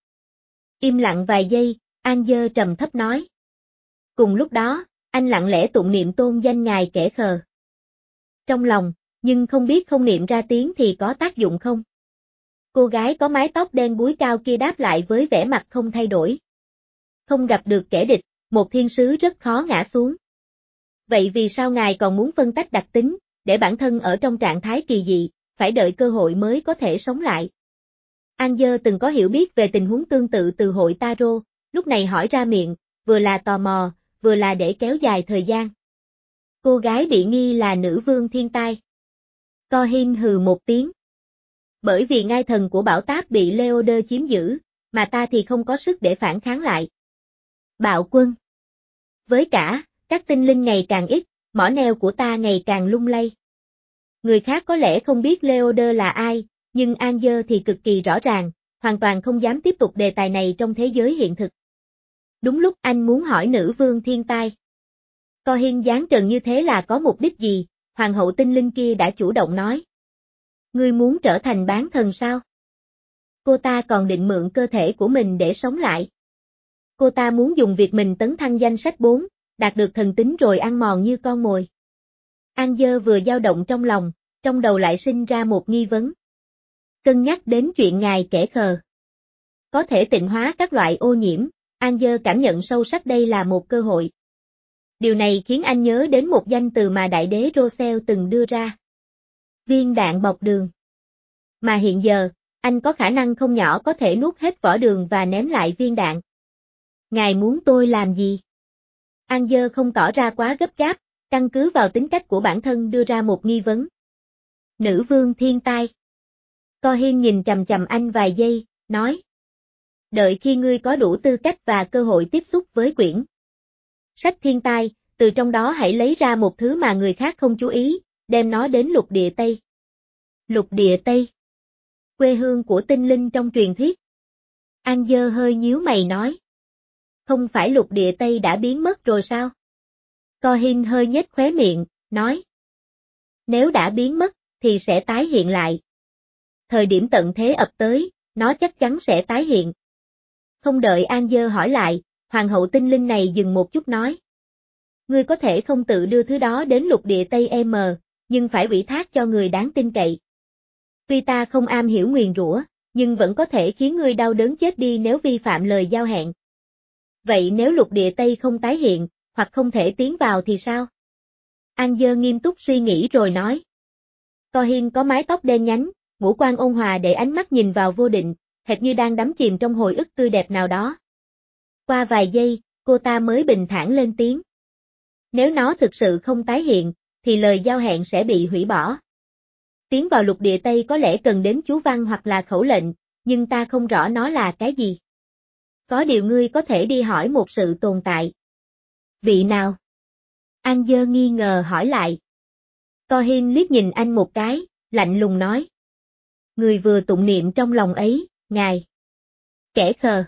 Im lặng vài giây, An Dơ trầm thấp nói. Cùng lúc đó, anh lặng lẽ tụng niệm tôn danh ngài kẻ khờ. Trong lòng, nhưng không biết không niệm ra tiếng thì có tác dụng không? Cô gái có mái tóc đen búi cao kia đáp lại với vẻ mặt không thay đổi. Không gặp được kẻ địch, một thiên sứ rất khó ngã xuống. Vậy vì sao ngài còn muốn phân tách đặc tính, để bản thân ở trong trạng thái kỳ dị, phải đợi cơ hội mới có thể sống lại? An Dơ từng có hiểu biết về tình huống tương tự từ hội Tarot, lúc này hỏi ra miệng, vừa là tò mò, vừa là để kéo dài thời gian. Cô gái bị nghi là nữ vương thiên tai. Co Hiên hừ một tiếng. Bởi vì ngai thần của Bảo Táp bị Leander chiếm giữ, mà ta thì không có sức để phản kháng lại. Bạo quân. Với cả, các tinh linh ngày càng ít, mỏ neo của ta ngày càng lung lay. Người khác có lẽ không biết Leander là ai, nhưng An Dơ thì cực kỳ rõ ràng, hoàn toàn không dám tiếp tục đề tài này trong thế giới hiện thực. Đúng lúc anh muốn hỏi nữ vương thiên tai. Co Hiên dáng trần như thế là có mục đích gì? Hoàng hậu tinh linh kia đã chủ động nói. Ngươi muốn trở thành bán thần sao? Cô ta còn định mượn cơ thể của mình để sống lại. Cô ta muốn dùng việc mình tấn thăng danh sách bốn, đạt được thần tính rồi ăn mòn như con mồi. An Dơ vừa dao động trong lòng, trong đầu lại sinh ra một nghi vấn. Cân nhắc đến chuyện ngài kẻ khờ. Có thể tịnh hóa các loại ô nhiễm, An Dơ cảm nhận sâu sắc đây là một cơ hội. Điều này khiến anh nhớ đến một danh từ mà đại đế Rosel từng đưa ra. Viên đạn bọc đường. Mà hiện giờ, anh có khả năng không nhỏ có thể nuốt hết vỏ đường và ném lại viên đạn. Ngài muốn tôi làm gì? An Dơ không tỏ ra quá gấp gáp, căn cứ vào tính cách của bản thân đưa ra một nghi vấn. Nữ vương thiên tai. Co Hiên nhìn chằm chằm anh vài giây, nói. Đợi khi ngươi có đủ tư cách và cơ hội tiếp xúc với quyển sách thiên tai, từ trong đó hãy lấy ra một thứ mà người khác không chú ý, đem nó đến lục địa Tây. Lục địa Tây. Quê hương của tinh linh trong truyền thuyết. An Dơ hơi nhíu mày nói. Không phải lục địa Tây đã biến mất rồi sao? Co Hiên hơi nhếch khóe miệng, nói. Nếu đã biến mất, thì sẽ tái hiện lại. Thời điểm tận thế ập tới, nó chắc chắn sẽ tái hiện. Không đợi An Dơ hỏi lại, hoàng hậu tinh linh này dừng một chút nói. Ngươi có thể không tự đưa thứ đó đến lục địa Tây em, nhưng phải ủy thác cho người đáng tin cậy. Tuy ta không am hiểu nguyền rủa, nhưng vẫn có thể khiến ngươi đau đớn chết đi nếu vi phạm lời giao hẹn. Vậy nếu lục địa Tây không tái hiện, hoặc không thể tiến vào thì sao? An Dơ nghiêm túc suy nghĩ rồi nói. Co Hiên có mái tóc đen nhánh, ngũ quan ôn hòa để ánh mắt nhìn vào vô định, hệt như đang đắm chìm trong hồi ức tươi đẹp nào đó. Qua vài giây, cô ta mới bình thản lên tiếng. Nếu nó thực sự không tái hiện, thì lời giao hẹn sẽ bị hủy bỏ. Tiến vào lục địa Tây có lẽ cần đến chú văn hoặc là khẩu lệnh, nhưng ta không rõ nó là cái gì. Có điều ngươi có thể đi hỏi một sự tồn tại. Vị nào? An Dơ nghi ngờ hỏi lại. Co Hiên liếc nhìn anh một cái, lạnh lùng nói. Người vừa tụng niệm trong lòng ấy, ngài. Kẻ khờ.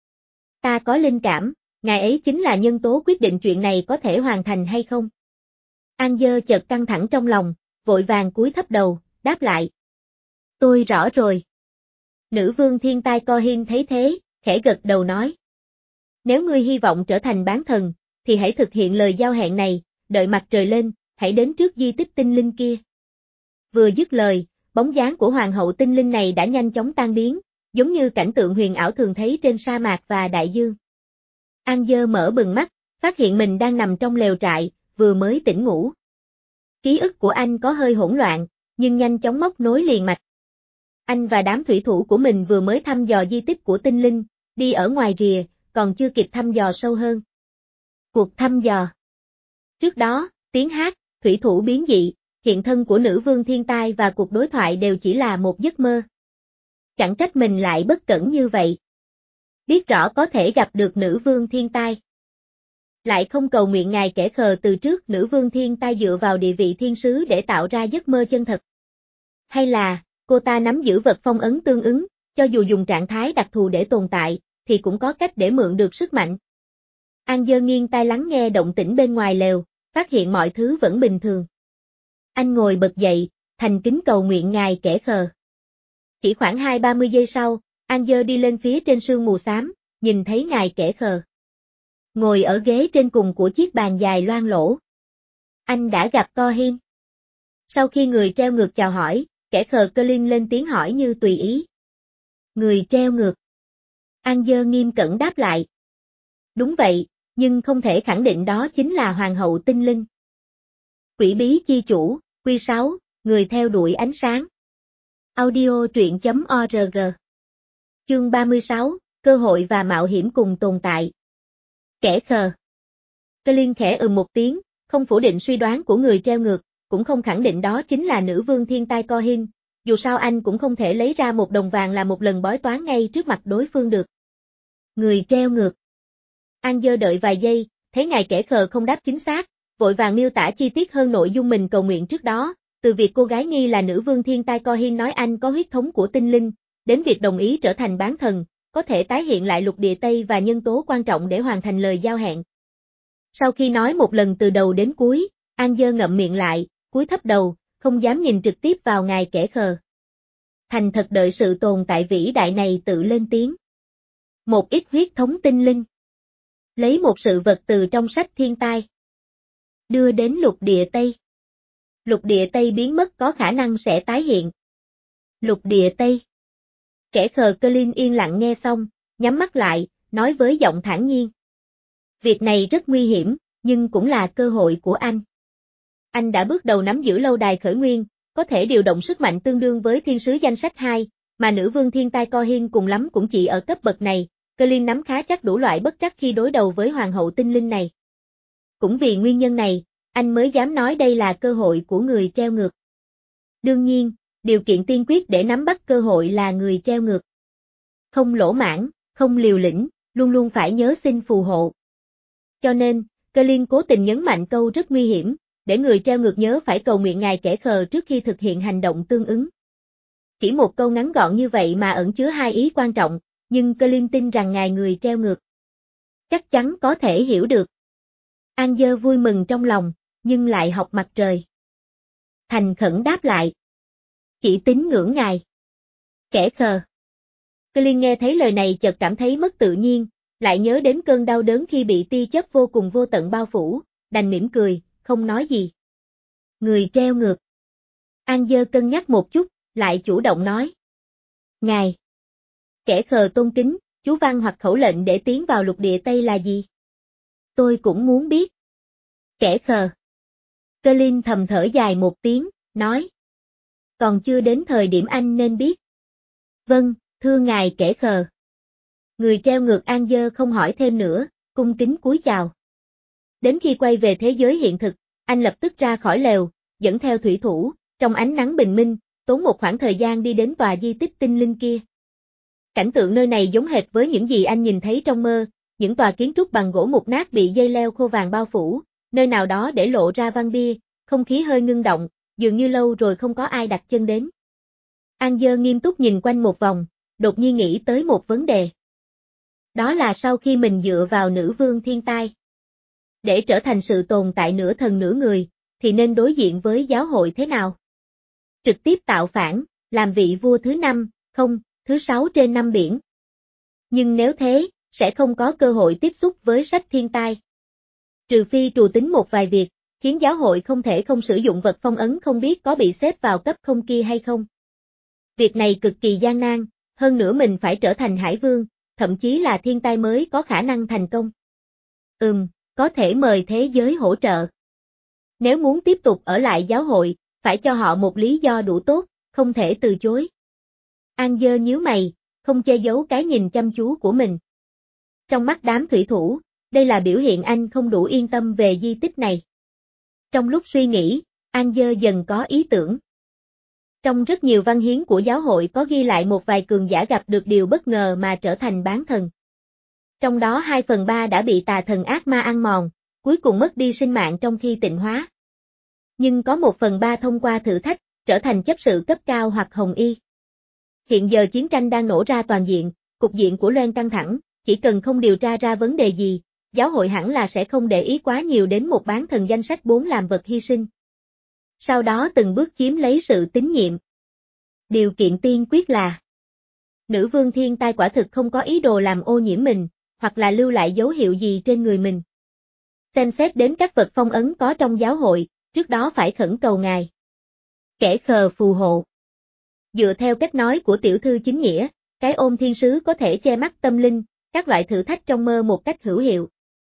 Ta có linh cảm, ngài ấy chính là nhân tố quyết định chuyện này có thể hoàn thành hay không. An Dơ chợt căng thẳng trong lòng, vội vàng cúi thấp đầu, đáp lại. Tôi rõ rồi. Nữ vương thiên tai Co Hiên thấy thế, khẽ gật đầu nói. Nếu ngươi hy vọng trở thành bán thần, thì hãy thực hiện lời giao hẹn này, đợi mặt trời lên, hãy đến trước di tích tinh linh kia. Vừa dứt lời, bóng dáng của hoàng hậu tinh linh này đã nhanh chóng tan biến, giống như cảnh tượng huyền ảo thường thấy trên sa mạc và đại dương. An Dơ mở bừng mắt, phát hiện mình đang nằm trong lều trại, vừa mới tỉnh ngủ. Ký ức của anh có hơi hỗn loạn, nhưng nhanh chóng móc nối liền mạch. Anh và đám thủy thủ của mình vừa mới thăm dò di tích của tinh linh, đi ở ngoài rìa, còn chưa kịp thăm dò sâu hơn. Cuộc thăm dò. Trước đó, tiếng hát, thủy thủ biến dị, hiện thân của nữ vương thiên tai và cuộc đối thoại đều chỉ là một giấc mơ. Chẳng trách mình lại bất cẩn như vậy. Biết rõ có thể gặp được nữ vương thiên tai. Lại không cầu nguyện ngài kẻ khờ từ trước nữ vương thiên tai dựa vào địa vị thiên sứ để tạo ra giấc mơ chân thật. Hay là, cô ta nắm giữ vật phong ấn tương ứng, cho dù dùng trạng thái đặc thù để tồn tại, thì cũng có cách để mượn được sức mạnh. An Dơ nghiêng tai lắng nghe động tĩnh bên ngoài lều, phát hiện mọi thứ vẫn bình thường. Anh ngồi bật dậy, thành kính cầu nguyện ngài kẻ khờ. Chỉ khoảng hai ba mươi giây sau, An Dơ đi lên phía trên sương mù xám, nhìn thấy ngài kẻ khờ. Ngồi ở ghế trên cùng của chiếc bàn dài loang lỗ. Anh đã gặp Cohin. Sau khi người treo ngược chào hỏi, kẻ khờ Colin lên tiếng hỏi như tùy ý. Người treo ngược. An Dơ nghiêm cẩn đáp lại. Đúng vậy, nhưng không thể khẳng định đó chính là Hoàng hậu tinh linh. Quỷ bí chi chủ, quy sáu, người theo đuổi ánh sáng. Audio truyện chấm org. Chương ba mươi sáu, cơ hội và mạo hiểm cùng tồn tại. Kẻ khờ. Colin khẽ ừ một tiếng, không phủ định suy đoán của người treo ngược, cũng không khẳng định đó chính là nữ vương thiên tai Cohin, dù sao anh cũng không thể lấy ra một đồng vàng là một lần bói toán ngay trước mặt đối phương được. Người treo ngược. An Dơ đợi vài giây, thấy ngài kẻ khờ không đáp chính xác, vội vàng miêu tả chi tiết hơn nội dung mình cầu nguyện trước đó, từ việc cô gái nghi là nữ vương thiên tai Cohin nói anh có huyết thống của tinh linh, đến việc đồng ý trở thành bán thần, có thể tái hiện lại lục địa Tây và nhân tố quan trọng để hoàn thành lời giao hẹn. Sau khi nói một lần từ đầu đến cuối, An Dơ ngậm miệng lại, cúi thấp đầu, không dám nhìn trực tiếp vào ngài kẻ khờ. Thành thật đợi sự tồn tại vĩ đại này tự lên tiếng. Một ít huyết thống tinh linh. Lấy một sự vật từ trong sách thiên tai. Đưa đến lục địa Tây. Lục địa Tây biến mất có khả năng sẽ tái hiện. Lục địa Tây. Kẻ khờ Colin yên lặng nghe xong, nhắm mắt lại, nói với giọng thản nhiên. Việc này rất nguy hiểm, nhưng cũng là cơ hội của anh. Anh đã bước đầu nắm giữ lâu đài khởi nguyên, có thể điều động sức mạnh tương đương với thiên sứ danh sách hai, mà nữ vương thiên tai Cohin cùng lắm cũng chỉ ở cấp bậc này, Colin nắm khá chắc đủ loại bất trắc khi đối đầu với hoàng hậu tinh linh này. Cũng vì nguyên nhân này, anh mới dám nói đây là cơ hội của người treo ngược. Đương nhiên, điều kiện tiên quyết để nắm bắt cơ hội là người treo ngược. Không lỗ mãn, không liều lĩnh, luôn luôn phải nhớ xin phù hộ. Cho nên, Colin cố tình nhấn mạnh câu rất nguy hiểm, để người treo ngược nhớ phải cầu nguyện ngài kẻ khờ trước khi thực hiện hành động tương ứng. Chỉ một câu ngắn gọn như vậy mà ẩn chứa hai ý quan trọng, nhưng Colin tin rằng ngài người treo ngược chắc chắn có thể hiểu được. An Dơ vui mừng trong lòng, nhưng lại học mặt trời. Thành khẩn đáp lại. Chỉ tín ngưỡng ngài. Kẻ khờ. Colin nghe thấy lời này chợt cảm thấy mất tự nhiên, lại nhớ đến cơn đau đớn khi bị tia chớp vô cùng vô tận bao phủ, đành mỉm cười, không nói gì. Người treo ngược. An Dơ cân nhắc một chút, lại chủ động nói. Ngài. Kẻ khờ tôn kính, chú văn hoặc khẩu lệnh để tiến vào lục địa Tây là gì? Tôi cũng muốn biết. Kẻ khờ. Colin thầm thở dài một tiếng, nói. Còn chưa đến thời điểm anh nên biết. Vâng, thưa ngài kẻ khờ. Người treo ngược An Dơ không hỏi thêm nữa, cung kính cúi chào. Đến khi quay về thế giới hiện thực, anh lập tức ra khỏi lều, dẫn theo thủy thủ, trong ánh nắng bình minh, tốn một khoảng thời gian đi đến tòa di tích tinh linh kia. Cảnh tượng nơi này giống hệt với những gì anh nhìn thấy trong mơ, những tòa kiến trúc bằng gỗ mục nát bị dây leo khô vàng bao phủ, nơi nào đó để lộ ra văn bia, không khí hơi ngưng động, dường như lâu rồi không có ai đặt chân đến. An Dơ nghiêm túc nhìn quanh một vòng, đột nhiên nghĩ tới một vấn đề. Đó là sau khi mình dựa vào nữ vương thiên tai, để trở thành sự tồn tại nửa thần nửa người, thì nên đối diện với giáo hội thế nào? Trực tiếp tạo phản, làm vị vua thứ năm, không, thứ sáu trên năm biển. Nhưng nếu thế, sẽ không có cơ hội tiếp xúc với sách thiên tai. Trừ phi trù tính một vài việc, khiến giáo hội không thể không sử dụng vật phong ấn không biết có bị xếp vào cấp không kia hay không. Việc này cực kỳ gian nan, hơn nữa mình phải trở thành hải vương, thậm chí là thiên tai mới có khả năng thành công. Ừm, có thể mời thế giới hỗ trợ. Nếu muốn tiếp tục ở lại giáo hội, phải cho họ một lý do đủ tốt, không thể từ chối. An Dơ nhíu mày, không che giấu cái nhìn chăm chú của mình. Trong mắt đám thủy thủ, đây là biểu hiện anh không đủ yên tâm về di tích này. Trong lúc suy nghĩ, An Dơ dần có ý tưởng. Trong rất nhiều văn hiến của giáo hội có ghi lại một vài cường giả gặp được điều bất ngờ mà trở thành bán thần. Trong đó hai phần ba đã bị tà thần ác ma ăn mòn, cuối cùng mất đi sinh mạng trong khi tịnh hóa. Nhưng có một phần ba thông qua thử thách, trở thành chấp sự cấp cao hoặc hồng y. Hiện giờ chiến tranh đang nổ ra toàn diện, cục diện của Loan căng thẳng, chỉ cần không điều tra ra vấn đề gì, giáo hội hẳn là sẽ không để ý quá nhiều đến một bán thần danh sách bốn làm vật hy sinh. Sau đó từng bước chiếm lấy sự tín nhiệm. Điều kiện tiên quyết là nữ vương thiên tai quả thực không có ý đồ làm ô nhiễm mình, hoặc là lưu lại dấu hiệu gì trên người mình. Xem xét đến các vật phong ấn có trong giáo hội, trước đó phải khẩn cầu ngài kẻ khờ phù hộ. Dựa theo cách nói của tiểu thư chính nghĩa, cái ôm thiên sứ có thể che mắt tâm linh, các loại thử thách trong mơ một cách hữu hiệu.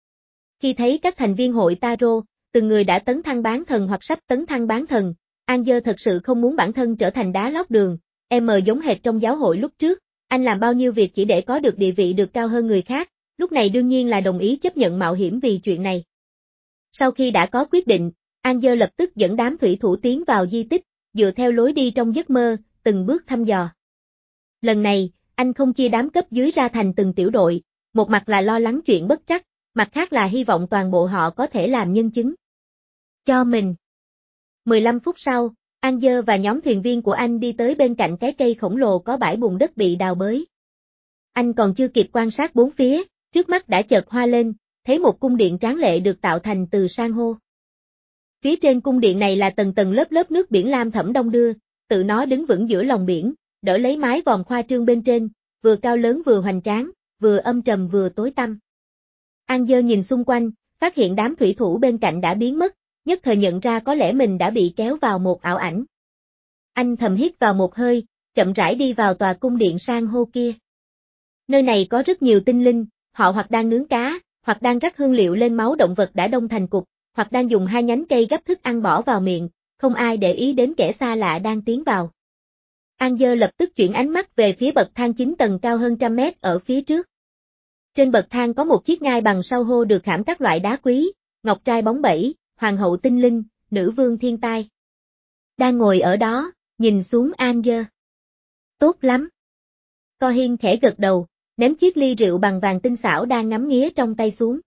Khi thấy các thành viên hội Tarot, từng người đã tấn thăng bán thần hoặc sắp tấn thăng bán thần, An Dơ thật sự không muốn bản thân trở thành đá lót đường, em giống hệt trong giáo hội lúc trước, anh làm bao nhiêu việc chỉ để có được địa vị được cao hơn người khác, lúc này đương nhiên là đồng ý chấp nhận mạo hiểm vì chuyện này. Sau khi đã có quyết định, An Dơ lập tức dẫn đám thủy thủ tiến vào di tích, dựa theo lối đi trong giấc mơ, từng bước thăm dò. Lần này, anh không chia đám cấp dưới ra thành từng tiểu đội, một mặt là lo lắng chuyện bất trắc, mặt khác là hy vọng toàn bộ họ có thể làm nhân chứng cho mình. mười lăm phút sau, An Dơ và nhóm thuyền viên của anh đi tới bên cạnh cái cây khổng lồ có bãi bùn đất bị đào bới. Anh còn chưa kịp quan sát bốn phía, trước mắt đã chợt hoa lên, thấy một cung điện tráng lệ được tạo thành từ san hô. Phía trên cung điện này là tầng tầng lớp lớp nước biển lam thẫm đong đưa, tự nó đứng vững giữa lòng biển, đỡ lấy mái vòm khoa trương bên trên, vừa cao lớn vừa hoành tráng, vừa âm trầm vừa tối tăm. An Dơ nhìn xung quanh, phát hiện đám thủy thủ bên cạnh đã biến mất, nhất thời nhận ra có lẽ mình đã bị kéo vào một ảo ảnh. Anh thầm hít vào một hơi, chậm rãi đi vào tòa cung điện san hô kia. Nơi này có rất nhiều tinh linh, họ hoặc đang nướng cá, hoặc đang rắc hương liệu lên máu động vật đã đông thành cục, hoặc đang dùng hai nhánh cây gấp thức ăn bỏ vào miệng, không ai để ý đến kẻ xa lạ đang tiến vào. An Dơ lập tức chuyển ánh mắt về phía bậc thang chín tầng cao hơn trăm mét ở phía trước. Trên bậc thang có một chiếc ngai bằng sao hô được khảm các loại đá quý, ngọc trai bóng bẩy, hoàng hậu tinh linh, nữ vương thiên tai. Đang ngồi ở đó, nhìn xuống An Dơ. Tốt lắm. Co Hiên khẽ gật đầu, ném chiếc ly rượu bằng vàng tinh xảo đang ngắm nghía trong tay xuống.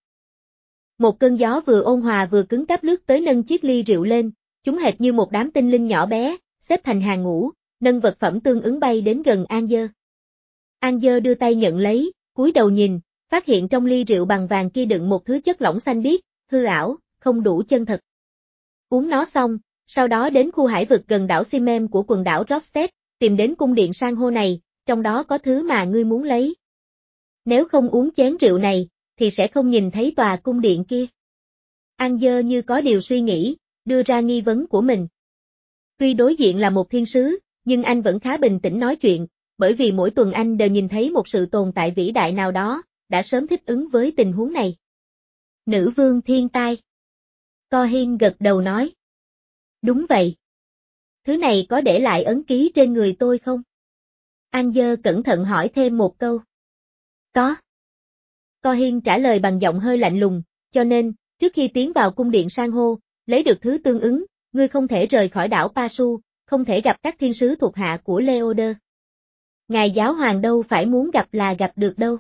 Một cơn gió vừa ôn hòa vừa cứng cáp lướt tới nâng chiếc ly rượu lên, chúng hệt như một đám tinh linh nhỏ bé, xếp thành hàng ngũ, nâng vật phẩm tương ứng bay đến gần An Dơ. An Dơ đưa tay nhận lấy, cúi đầu nhìn, phát hiện trong ly rượu bằng vàng kia đựng một thứ chất lỏng xanh biếc, hư ảo, không đủ chân thật. Uống nó xong, sau đó đến khu hải vực gần đảo Simem của quần đảo Rostet, tìm đến cung điện san hô này, trong đó có thứ mà ngươi muốn lấy. Nếu không uống chén rượu này, thì sẽ không nhìn thấy tòa cung điện kia. An Dơ như có điều suy nghĩ, đưa ra nghi vấn của mình. Tuy đối diện là một thiên sứ, nhưng anh vẫn khá bình tĩnh nói chuyện, bởi vì mỗi tuần anh đều nhìn thấy một sự tồn tại vĩ đại nào đó, đã sớm thích ứng với tình huống này. Nữ vương thiên tai. Co Hiên gật đầu nói. Đúng vậy. Thứ này có để lại ấn ký trên người tôi không? An Dơ cẩn thận hỏi thêm một câu. Có. Co Hiên trả lời bằng giọng hơi lạnh lùng, cho nên, trước khi tiến vào cung điện san hô, lấy được thứ tương ứng, ngươi không thể rời khỏi đảo Pasu, không thể gặp các thiên sứ thuộc hạ của Leoder. Ngài giáo hoàng đâu phải muốn gặp là gặp được đâu.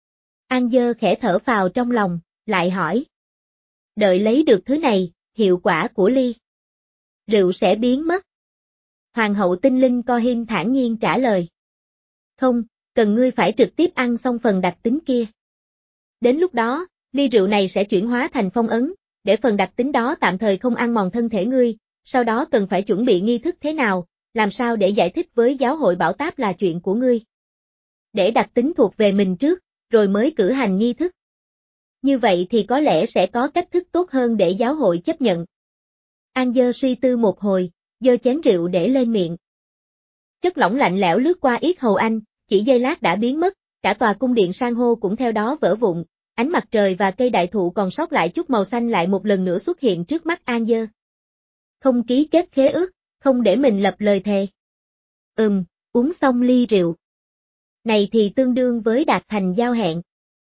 An Dơ khẽ thở phào trong lòng, lại hỏi. Đợi lấy được thứ này, hiệu quả của ly rượu sẽ biến mất. Hoàng hậu tinh linh Co Hiên thản nhiên trả lời. Không, cần ngươi phải trực tiếp ăn xong phần đặc tính kia. Đến lúc đó, ly rượu này sẽ chuyển hóa thành phong ấn, để phần đặc tính đó tạm thời không ăn mòn thân thể ngươi, sau đó cần phải chuẩn bị nghi thức thế nào, làm sao để giải thích với giáo hội bảo táp là chuyện của ngươi. Để đặc tính thuộc về mình trước, rồi mới cử hành nghi thức. Như vậy thì có lẽ sẽ có cách thức tốt hơn để giáo hội chấp nhận. An Dơ suy tư một hồi, giơ chén rượu để lên miệng. Chất lỏng lạnh lẽo lướt qua yết hầu anh, chỉ giây lát đã biến mất, cả tòa cung điện san hô cũng theo đó vỡ vụn, ánh mặt trời và cây đại thụ còn sót lại chút màu xanh lại một lần nữa xuất hiện trước mắt An Dơ. Không ký kết khế ước, không để mình lập lời thề. Ừm, uống xong ly rượu này thì tương đương với đạt thành giao hẹn.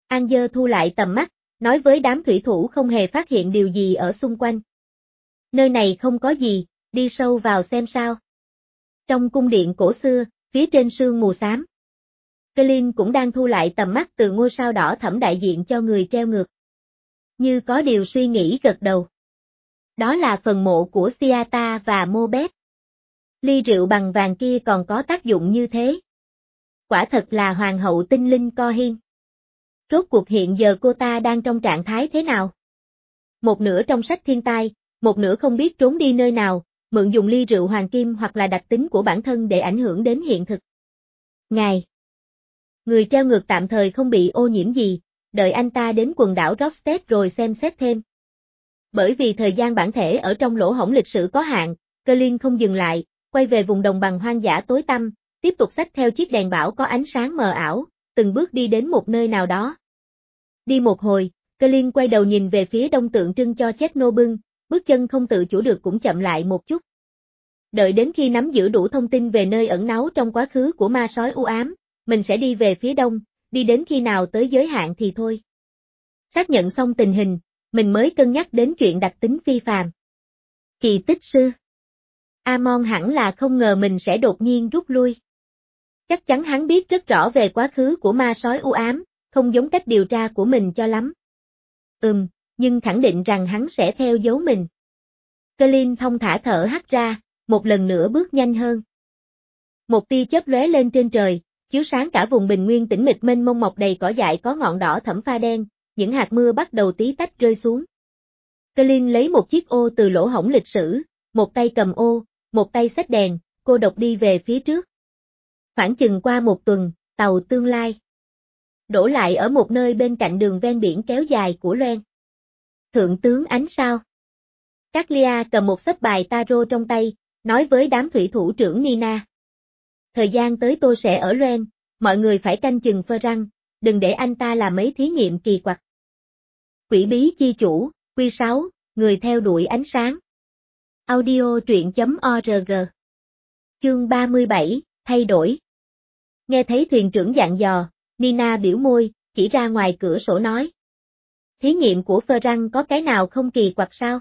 Angel thu lại tầm mắt, nói với đám thủy thủ không hề phát hiện điều gì ở xung quanh. Nơi này không có gì, đi sâu vào xem sao. Trong cung điện cổ xưa, phía trên sương mù xám, Colin cũng đang thu lại tầm mắt từ ngôi sao đỏ thẫm đại diện cho người treo ngược. Như có điều suy nghĩ gật đầu. Đó là phần mộ của Siata và Mobet. Ly rượu bằng vàng kia còn có tác dụng như thế. Quả thật là hoàng hậu tinh linh Cohin. Rốt cuộc hiện giờ cô ta đang trong trạng thái thế nào? Một nửa trong sách thiên tai, một nửa không biết trốn đi nơi nào, mượn dùng ly rượu hoàng kim hoặc là đặc tính của bản thân để ảnh hưởng đến hiện thực. Ngài. Người treo ngược tạm thời không bị ô nhiễm gì, đợi anh ta đến quần đảo Rockstead rồi xem xét thêm. Bởi vì thời gian bản thể ở trong lỗ hổng lịch sử có hạn, Colin không dừng lại, quay về vùng đồng bằng hoang dã tối tăm, tiếp tục xách theo chiếc đèn bão có ánh sáng mờ ảo, từng bước đi đến một nơi nào đó. Đi một hồi, Colin quay đầu nhìn về phía đông tượng trưng cho Chernobyl, bước chân không tự chủ được cũng chậm lại một chút. Đợi đến khi nắm giữ đủ thông tin về nơi ẩn náu trong quá khứ của ma sói u ám, mình sẽ đi về phía đông, đi đến khi nào tới giới hạn thì thôi. Xác nhận xong tình hình, mình mới cân nhắc đến chuyện đặc tính phi phàm. Kỳ tích sư. Amon hẳn là không ngờ mình sẽ đột nhiên rút lui. Chắc chắn hắn biết rất rõ về quá khứ của ma sói u ám, không giống cách điều tra của mình cho lắm. Ừm, nhưng khẳng định rằng hắn sẽ theo dấu mình. Colin thong thả thở hắt ra, một lần nữa bước nhanh hơn. Một tia chớp lóe lên trên trời, chiếu sáng cả vùng bình nguyên tĩnh mịch mênh mông mọc đầy cỏ dại có ngọn đỏ thẫm pha đen, những hạt mưa bắt đầu tí tách rơi xuống. Colin lấy một chiếc ô từ lỗ hổng lịch sử, một tay cầm ô, một tay xách đèn, cô độc đi về phía trước. Khoảng chừng qua một tuần, tàu tương lai đổ lại ở một nơi bên cạnh đường ven biển kéo dài của Loen. Thượng tướng ánh sao. Caglia cầm một xấp bài tarot trong tay, nói với đám thủy thủ trưởng Nina. Thời gian tới tôi sẽ ở Loen, mọi người phải canh chừng Ferrăng, đừng để anh ta làm mấy thí nghiệm kỳ quặc. Quỷ bí chi chủ, Quy sáu, người theo đuổi ánh sáng. Audio truyện chấm org. Chương ba mươi bảy, thay đổi. Nghe thấy thuyền trưởng dặn dò, Nina biểu môi, chỉ ra ngoài cửa sổ nói. Thí nghiệm của Ferrăng có cái nào không kỳ quặc sao?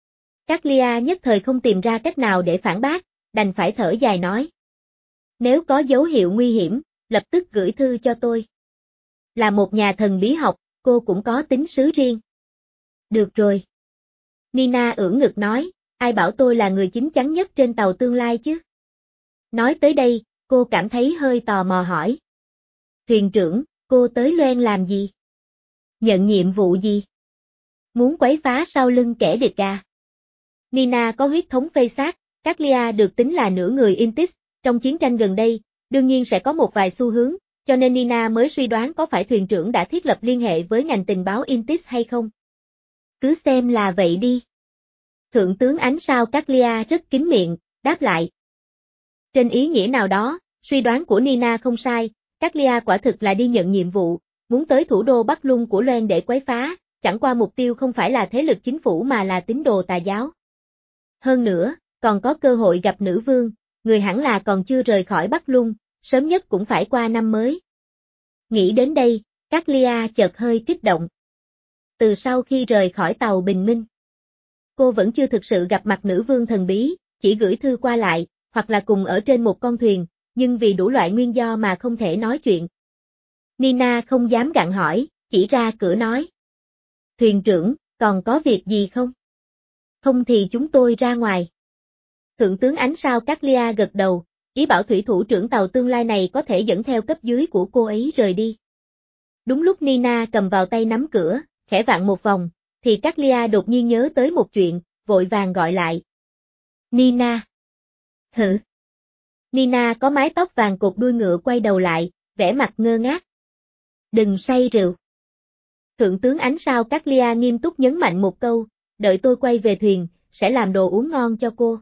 Caglia nhất thời không tìm ra cách nào để phản bác, đành phải thở dài nói. Nếu có dấu hiệu nguy hiểm, lập tức gửi thư cho tôi. Là một nhà thần bí học, cô cũng có tính sứ riêng. Được rồi. Nina ưỡn ngực nói, ai bảo tôi là người chín chắn nhất trên tàu tương lai chứ? Nói tới đây, cô cảm thấy hơi tò mò hỏi. Thuyền trưởng, cô tới Loen làm gì? Nhận nhiệm vụ gì? Muốn quấy phá sau lưng kẻ địch à? Nina có huyết thống phê xác, Caglia được tính là nửa người Intis, trong chiến tranh gần đây, đương nhiên sẽ có một vài xu hướng, cho nên Nina mới suy đoán có phải thuyền trưởng đã thiết lập liên hệ với ngành tình báo Intis hay không. Cứ xem là vậy đi. Thượng tướng ánh sao Caglia rất kín miệng, đáp lại. Trên ý nghĩa nào đó, suy đoán của Nina không sai, Caglia quả thực là đi nhận nhiệm vụ, muốn tới thủ đô Bắc Luân của Loen để quấy phá, chẳng qua mục tiêu không phải là thế lực chính phủ mà là tín đồ tà giáo. Hơn nữa, còn có cơ hội gặp nữ vương, người hẳn là còn chưa rời khỏi Bắc Luân, sớm nhất cũng phải qua năm mới. Nghĩ đến đây, Caglia chợt hơi kích động. Từ sau khi rời khỏi tàu bình minh, cô vẫn chưa thực sự gặp mặt nữ vương thần bí, chỉ gửi thư qua lại, hoặc là cùng ở trên một con thuyền, nhưng vì đủ loại nguyên do mà không thể nói chuyện. Nina không dám gặng hỏi, chỉ ra cửa nói. Thuyền trưởng, còn có việc gì không? Không thì chúng tôi ra ngoài. Thượng tướng ánh sao Caglia gật đầu, ý bảo thủy thủ trưởng tàu tương lai này có thể dẫn theo cấp dưới của cô ấy rời đi. Đúng lúc Nina cầm vào tay nắm cửa, khẽ vặn một vòng, thì Caglia đột nhiên nhớ tới một chuyện, vội vàng gọi lại. Nina. Hử? Nina có mái tóc vàng cột đuôi ngựa quay đầu lại, vẻ mặt ngơ ngác. Đừng say rượu. Thượng tướng ánh sao Caglia nghiêm túc nhấn mạnh một câu, đợi tôi quay về thuyền, sẽ làm đồ uống ngon cho cô.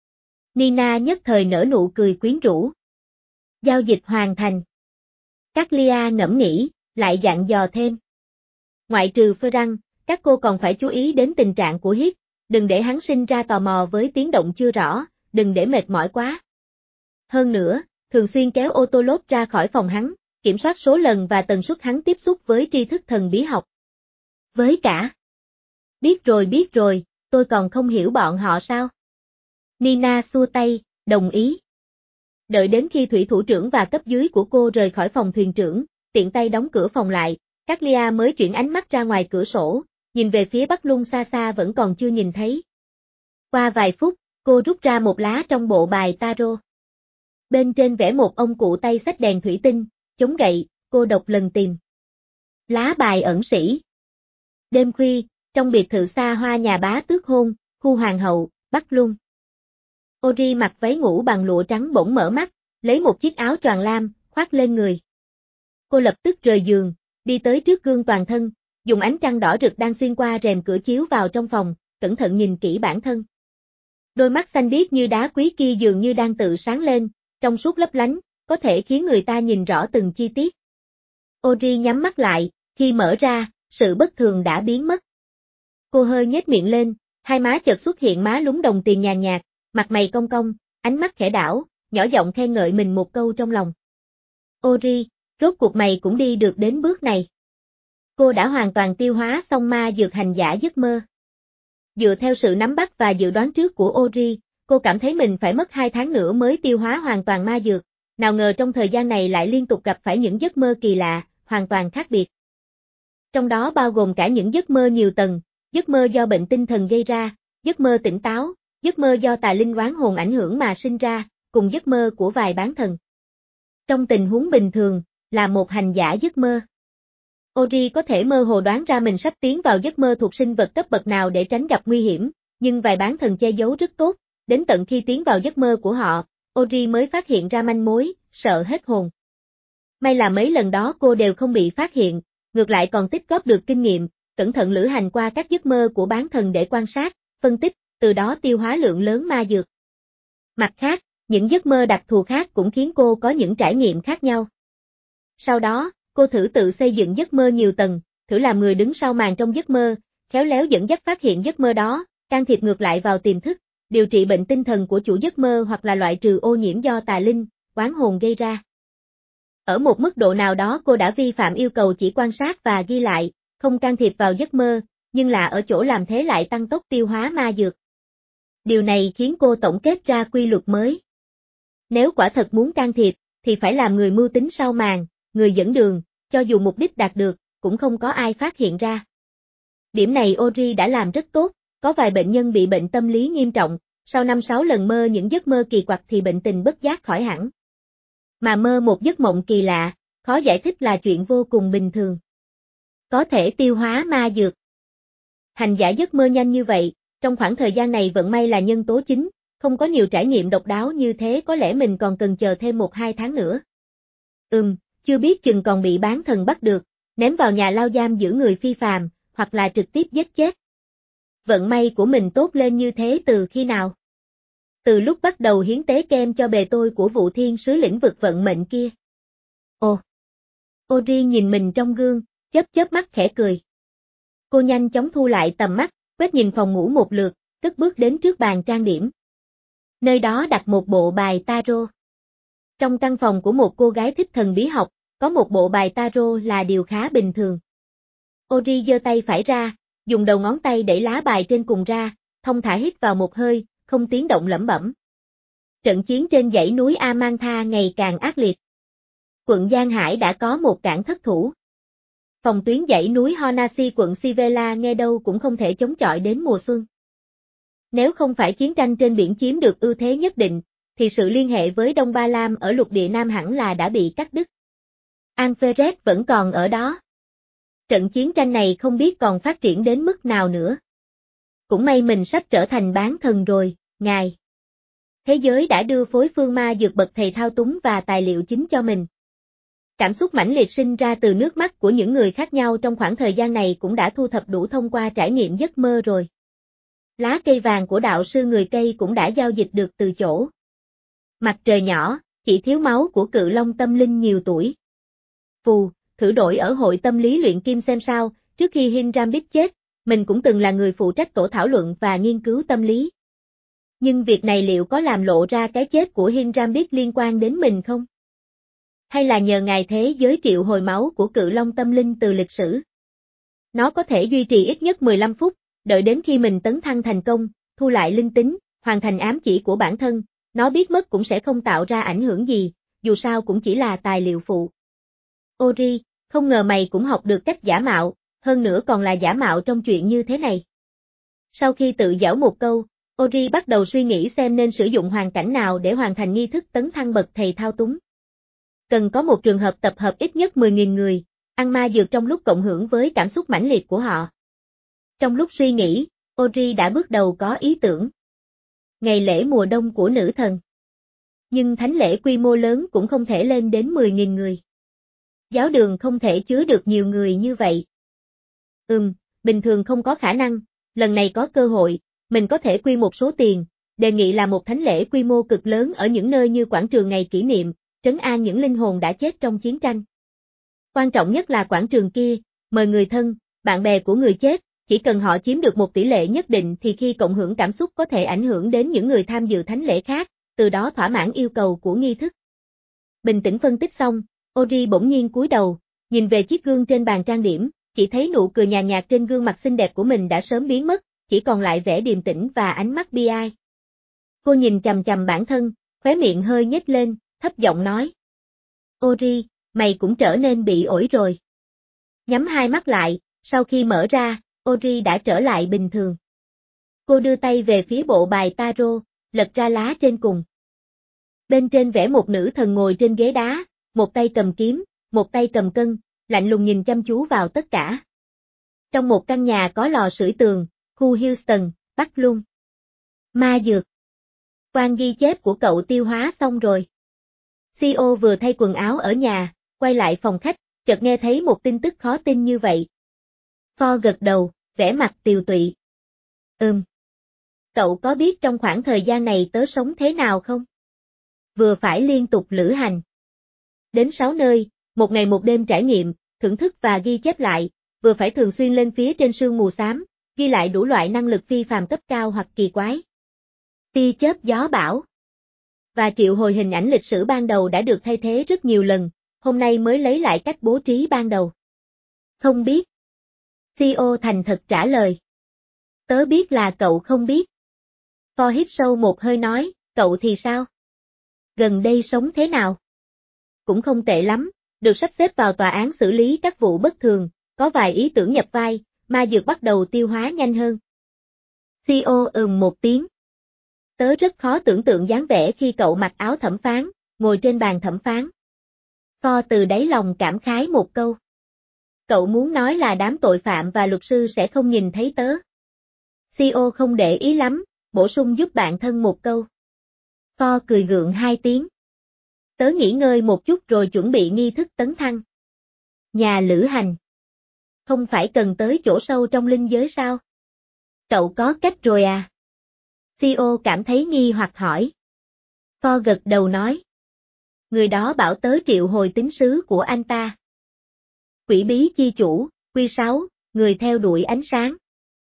Nina nhất thời nở nụ cười quyến rũ. Giao dịch hoàn thành. Caglia ngẫm nghĩ, lại dặn dò thêm. Ngoại trừ Ferrăng, các cô còn phải chú ý đến tình trạng của Hiết, đừng để hắn sinh ra tò mò với tiếng động chưa rõ, đừng để mệt mỏi quá. Hơn nữa, thường xuyên kéo ô tô lốp ra khỏi phòng hắn, kiểm soát số lần và tần suất hắn tiếp xúc với tri thức thần bí học. Với cả. Biết rồi biết rồi, tôi còn không hiểu bọn họ sao? Nina xua tay, đồng ý. Đợi đến khi thủy thủ trưởng và cấp dưới của cô rời khỏi phòng thuyền trưởng, tiện tay đóng cửa phòng lại, Caglia mới chuyển ánh mắt ra ngoài cửa sổ, nhìn về phía Bắc Lung xa xa vẫn còn chưa nhìn thấy. Qua vài phút, cô rút ra một lá trong bộ bài tarot. Bên trên vẽ một ông cụ tay xách đèn thủy tinh, chống gậy, cô đọc lần tìm. Lá bài ẩn sĩ. Đêm khuya, trong biệt thự xa hoa nhà bá tước hôn, khu hoàng hậu, Bắc Lung. Ori mặc váy ngủ bằng lụa trắng bỗng mở mắt, lấy một chiếc áo choàng lam, khoác lên người. Cô lập tức rời giường, đi tới trước gương toàn thân, dùng ánh trăng đỏ rực đang xuyên qua rèm cửa chiếu vào trong phòng, cẩn thận nhìn kỹ bản thân. Đôi mắt xanh biếc như đá quý kia dường như đang tự sáng lên, trong suốt lấp lánh, có thể khiến người ta nhìn rõ từng chi tiết. Ori nhắm mắt lại, khi mở ra, sự bất thường đã biến mất. Cô hơi nhếch miệng lên, hai má chợt xuất hiện má lúm đồng tiền nhàn nhạt, mặt mày cong cong, ánh mắt khẽ đảo, nhỏ giọng khen ngợi mình một câu trong lòng. Ori, rốt cuộc mày cũng đi được đến bước này. Cô đã hoàn toàn tiêu hóa xong ma dược hành giả giấc mơ. Dựa theo sự nắm bắt và dự đoán trước của Ori, cô cảm thấy mình phải mất hai tháng nữa mới tiêu hóa hoàn toàn ma dược, nào ngờ trong thời gian này lại liên tục gặp phải những giấc mơ kỳ lạ, hoàn toàn khác biệt. Trong đó bao gồm cả những giấc mơ nhiều tầng, giấc mơ do bệnh tinh thần gây ra, giấc mơ tỉnh táo, giấc mơ do tà linh oán hồn ảnh hưởng mà sinh ra, cùng giấc mơ của vài bán thần. Trong tình huống bình thường, là một hành giả giấc mơ. Ori có thể mơ hồ đoán ra mình sắp tiến vào giấc mơ thuộc sinh vật cấp bậc nào để tránh gặp nguy hiểm, nhưng vài bán thần che giấu rất tốt, đến tận khi tiến vào giấc mơ của họ, Ori mới phát hiện ra manh mối, sợ hết hồn. May là mấy lần đó cô đều không bị phát hiện, ngược lại còn tích góp được kinh nghiệm, cẩn thận lữ hành qua các giấc mơ của bán thần để quan sát, phân tích, từ đó tiêu hóa lượng lớn ma dược. Mặt khác, những giấc mơ đặc thù khác cũng khiến cô có những trải nghiệm khác nhau. Sau đó, cô thử tự xây dựng giấc mơ nhiều tầng, thử làm người đứng sau màn trong giấc mơ, khéo léo dẫn dắt phát hiện giấc mơ đó, can thiệp ngược lại vào tiềm thức, điều trị bệnh tinh thần của chủ giấc mơ hoặc là loại trừ ô nhiễm do tà linh, oán hồn gây ra. Ở một mức độ nào đó cô đã vi phạm yêu cầu chỉ quan sát và ghi lại, không can thiệp vào giấc mơ, nhưng là ở chỗ làm thế lại tăng tốc tiêu hóa ma dược. Điều này khiến cô tổng kết ra quy luật mới. Nếu quả thật muốn can thiệp, thì phải làm người mưu tính sau màn, người dẫn đường, cho dù mục đích đạt được, cũng không có ai phát hiện ra. Điểm này Ori đã làm rất tốt, có vài bệnh nhân bị bệnh tâm lý nghiêm trọng, sau năm sáu lần mơ những giấc mơ kỳ quặc thì bệnh tình bất giác khỏi hẳn. Mà mơ một giấc mộng kỳ lạ, khó giải thích là chuyện vô cùng bình thường. Có thể tiêu hóa ma dược. Hành giả giấc mơ nhanh như vậy, trong khoảng thời gian này vận may là nhân tố chính, không có nhiều trải nghiệm độc đáo như thế có lẽ mình còn cần chờ thêm một hai tháng nữa. Ừm, chưa biết chừng còn bị bán thần bắt được, ném vào nhà lao giam giữ người phi phàm, hoặc là trực tiếp giết chết. Vận may của mình tốt lên như thế từ khi nào? Từ lúc bắt đầu hiến tế kem cho bề tôi của vụ thiên sứ lĩnh vực vận mệnh kia. Ồ! Ori nhìn mình trong gương, chớp chớp mắt khẽ cười. Cô nhanh chóng thu lại tầm mắt, quét nhìn phòng ngủ một lượt, cất bước đến trước bàn trang điểm. Nơi đó đặt một bộ bài tarot. Trong căn phòng của một cô gái thích thần bí học, có một bộ bài tarot là điều khá bình thường. Ori giơ tay phải ra, dùng đầu ngón tay đẩy lá bài trên cùng ra, thong thả hít vào một hơi, không tiếng động lẩm bẩm. Trận chiến trên dãy núi Amantha ngày càng ác liệt. Quận Giang Hải đã có một cảng thất thủ. Phòng tuyến dãy núi Honasi quận Sivela nghe đâu cũng không thể chống chọi đến mùa xuân. Nếu không phải chiến tranh trên biển chiếm được ưu thế nhất định, thì sự liên hệ với Đông Ba Lam ở lục địa Nam hẳn là đã bị cắt đứt. Alpheret vẫn còn ở đó. Trận chiến tranh này không biết còn phát triển đến mức nào nữa. Cũng may mình sắp trở thành bán thần rồi, ngài. Thế giới đã đưa phối phương ma dược bậc thầy thao túng và tài liệu chính cho mình. Cảm xúc mãnh liệt sinh ra từ nước mắt của những người khác nhau trong khoảng thời gian này cũng đã thu thập đủ thông qua trải nghiệm giấc mơ rồi. Lá cây vàng của đạo sư người cây cũng đã giao dịch được từ chỗ. Mặt trời nhỏ, chỉ thiếu máu của cự long tâm linh nhiều tuổi. Phù, thử đổi ở hội tâm lý luyện kim xem sao, trước khi Hinrambit chết, mình cũng từng là người phụ trách tổ thảo luận và nghiên cứu tâm lý. Nhưng việc này liệu có làm lộ ra cái chết của Hinrambit liên quan đến mình không? hay là nhờ ngài thế giới triệu hồi máu của cự long tâm linh từ lịch sử. Nó có thể duy trì ít nhất mười lăm phút, đợi đến khi mình tấn thăng thành công, thu lại linh tính, hoàn thành ám chỉ của bản thân, nó biết mất cũng sẽ không tạo ra ảnh hưởng gì, dù sao cũng chỉ là tài liệu phụ. Ori, không ngờ mày cũng học được cách giả mạo, hơn nữa còn là giả mạo trong chuyện như thế này. Sau khi tự giảo một câu, Ori bắt đầu suy nghĩ xem nên sử dụng hoàn cảnh nào để hoàn thành nghi thức tấn thăng bậc thầy thao túng. Cần có một trường hợp tập hợp ít nhất mười nghìn người, ăn ma dược trong lúc cộng hưởng với cảm xúc mãnh liệt của họ. Trong lúc suy nghĩ, Ori đã bước đầu có ý tưởng. Ngày lễ mùa đông của nữ thần. Nhưng thánh lễ quy mô lớn cũng không thể lên đến mười nghìn người. Giáo đường không thể chứa được nhiều người như vậy. Ừm, bình thường không có khả năng, lần này có cơ hội, mình có thể quy một số tiền, đề nghị là một thánh lễ quy mô cực lớn ở những nơi như quảng trường ngày kỷ niệm, trấn an những linh hồn đã chết trong chiến tranh. Quan trọng nhất là quảng trường kia, mời người thân, bạn bè của người chết, chỉ cần họ chiếm được một tỷ lệ nhất định thì khi cộng hưởng cảm xúc có thể ảnh hưởng đến những người tham dự thánh lễ khác, từ đó thỏa mãn yêu cầu của nghi thức. Bình tĩnh phân tích xong, Ori bỗng nhiên cúi đầu, nhìn về chiếc gương trên bàn trang điểm, chỉ thấy nụ cười nhàn nhạt trên gương mặt xinh đẹp của mình đã sớm biến mất, chỉ còn lại vẻ điềm tĩnh và ánh mắt bi ai. Cô nhìn chằm chằm bản thân, khóe miệng hơi nhếch lên, thấp giọng nói. Ori, mày cũng trở nên bị ổi rồi. Nhắm hai mắt lại, sau khi mở ra, Ori đã trở lại bình thường. Cô đưa tay về phía bộ bài tarot, lật ra lá trên cùng. Bên trên vẽ một nữ thần ngồi trên ghế đá, một tay cầm kiếm, một tay cầm cân, lạnh lùng nhìn chăm chú vào tất cả. Trong một căn nhà có lò sưởi tường, khu Houston, Bắc Lung. Ma dược. Quan ghi chép của cậu tiêu hóa xong rồi. xê e ô vừa thay quần áo ở nhà, quay lại phòng khách, chợt nghe thấy một tin tức khó tin như vậy. Ford gật đầu, vẻ mặt tiều tụy. Ừm. Cậu có biết trong khoảng thời gian này tớ sống thế nào không? Vừa phải liên tục lữ hành. Đến sáu nơi, một ngày một đêm trải nghiệm, thưởng thức và ghi chép lại, vừa phải thường xuyên lên phía trên sương mù xám, ghi lại đủ loại năng lực phi phàm cấp cao hoặc kỳ quái. Tia chớp gió bão. Và triệu hồi hình ảnh lịch sử ban đầu đã được thay thế rất nhiều lần, hôm nay mới lấy lại cách bố trí ban đầu. Không biết. xê e ô thành thật trả lời. Tớ biết là cậu không biết. Ford hít sâu một hơi nói, cậu thì sao? Gần đây sống thế nào? Cũng không tệ lắm, được sắp xếp vào tòa án xử lý các vụ bất thường, có vài ý tưởng nhập vai, ma dược bắt đầu tiêu hóa nhanh hơn. xê e ô ừm một tiếng. Tớ rất khó tưởng tượng dáng vẻ khi cậu mặc áo thẩm phán, ngồi trên bàn thẩm phán. Ford từ đáy lòng cảm khái một câu. Cậu muốn nói là đám tội phạm và luật sư sẽ không nhìn thấy tớ. xê e ô không để ý lắm, bổ sung giúp bạn thân một câu. Ford cười gượng hai tiếng. Tớ nghỉ ngơi một chút rồi chuẩn bị nghi thức tấn thăng. Nhà lữ hành. Không phải cần tới chỗ sâu trong linh giới sao? Cậu có cách rồi à? xê e ô cảm thấy nghi hoặc hỏi. Ford gật đầu nói. Người đó bảo tớ triệu hồi tín sứ của anh ta. Quỷ bí chi chủ, quy sáu, người theo đuổi ánh sáng.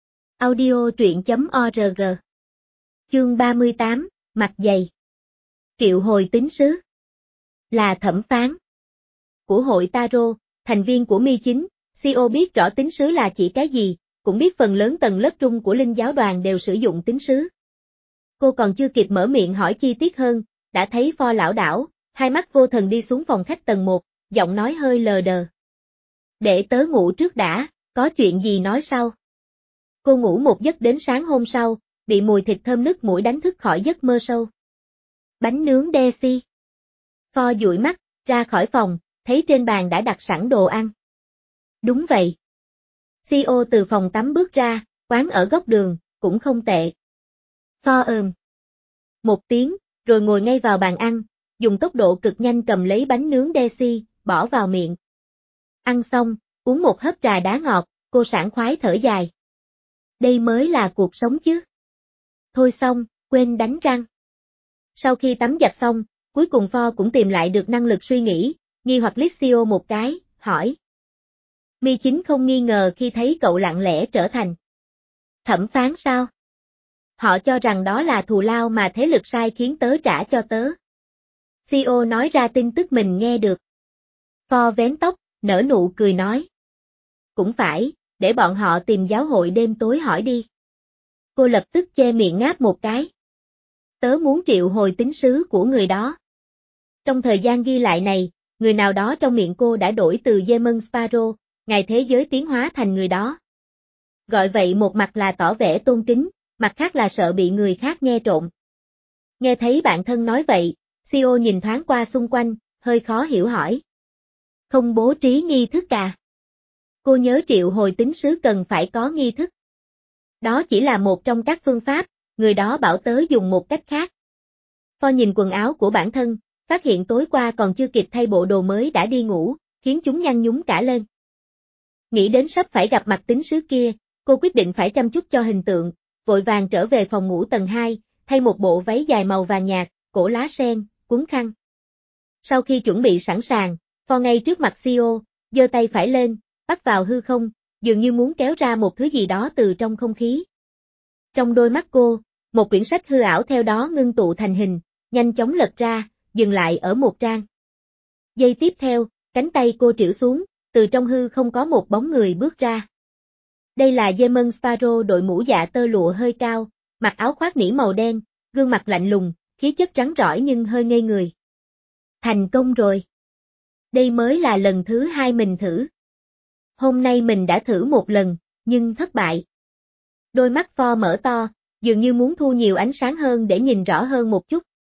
Audio truyện chấm org. Chương ba mươi tám, mặt dày. Triệu hồi tín sứ. Là thẩm phán. Của hội Tarot, thành viên của Mi chín, xê e ô biết rõ tín sứ là chỉ cái gì, cũng biết phần lớn tầng lớp trung của linh giáo đoàn đều sử dụng tín sứ. Cô còn chưa kịp mở miệng hỏi chi tiết hơn, đã thấy Ford lảo đảo, hai mắt vô thần đi xuống phòng khách tầng một, giọng nói hơi lờ đờ. Để tớ ngủ trước đã, có chuyện gì nói sau. Cô ngủ một giấc đến sáng hôm sau, bị mùi thịt thơm nức mũi đánh thức khỏi giấc mơ sâu. Bánh nướng Desi. Ford dụi mắt, ra khỏi phòng, thấy trên bàn đã đặt sẵn đồ ăn. Đúng vậy. xê e ô từ phòng tắm bước ra, quán ở góc đường, cũng không tệ. Ford ừm. Một tiếng, rồi ngồi ngay vào bàn ăn, dùng tốc độ cực nhanh cầm lấy bánh nướng Desi, bỏ vào miệng. Ăn xong, uống một hớp trà đá ngọt, cô sảng khoái thở dài. Đây mới là cuộc sống chứ. Thôi xong, quên đánh răng. Sau khi tắm giặt xong, cuối cùng Ford cũng tìm lại được năng lực suy nghĩ, nghi hoặc liếc xê e ô một cái, hỏi. Mi chín không nghi ngờ khi thấy cậu lặng lẽ trở thành thẩm phán sao? Họ cho rằng đó là thù lao mà thế lực sai khiến tớ trả cho tớ. xê e ô nói ra tin tức mình nghe được. Ford vén tóc, nở nụ cười nói. Cũng phải, để bọn họ tìm giáo hội đêm tối hỏi đi. Cô lập tức che miệng ngáp một cái. Tớ muốn triệu hồi tín sứ của người đó. Trong thời gian ghi lại này, người nào đó trong miệng cô đã đổi từ Demon Sparrow, ngài thế giới tiến hóa thành người đó. Gọi vậy một mặt là tỏ vẻ tôn kính, mặt khác là sợ bị người khác nghe trộm. Nghe thấy bạn thân nói vậy, xê e ô nhìn thoáng qua xung quanh, hơi khó hiểu hỏi. Không bố trí nghi thức à? Cô nhớ triệu hồi tín sứ cần phải có nghi thức. Đó chỉ là một trong các phương pháp, người đó bảo tớ dùng một cách khác. Ford nhìn quần áo của bản thân, phát hiện tối qua còn chưa kịp thay bộ đồ mới đã đi ngủ, khiến chúng nhăn nhúm cả lên. Nghĩ đến sắp phải gặp mặt tín sứ kia, cô quyết định phải chăm chút cho hình tượng, vội vàng trở về phòng ngủ tầng hai, thay một bộ váy dài màu vàng nhạt, cổ lá sen, quấn khăn. Sau khi chuẩn bị sẵn sàng, Ford ngay trước mặt xê e ô, giơ tay phải lên, bắt vào hư không, dường như muốn kéo ra một thứ gì đó từ trong không khí. Trong đôi mắt cô, một quyển sách hư ảo theo đó ngưng tụ thành hình, nhanh chóng lật ra, dừng lại ở một trang. Giây tiếp theo, cánh tay cô trĩu xuống, từ trong hư không có một bóng người bước ra. Đây là Demon Sparrow đội mũ dạ tơ lụa hơi cao, mặc áo khoác nỉ màu đen, gương mặt lạnh lùng, khí chất rắn rỏi nhưng hơi ngây người. Thành công rồi. Đây mới là lần thứ hai mình thử. Hôm nay mình đã thử một lần, nhưng thất bại. Đôi mắt Ford mở to, dường như muốn thu nhiều ánh sáng hơn để nhìn rõ hơn một chút.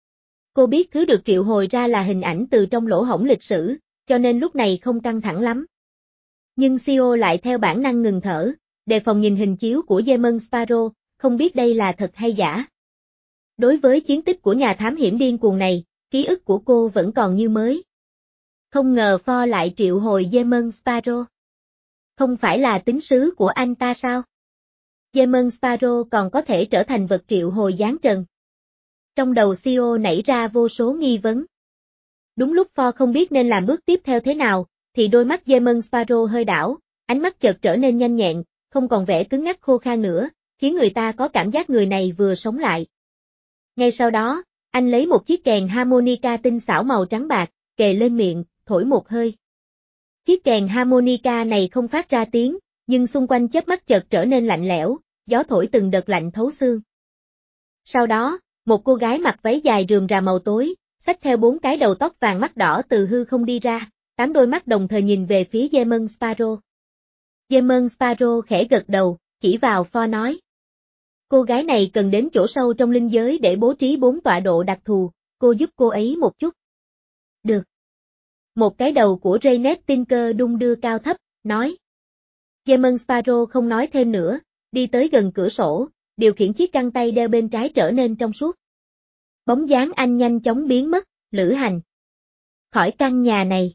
Cô biết thứ được triệu hồi ra là hình ảnh từ trong lỗ hổng lịch sử, cho nên lúc này không căng thẳng lắm. Nhưng xê e ô lại theo bản năng ngừng thở, đề phòng nhìn hình chiếu của Demon Sparrow, không biết đây là thật hay giả. Đối với chiến tích của nhà thám hiểm điên cuồng này, ký ức của cô vẫn còn như mới. Không ngờ Ford lại triệu hồi Demon Sparrow. Không phải là tín sứ của anh ta sao? Demon Sparrow còn có thể trở thành vật triệu hồi giáng trần. Trong đầu xê e ô nảy ra vô số nghi vấn. Đúng lúc Ford không biết nên làm bước tiếp theo thế nào, thì đôi mắt Demon Sparrow hơi đảo, ánh mắt chợt trở nên nhanh nhẹn, không còn vẻ cứng ngắc khô khan nữa, khiến người ta có cảm giác người này vừa sống lại. Ngay sau đó, anh lấy một chiếc kèn harmonica tinh xảo màu trắng bạc, kề lên miệng, thổi một hơi. Chiếc kèn harmonica này không phát ra tiếng, nhưng xung quanh chớp mắt chợt trở nên lạnh lẽo, gió thổi từng đợt lạnh thấu xương. Sau đó, một cô gái mặc váy dài rườm rà màu tối, xách theo bốn cái đầu tóc vàng mắt đỏ từ hư không đi ra, tám đôi mắt đồng thời nhìn về phía Demon Sparrow. Demon Sparrow khẽ gật đầu, chỉ vào Ford nói. Cô gái này cần đến chỗ sâu trong linh giới để bố trí bốn tọa độ đặc thù, cô giúp cô ấy một chút. Được. Một cái đầu của Raynet Tinker đung đưa cao thấp, nói. Demon Sparrow không nói thêm nữa, đi tới gần cửa sổ, điều khiển chiếc găng tay đeo bên trái trở nên trong suốt. Bóng dáng anh nhanh chóng biến mất, lữ hành. Khỏi căn nhà này.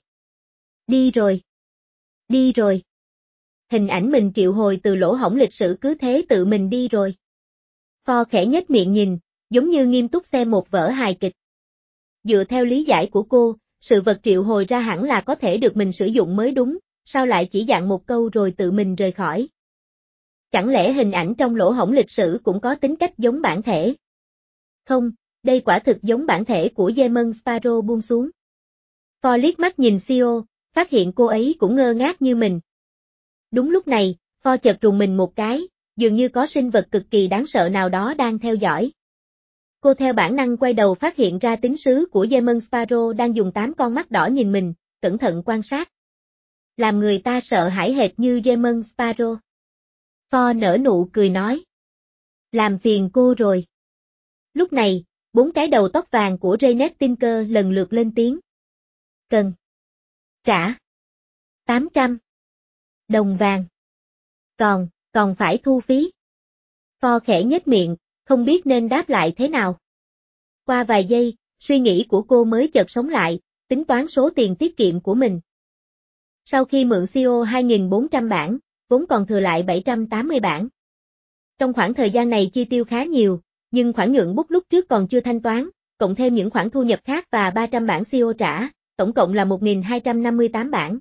Đi rồi. Đi rồi. Hình ảnh mình triệu hồi từ lỗ hổng lịch sử cứ thế tự mình đi rồi. Ford khẽ nhếch miệng nhìn, giống như nghiêm túc xem một vở hài kịch. Dựa theo lý giải của cô, sự vật triệu hồi ra hẳn là có thể được mình sử dụng mới đúng, sao lại chỉ dặn một câu rồi tự mình rời khỏi? Chẳng lẽ hình ảnh trong lỗ hổng lịch sử cũng có tính cách giống bản thể? Không, đây quả thực giống bản thể của Demon Sparrow buông xuống. Ford liếc mắt nhìn xê e ô, phát hiện cô ấy cũng ngơ ngác như mình. Đúng lúc này, Ford chợt rùng mình một cái, dường như có sinh vật cực kỳ đáng sợ nào đó đang theo dõi. Cô theo bản năng quay đầu phát hiện ra tín sứ của Demon Sparrow đang dùng tám con mắt đỏ nhìn mình, cẩn thận quan sát. Làm người ta sợ hãi hệt như Demon Sparrow. Ford nở nụ cười nói. Làm phiền cô rồi. Lúc này, bốn cái đầu tóc vàng của Raynet Tinker lần lượt lên tiếng. Cần. Trả. tám trăm. Đồng vàng. Còn, còn phải thu phí. Ford khẽ nhếch miệng, không biết nên đáp lại thế nào. Qua vài giây, suy nghĩ của cô mới chợt sống lại, tính toán số tiền tiết kiệm của mình. Sau khi mượn xê e ô hai nghìn bốn trăm bảng, vốn còn thừa lại bảy trăm tám mươi bảng. Trong khoảng thời gian này chi tiêu khá nhiều, nhưng khoản nhuận bút lúc trước còn chưa thanh toán, cộng thêm những khoản thu nhập khác và ba trăm bảng xê e ô trả, tổng cộng là một nghìn hai trăm năm mươi tám bảng.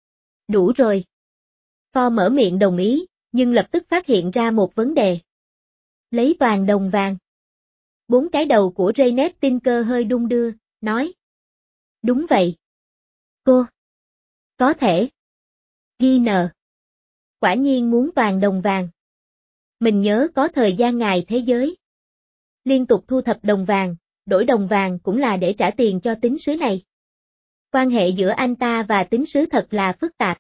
Đủ rồi. Ford mở miệng đồng ý, nhưng lập tức phát hiện ra một vấn đề. Lấy toàn đồng vàng. Bốn cái đầu của Raynet Tinker hơi đung đưa, nói. Đúng vậy. Cô. Có thể. Ghi nờ. Quả nhiên muốn vàng đồng vàng. Mình nhớ có thời gian ngài thế giới. Liên tục thu thập đồng vàng, đổi đồng vàng cũng là để trả tiền cho tín sứ này. Quan hệ giữa anh ta và tín sứ thật là phức tạp.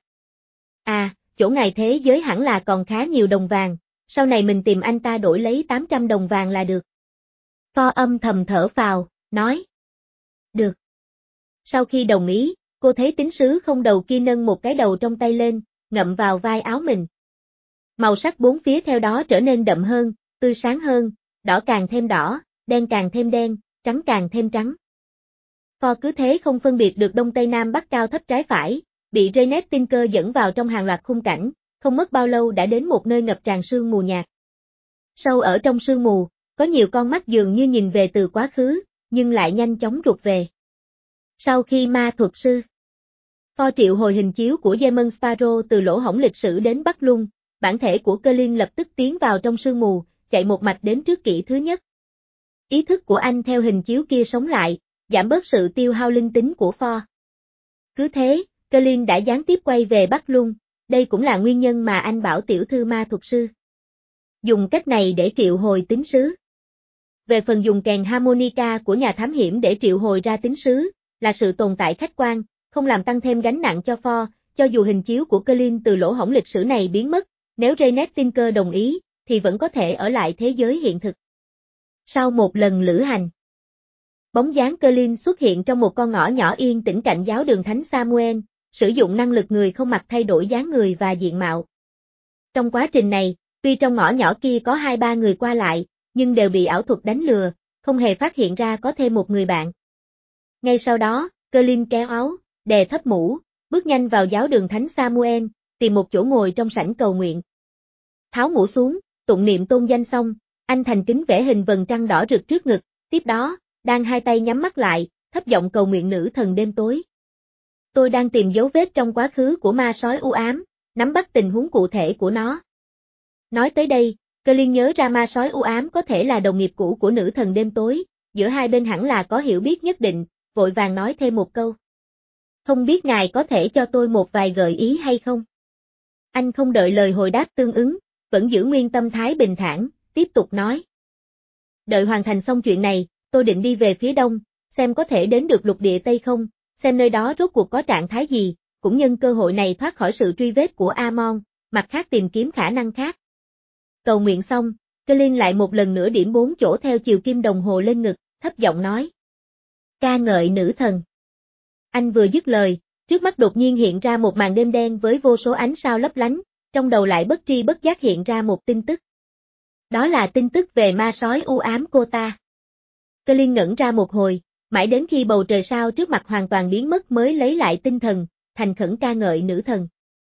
À, chỗ ngài thế giới hẳn là còn khá nhiều đồng vàng, sau này mình tìm anh ta đổi lấy tám trăm đồng vàng là được. Pho âm thầm thở phào, nói. Được. Sau khi đồng ý, cô thấy tín sứ không đầu kia nâng một cái đầu trong tay lên, ngậm vào vai áo mình. Màu sắc bốn phía theo đó trở nên đậm hơn, tươi sáng hơn, đỏ càng thêm đỏ, đen càng thêm đen, trắng càng thêm trắng. Pho cứ thế không phân biệt được đông tây nam bắc cao thấp trái phải, bị Raynet Tinker dẫn vào trong hàng loạt khung cảnh, không mất bao lâu đã đến một nơi ngập tràn sương mù nhạt. Sâu ở trong sương mù, có nhiều con mắt dường như nhìn về từ quá khứ, nhưng lại nhanh chóng rụt về. Sau khi ma thuật sư Pho triệu hồi hình chiếu của Demon Sparrow từ lỗ hổng lịch sử đến Bắc Lung, bản thể của Colin lập tức tiến vào trong sương mù, chạy một mạch đến trước kỷ thứ nhất. Ý thức của anh theo hình chiếu kia sống lại, giảm bớt sự tiêu hao linh tính của Pho. Cứ thế, Colin đã gián tiếp quay về Bắc Lung, đây cũng là nguyên nhân mà anh bảo tiểu thư ma thuật sư dùng cách này để triệu hồi tín sứ. Về phần dùng kèn harmonica của nhà thám hiểm để triệu hồi ra tín sứ, là sự tồn tại khách quan, không làm tăng thêm gánh nặng cho Pho, cho dù hình chiếu của Colin từ lỗ hổng lịch sử này biến mất, nếu Raynet Tinker đồng ý, thì vẫn có thể ở lại thế giới hiện thực. Sau một lần lữ hành, bóng dáng Colin xuất hiện trong một con ngõ nhỏ yên tĩnh cạnh giáo đường Thánh Samuel, sử dụng năng lực người không mặt thay đổi dáng người và diện mạo. Trong quá trình này, tuy trong ngõ nhỏ kia có hai ba người qua lại, nhưng đều bị ảo thuật đánh lừa, không hề phát hiện ra có thêm một người bạn. Ngay sau đó, Colin kéo áo, đè thấp mũ, bước nhanh vào giáo đường Thánh Samuel, tìm một chỗ ngồi trong sảnh cầu nguyện. Tháo mũ xuống, tụng niệm tôn danh xong, anh thành kính vẽ hình vầng trăng đỏ rực trước ngực, tiếp đó, đang hai tay nhắm mắt lại, thấp giọng cầu nguyện nữ thần đêm tối. Tôi đang tìm dấu vết trong quá khứ của ma sói u ám, nắm bắt tình huống cụ thể của nó. Nói tới đây, Colin nhớ ra ma sói u ám có thể là đồng nghiệp cũ của nữ thần đêm tối, giữa hai bên hẳn là có hiểu biết nhất định, vội vàng nói thêm một câu. Không biết ngài có thể cho tôi một vài gợi ý hay không? Anh không đợi lời hồi đáp tương ứng, vẫn giữ nguyên tâm thái bình thản, tiếp tục nói. Đợi hoàn thành xong chuyện này, tôi định đi về phía đông, xem có thể đến được lục địa Tây không, xem nơi đó rốt cuộc có trạng thái gì, cũng nhân cơ hội này thoát khỏi sự truy vết của Amon, mặt khác tìm kiếm khả năng khác. Cầu nguyện xong, Colin lại một lần nữa điểm bốn chỗ theo chiều kim đồng hồ lên ngực, thấp giọng nói. Ca ngợi nữ thần. Anh vừa dứt lời, trước mắt đột nhiên hiện ra một màn đêm đen với vô số ánh sao lấp lánh, trong đầu lại bất tri bất giác hiện ra một tin tức. Đó là tin tức về ma sói u ám cô ta. Colin ngẩn ra một hồi, mãi đến khi bầu trời sao trước mặt hoàn toàn biến mất mới lấy lại tinh thần, thành khẩn ca ngợi nữ thần.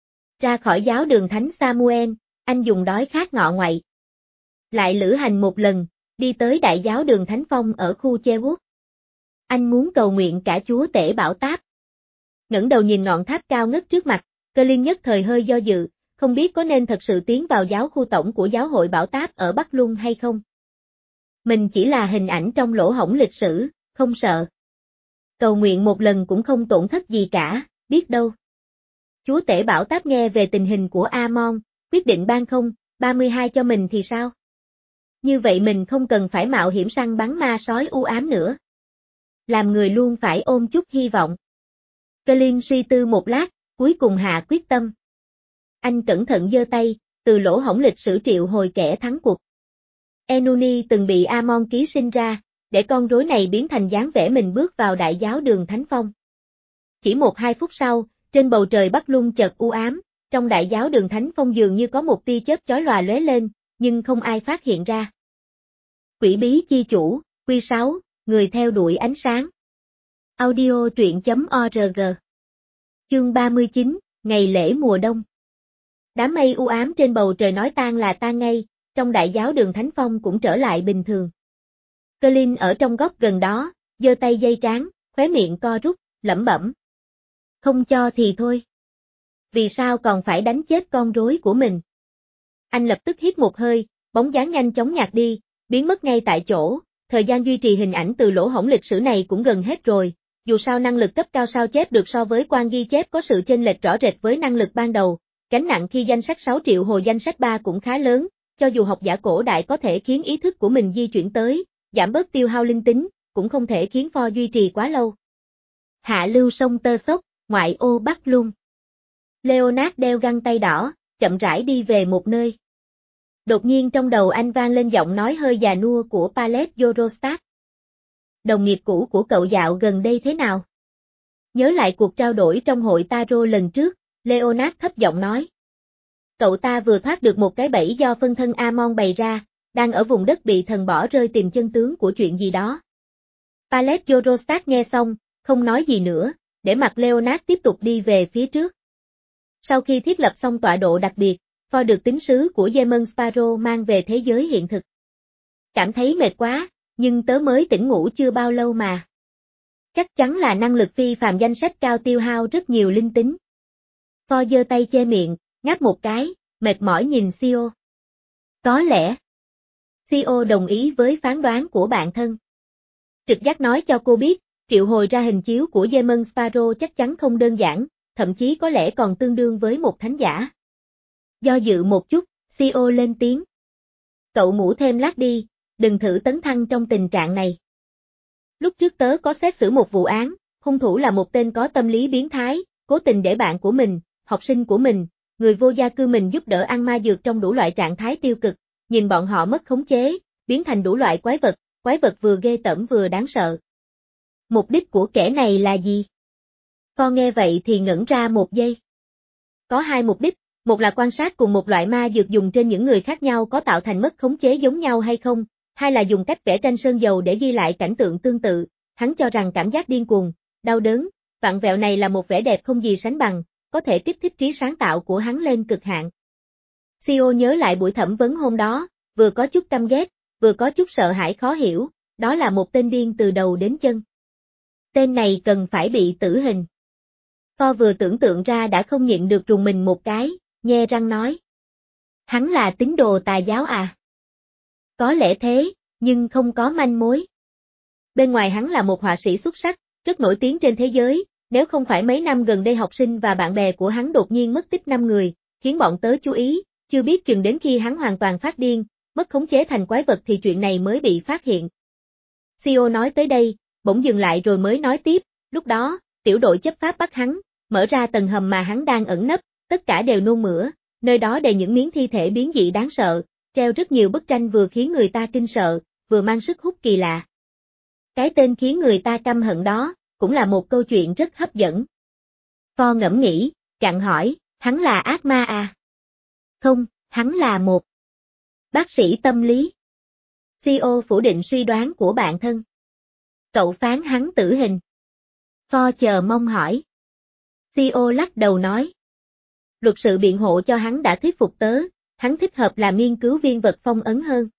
Ra khỏi giáo đường Thánh Samuel, anh dùng đói khát ngọ ngoại. Lại lữ hành một lần, đi tới đại giáo đường Thánh Phong ở khu Chewood. Anh muốn cầu nguyện cả chúa tể bảo táp. Ngẩng đầu nhìn ngọn tháp cao ngất trước mặt, Colin nhất thời hơi do dự, không biết có nên thật sự tiến vào giáo khu tổng của giáo hội bảo táp ở Bắc Lung hay không. Mình chỉ là hình ảnh trong lỗ hổng lịch sử, không sợ. Cầu nguyện một lần cũng không tổn thất gì cả, biết đâu. Chúa tể bảo táp nghe về tình hình của Amon, quyết định ban không, ba mươi hai cho mình thì sao? Như vậy mình không cần phải mạo hiểm săn bắn ma sói u ám nữa. Làm người luôn phải ôm chút hy vọng. Colin suy tư một lát, cuối cùng hạ quyết tâm. Anh cẩn thận giơ tay, từ lỗ hổng lịch sử triệu hồi kẻ thắng cuộc. Enuni từng bị Amon ký sinh ra, để con rối này biến thành dáng vẻ mình bước vào đại giáo đường Thánh Phong. Chỉ một hai phút sau, trên bầu trời Bắc Lung chợt u ám, trong đại giáo đường Thánh Phong dường như có một tia chớp chói lòa lóe lên, nhưng không ai phát hiện ra. Quỷ bí chi chủ, Quy sáu, người theo đuổi ánh sáng. Audio truyện chấm org. Chương ba mươi chín, ngày lễ mùa đông. Đám mây u ám trên bầu trời nói tan là tan ngay, trong đại giáo đường Thánh Phong cũng trở lại bình thường. Colin ở trong góc gần đó, giơ tay dây trán, khóe miệng co rút, lẩm bẩm. Không cho thì thôi. Vì sao còn phải đánh chết con rối của mình? Anh lập tức hít một hơi, bóng dáng nhanh chóng nhạt đi, biến mất ngay tại chỗ, thời gian duy trì hình ảnh từ lỗ hổng lịch sử này cũng gần hết rồi, dù sao năng lực cấp cao sao chép được so với quan ghi chép có sự chênh lệch rõ rệt với năng lực ban đầu, gánh nặng khi danh sách sáu triệu hồi danh sách ba cũng khá lớn, cho dù học giả cổ đại có thể khiến ý thức của mình di chuyển tới, giảm bớt tiêu hao linh tính, cũng không thể khiến pho duy trì quá lâu. Hạ lưu sông Tơ Sốc, ngoại ô Bắc Lung. Leonard đeo găng tay đỏ, chậm rãi đi về một nơi. Đột nhiên trong đầu anh vang lên giọng nói hơi già nua của Pallet Eurostat. Đồng nghiệp cũ của cậu dạo gần đây thế nào? Nhớ lại cuộc trao đổi trong hội Tarot lần trước, Leonard thấp giọng nói. Cậu ta vừa thoát được một cái bẫy do phân thân Amon bày ra, đang ở vùng đất bị thần bỏ rơi tìm chân tướng của chuyện gì đó. Pallet Eurostat nghe xong, không nói gì nữa, để mặc Leonard tiếp tục đi về phía trước. Sau khi thiết lập xong tọa độ đặc biệt, Ford được tín sứ của Demon Sparrow mang về thế giới hiện thực. Cảm thấy mệt quá, nhưng tớ mới tỉnh ngủ chưa bao lâu mà. Chắc chắn là năng lực phi phàm danh sách cao tiêu hao rất nhiều linh tính. Ford giơ tay che miệng, ngáp một cái, mệt mỏi nhìn xê e ô. Có lẽ. xê e ô đồng ý với phán đoán của bạn thân. Trực giác nói cho cô biết, triệu hồi ra hình chiếu của Demon Sparrow chắc chắn không đơn giản, thậm chí có lẽ còn tương đương với một thánh giả. Do dự một chút, xê e ô lên tiếng. Cậu ngủ thêm lát đi, đừng thử tấn thăng trong tình trạng này. Lúc trước tớ có xét xử một vụ án, hung thủ là một tên có tâm lý biến thái, cố tình để bạn của mình, học sinh của mình, người vô gia cư mình giúp đỡ ăn ma dược trong đủ loại trạng thái tiêu cực, nhìn bọn họ mất khống chế, biến thành đủ loại quái vật, quái vật vừa ghê tởm vừa đáng sợ. Mục đích của kẻ này là gì? Con nghe vậy thì ngẩn ra một giây. Có hai mục đích, một là quan sát cùng một loại ma dược dùng trên những người khác nhau có tạo thành mất khống chế giống nhau hay không, hai là dùng cách vẽ tranh sơn dầu để ghi lại cảnh tượng tương tự, hắn cho rằng cảm giác điên cuồng, đau đớn, vặn vẹo này là một vẻ đẹp không gì sánh bằng, có thể kích thích trí sáng tạo của hắn lên cực hạn. xê e ô nhớ lại buổi thẩm vấn hôm đó, vừa có chút căm ghét, vừa có chút sợ hãi khó hiểu, đó là một tên điên từ đầu đến chân. Tên này cần phải bị tử hình. Kho vừa tưởng tượng ra đã không nhịn được rùng mình một cái, nhe răng nói. Hắn là tín đồ tà giáo à? Có lẽ thế, nhưng không có manh mối. Bên ngoài hắn là một họa sĩ xuất sắc, rất nổi tiếng trên thế giới, nếu không phải mấy năm gần đây học sinh và bạn bè của hắn đột nhiên mất tích năm người, khiến bọn tớ chú ý, chưa biết chừng đến khi hắn hoàn toàn phát điên, mất khống chế thành quái vật thì chuyện này mới bị phát hiện. xê e ô nói tới đây, bỗng dừng lại rồi mới nói tiếp, lúc đó, tiểu đội chấp pháp bắt hắn, mở ra tầng hầm mà hắn đang ẩn nấp, tất cả đều nôn mửa, nơi đó đầy những miếng thi thể biến dị đáng sợ, treo rất nhiều bức tranh vừa khiến người ta kinh sợ, vừa mang sức hút kỳ lạ. Cái tên khiến người ta căm hận đó, cũng là một câu chuyện rất hấp dẫn. Pho ngẫm nghĩ, gặng hỏi, hắn là ác ma à? Không, hắn là một bác sĩ tâm lý. xê e ô phủ định suy đoán của bạn thân. Cậu phán hắn tử hình. Pho chờ mong hỏi. xê e ô lắc đầu nói. Luật sự biện hộ cho hắn đã thuyết phục tớ, hắn thích hợp làm nghiên cứu viên vật phong ấn hơn.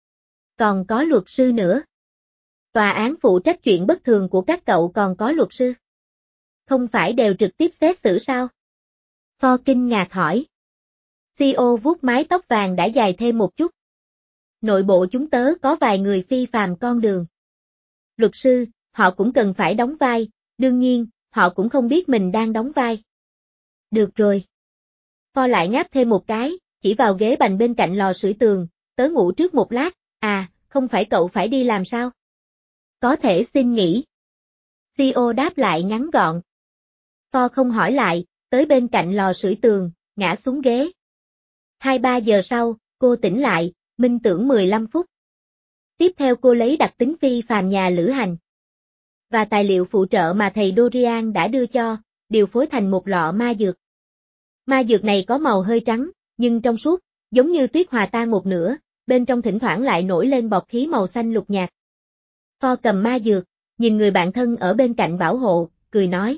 Còn có luật sư nữa. Tòa án phụ trách chuyện bất thường của các cậu còn có luật sư. Không phải đều trực tiếp xét xử sao? Pho kinh ngạc hỏi. xê e ô vuốt mái tóc vàng đã dài thêm một chút. Nội bộ chúng tớ có vài người phi phàm con đường. Luật sư, họ cũng cần phải đóng vai, đương nhiên, họ cũng không biết mình đang đóng vai. Được rồi. Pho lại ngáp thêm một cái, chỉ vào ghế bành bên cạnh lò sưởi tường, tớ ngủ trước một lát, à, không phải cậu phải đi làm sao? Có thể xin nghỉ. xê e ô đáp lại ngắn gọn. Pho không hỏi lại, tới bên cạnh lò sưởi tường, ngã xuống ghế. Hai ba giờ sau, cô tỉnh lại, minh tưởng mười lăm phút. Tiếp theo cô lấy đặc tính phi phàm nhà lữ hành và tài liệu phụ trợ mà thầy Dorian đã đưa cho, điều phối thành một lọ ma dược. Ma dược này có màu hơi trắng, nhưng trong suốt, giống như tuyết hòa tan một nửa, bên trong thỉnh thoảng lại nổi lên bọt khí màu xanh lục nhạt. Pho cầm ma dược, nhìn người bạn thân ở bên cạnh bảo hộ, cười nói.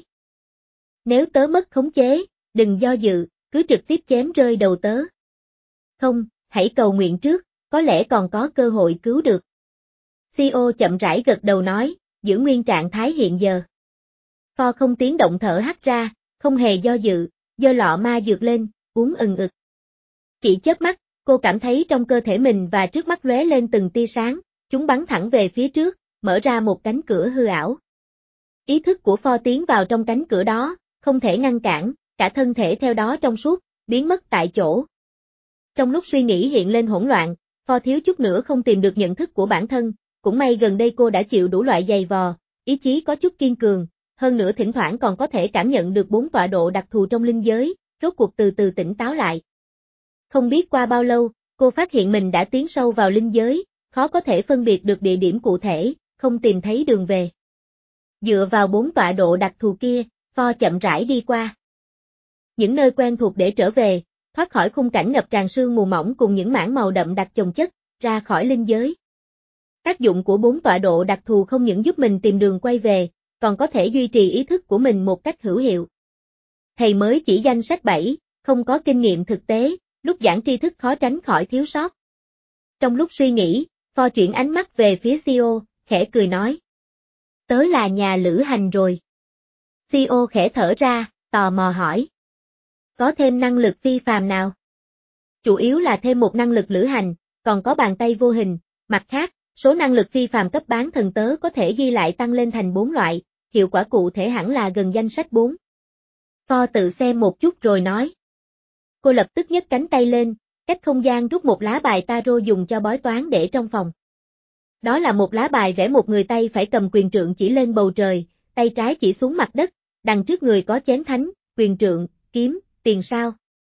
Nếu tớ mất khống chế, đừng do dự, cứ trực tiếp chém rơi đầu tớ. Không, hãy cầu nguyện trước, có lẽ còn có cơ hội cứu được. xê e ô chậm rãi gật đầu nói, giữ nguyên trạng thái hiện giờ. Pho không tiếng động thở hắt ra, không hề do dự, giơ lọ ma dược lên, uống ừng ực. Chỉ chớp mắt, cô cảm thấy trong cơ thể mình và trước mắt lóe lên từng tia sáng, chúng bắn thẳng về phía trước, mở ra một cánh cửa hư ảo. Ý thức của Pho tiến vào trong cánh cửa đó, không thể ngăn cản, cả thân thể theo đó trong suốt, biến mất tại chỗ. Trong lúc suy nghĩ hiện lên hỗn loạn, Pho thiếu chút nữa không tìm được nhận thức của bản thân, cũng may gần đây cô đã chịu đủ loại giày vò, ý chí có chút kiên cường, hơn nữa thỉnh thoảng còn có thể cảm nhận được bốn tọa độ đặc thù trong linh giới, rốt cuộc từ từ tỉnh táo lại. Không biết qua bao lâu, cô phát hiện mình đã tiến sâu vào linh giới, khó có thể phân biệt được địa điểm cụ thể, không tìm thấy đường về. Dựa vào bốn tọa độ đặc thù kia, Pho chậm rãi đi qua những nơi quen thuộc để trở về, thoát khỏi khung cảnh ngập tràn sương mù mỏng cùng những mảng màu đậm đặc chồng chất, ra khỏi linh giới. Tác dụng của bốn tọa độ đặc thù không những giúp mình tìm đường quay về, còn có thể duy trì ý thức của mình một cách hữu hiệu. Thầy mới chỉ danh sách bảy, không có kinh nghiệm thực tế, lúc giảng tri thức khó tránh khỏi thiếu sót. Trong lúc suy nghĩ, Pho chuyển ánh mắt về phía xê e ô, khẽ cười nói. Tớ là nhà lữ hành rồi. xê e ô khẽ thở ra, tò mò hỏi. Có thêm năng lực phi phàm nào? Chủ yếu là thêm một năng lực lữ hành, còn có bàn tay vô hình, mặt khác, số năng lực phi phàm cấp bán thần tớ có thể ghi lại tăng lên thành bốn loại, hiệu quả cụ thể hẳn là gần danh sách bốn. Pho tự xem một chút rồi nói. Cô lập tức nhấc cánh tay lên, cách không gian rút một lá bài tarot dùng cho bói toán để trong phòng. Đó là một lá bài vẽ một người tay phải cầm quyền trượng chỉ lên bầu trời, tay trái chỉ xuống mặt đất, đằng trước người có chén thánh, quyền trượng, kiếm, tiền sao.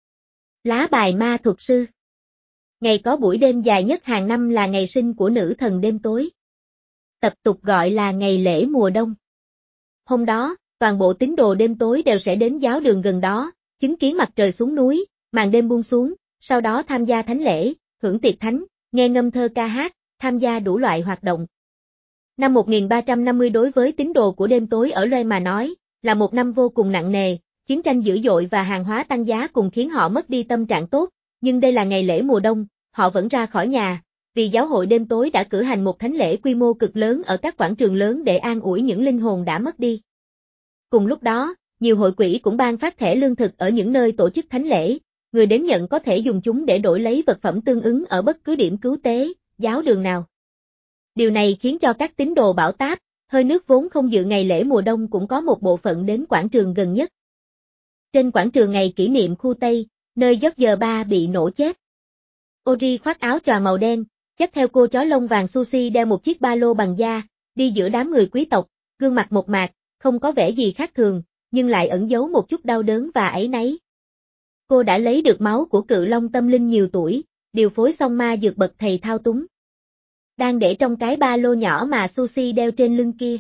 Lá bài ma thuật sư. Ngày có buổi đêm dài nhất hàng năm là ngày sinh của nữ thần đêm tối. Tập tục gọi là ngày lễ mùa đông. Hôm đó, toàn bộ tín đồ đêm tối đều sẽ đến giáo đường gần đó, chứng kiến mặt trời xuống núi, màn đêm buông xuống, sau đó tham gia thánh lễ, hưởng tiệc thánh, nghe ngâm thơ ca hát, tham gia đủ loại hoạt động. Năm một nghìn ba trăm năm mươi đối với tín đồ của đêm tối ở Loe mà nói, là một năm vô cùng nặng nề, chiến tranh dữ dội và hàng hóa tăng giá cùng khiến họ mất đi tâm trạng tốt, nhưng đây là ngày lễ mùa đông, họ vẫn ra khỏi nhà, vì giáo hội đêm tối đã cử hành một thánh lễ quy mô cực lớn ở các quảng trường lớn để an ủi những linh hồn đã mất đi. Cùng lúc đó, nhiều hội quỹ cũng ban phát thẻ lương thực ở những nơi tổ chức thánh lễ, người đến nhận có thể dùng chúng để đổi lấy vật phẩm tương ứng ở bất cứ điểm cứu tế, giáo đường nào. Điều này khiến cho các tín đồ bão táp, hơi nước vốn không dự ngày lễ mùa đông cũng có một bộ phận đến quảng trường gần nhất. Trên quảng trường ngày kỷ niệm khu Tây, nơi George ba bị nổ chết. Ori khoác áo choàng màu đen, dắt theo cô chó lông vàng Susie đeo một chiếc ba lô bằng da, đi giữa đám người quý tộc, gương mặt mộc mạc, không có vẻ gì khác thường, nhưng lại ẩn giấu một chút đau đớn và áy náy. Cô đã lấy được máu của cự long tâm linh nhiều tuổi, điều phối xong ma dược bậc thầy thao túng. Đang để trong cái ba lô nhỏ mà Susie đeo trên lưng kia.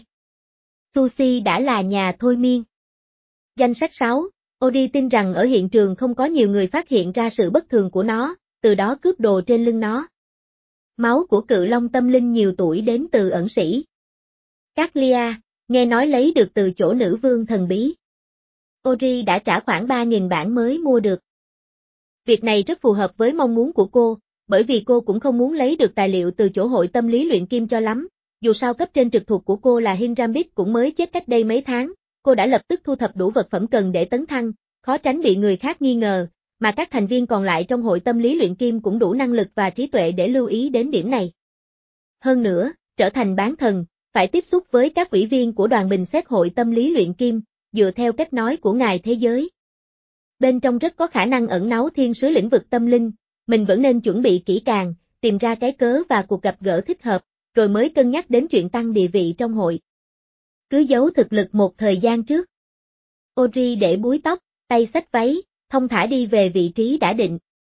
Susie đã là nhà thôi miên. Danh sách sáu, Ori tin rằng ở hiện trường không có nhiều người phát hiện ra sự bất thường của nó, từ đó cướp đồ trên lưng nó. Máu của cự long tâm linh nhiều tuổi đến từ ẩn sĩ. Caglia, nghe nói lấy được từ chỗ nữ vương thần bí. Ori đã trả khoảng ba nghìn bảng mới mua được. Việc này rất phù hợp với mong muốn của cô, bởi vì cô cũng không muốn lấy được tài liệu từ chỗ hội tâm lý luyện kim cho lắm, dù sao cấp trên trực thuộc của cô là Hinrambit cũng mới chết cách đây mấy tháng, cô đã lập tức thu thập đủ vật phẩm cần để tấn thăng, khó tránh bị người khác nghi ngờ, mà các thành viên còn lại trong hội tâm lý luyện kim cũng đủ năng lực và trí tuệ để lưu ý đến điểm này. Hơn nữa, trở thành bán thần, phải tiếp xúc với các ủy viên của đoàn bình xét hội tâm lý luyện kim, dựa theo cách nói của ngài thế giới. Bên trong rất có khả năng ẩn náu thiên sứ lĩnh vực tâm linh, mình vẫn nên chuẩn bị kỹ càng, tìm ra cái cớ và cuộc gặp gỡ thích hợp, rồi mới cân nhắc đến chuyện tăng địa vị trong hội. Cứ giấu thực lực một thời gian trước. Ori để búi tóc, tay xách váy, thong thả đi về vị trí đã định.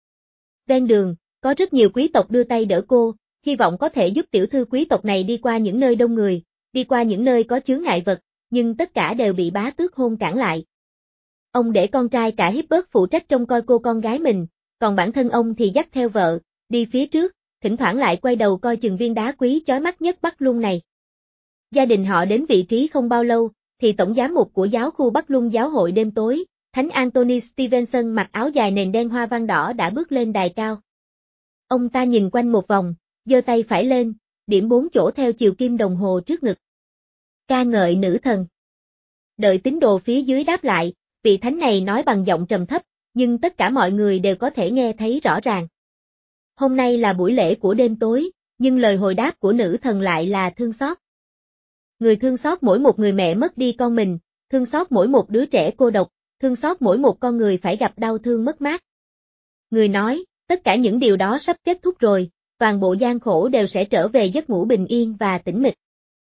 Ven đường, có rất nhiều quý tộc đưa tay đỡ cô, hy vọng có thể giúp tiểu thư quý tộc này đi qua những nơi đông người, đi qua những nơi có chướng ngại vật, nhưng tất cả đều bị bá tước hôn cản lại. Ông để con trai cả Hibbert phụ trách trông coi cô con gái mình, còn bản thân ông thì dắt theo vợ, đi phía trước, thỉnh thoảng lại quay đầu coi chừng viên đá quý chói mắt nhất Bắc Lung này. Gia đình họ đến vị trí không bao lâu, thì tổng giám mục của giáo khu Bắc Lung giáo hội đêm tối, Thánh Anthony Stevenson mặc áo dài nền đen hoa văn đỏ đã bước lên đài cao. Ông ta nhìn quanh một vòng, giơ tay phải lên, điểm bốn chỗ theo chiều kim đồng hồ trước ngực. Ca ngợi nữ thần. Đợi tín đồ phía dưới đáp lại, vị thánh này nói bằng giọng trầm thấp, nhưng tất cả mọi người đều có thể nghe thấy rõ ràng. Hôm nay là buổi lễ của đêm tối, nhưng lời hồi đáp của nữ thần lại là thương xót. Người thương xót mỗi một người mẹ mất đi con mình, thương xót mỗi một đứa trẻ cô độc, thương xót mỗi một con người phải gặp đau thương mất mát. Người nói, tất cả những điều đó sắp kết thúc rồi, toàn bộ gian khổ đều sẽ trở về giấc ngủ bình yên và tĩnh mịch.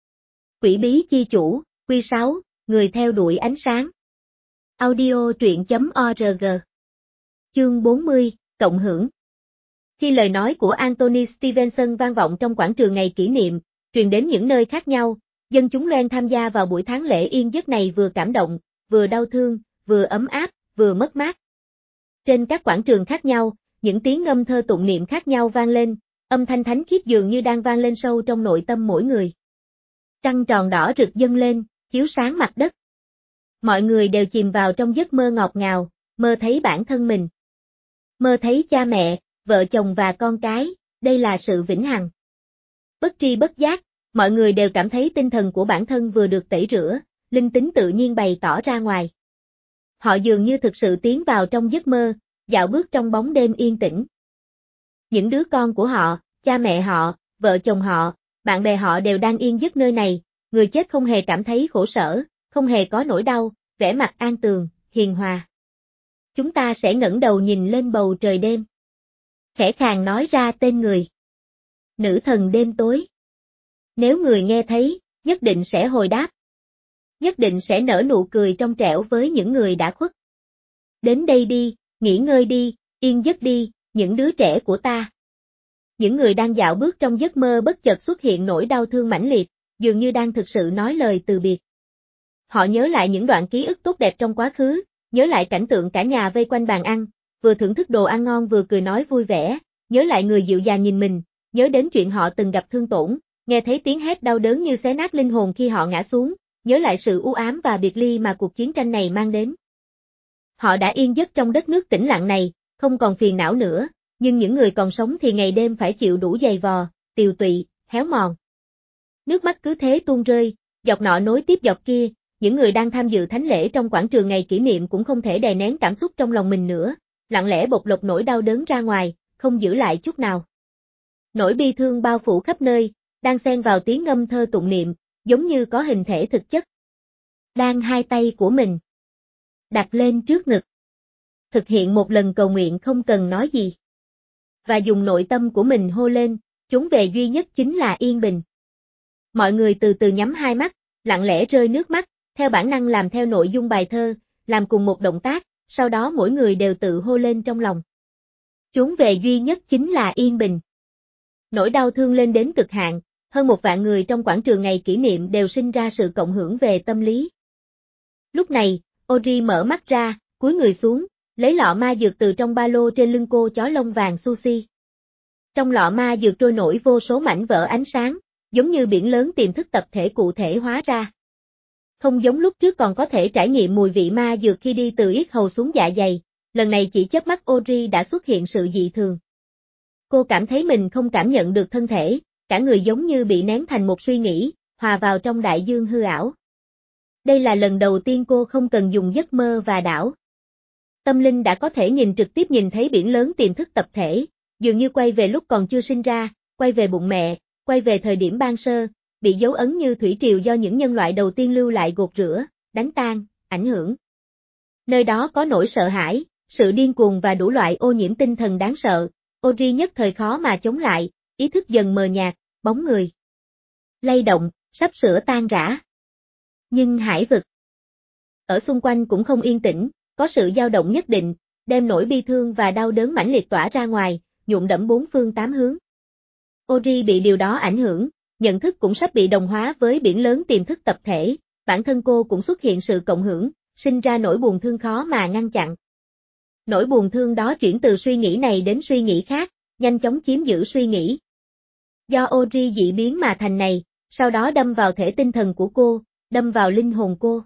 Quỷ bí chi chủ, Quy sáu, người theo đuổi ánh sáng. Audio truyện chấm org. Chương bốn mươi, Cộng hưởng. Khi lời nói của Anthony Stevenson vang vọng trong quảng trường ngày kỷ niệm, truyền đến những nơi khác nhau, dân chúng Loan tham gia vào buổi tháng lễ yên giấc này vừa cảm động, vừa đau thương, vừa ấm áp, vừa mất mát. Trên các quảng trường khác nhau, những tiếng ngâm thơ tụng niệm khác nhau vang lên, âm thanh thánh khiết dường như đang vang lên sâu trong nội tâm mỗi người. Trăng tròn đỏ rực dâng lên, chiếu sáng mặt đất. Mọi người đều chìm vào trong giấc mơ ngọt ngào, mơ thấy bản thân mình. Mơ thấy cha mẹ, vợ chồng và con cái, đây là sự vĩnh hằng. Bất tri bất giác, mọi người đều cảm thấy tinh thần của bản thân vừa được tẩy rửa, linh tính tự nhiên bày tỏ ra ngoài. Họ dường như thực sự tiến vào trong giấc mơ, dạo bước trong bóng đêm yên tĩnh. Những đứa con của họ, cha mẹ họ, vợ chồng họ, bạn bè họ đều đang yên giấc nơi này, người chết không hề cảm thấy khổ sở, không hề có nỗi đau, vẻ mặt an tường, hiền hòa. Chúng ta sẽ ngẩng đầu nhìn lên bầu trời đêm. Khẽ khàng nói ra tên người. Nữ thần đêm tối. Nếu người nghe thấy, nhất định sẽ hồi đáp. Nhất định sẽ nở nụ cười trong trẻo với những người đã khuất. Đến đây đi, nghỉ ngơi đi, yên giấc đi, những đứa trẻ của ta. Những người đang dạo bước trong giấc mơ bất chợt xuất hiện nỗi đau thương mãnh liệt, dường như đang thực sự nói lời từ biệt. Họ nhớ lại những đoạn ký ức tốt đẹp trong quá khứ, nhớ lại cảnh tượng cả nhà vây quanh bàn ăn, vừa thưởng thức đồ ăn ngon vừa cười nói vui vẻ, nhớ lại người dịu dàng nhìn mình, nhớ đến chuyện họ từng gặp thương tổn, nghe thấy tiếng hét đau đớn như xé nát linh hồn khi họ ngã xuống, nhớ lại sự u ám và biệt ly mà cuộc chiến tranh này mang đến. Họ đã yên giấc trong đất nước tĩnh lặng này, không còn phiền não nữa, nhưng những người còn sống thì ngày đêm phải chịu đủ dày vò, tiều tụy, héo mòn. Nước mắt cứ thế tuôn rơi, giọt nọ nối tiếp giọt kia, những người đang tham dự thánh lễ trong quảng trường ngày kỷ niệm cũng không thể đè nén cảm xúc trong lòng mình nữa, lặng lẽ bộc lộ nỗi đau đớn ra ngoài, không giữ lại chút nào. Nỗi bi thương bao phủ khắp nơi, đang xen vào tiếng ngâm thơ tụng niệm, giống như có hình thể thực chất. Đang hai tay của mình đặt lên trước ngực. Thực hiện một lần cầu nguyện không cần nói gì. Và dùng nội tâm của mình hô lên, chốn về duy nhất chính là yên bình. Mọi người từ từ nhắm hai mắt, lặng lẽ rơi nước mắt, theo bản năng làm theo nội dung bài thơ, làm cùng một động tác, sau đó mỗi người đều tự hô lên trong lòng. Chốn về duy nhất chính là yên bình. Nỗi đau thương lên đến cực hạn, hơn một vạn người trong quảng trường ngày kỷ niệm đều sinh ra sự cộng hưởng về tâm lý. Lúc này, Ori mở mắt ra, cúi người xuống, lấy lọ ma dược từ trong ba lô trên lưng cô chó lông vàng Sushi. Trong lọ ma dược trôi nổi vô số mảnh vỡ ánh sáng, giống như biển lớn tiềm thức tập thể cụ thể hóa ra. Không giống lúc trước còn có thể trải nghiệm mùi vị ma dược khi đi từ yết hầu xuống dạ dày, lần này chỉ chớp mắt Ori đã xuất hiện sự dị thường. Cô cảm thấy mình không cảm nhận được thân thể, cả người giống như bị nén thành một suy nghĩ, hòa vào trong đại dương hư ảo. Đây là lần đầu tiên cô không cần dùng giấc mơ và đảo. Tâm linh đã có thể nhìn trực tiếp nhìn thấy biển lớn tiềm thức tập thể, dường như quay về lúc còn chưa sinh ra, quay về bụng mẹ, quay về thời điểm ban sơ, bị dấu ấn như thủy triều do những nhân loại đầu tiên lưu lại gột rửa, đánh tan, ảnh hưởng. Nơi đó có nỗi sợ hãi, sự điên cuồng và đủ loại ô nhiễm tinh thần đáng sợ, Ori nhất thời khó mà chống lại, ý thức dần mờ nhạt, bóng người lay động, sắp sửa tan rã. Nhưng hải vực ở xung quanh cũng không yên tĩnh, có sự dao động nhất định, đem nỗi bi thương và đau đớn mãnh liệt tỏa ra ngoài, nhuộm đẫm bốn phương tám hướng. Ori bị điều đó ảnh hưởng, nhận thức cũng sắp bị đồng hóa với biển lớn tiềm thức tập thể, bản thân cô cũng xuất hiện sự cộng hưởng, sinh ra nỗi buồn thương khó mà ngăn chặn. Nỗi buồn thương đó chuyển từ suy nghĩ này đến suy nghĩ khác, nhanh chóng chiếm giữ suy nghĩ. Do Ori dị biến mà thành này, sau đó đâm vào thể tinh thần của cô, đâm vào linh hồn cô.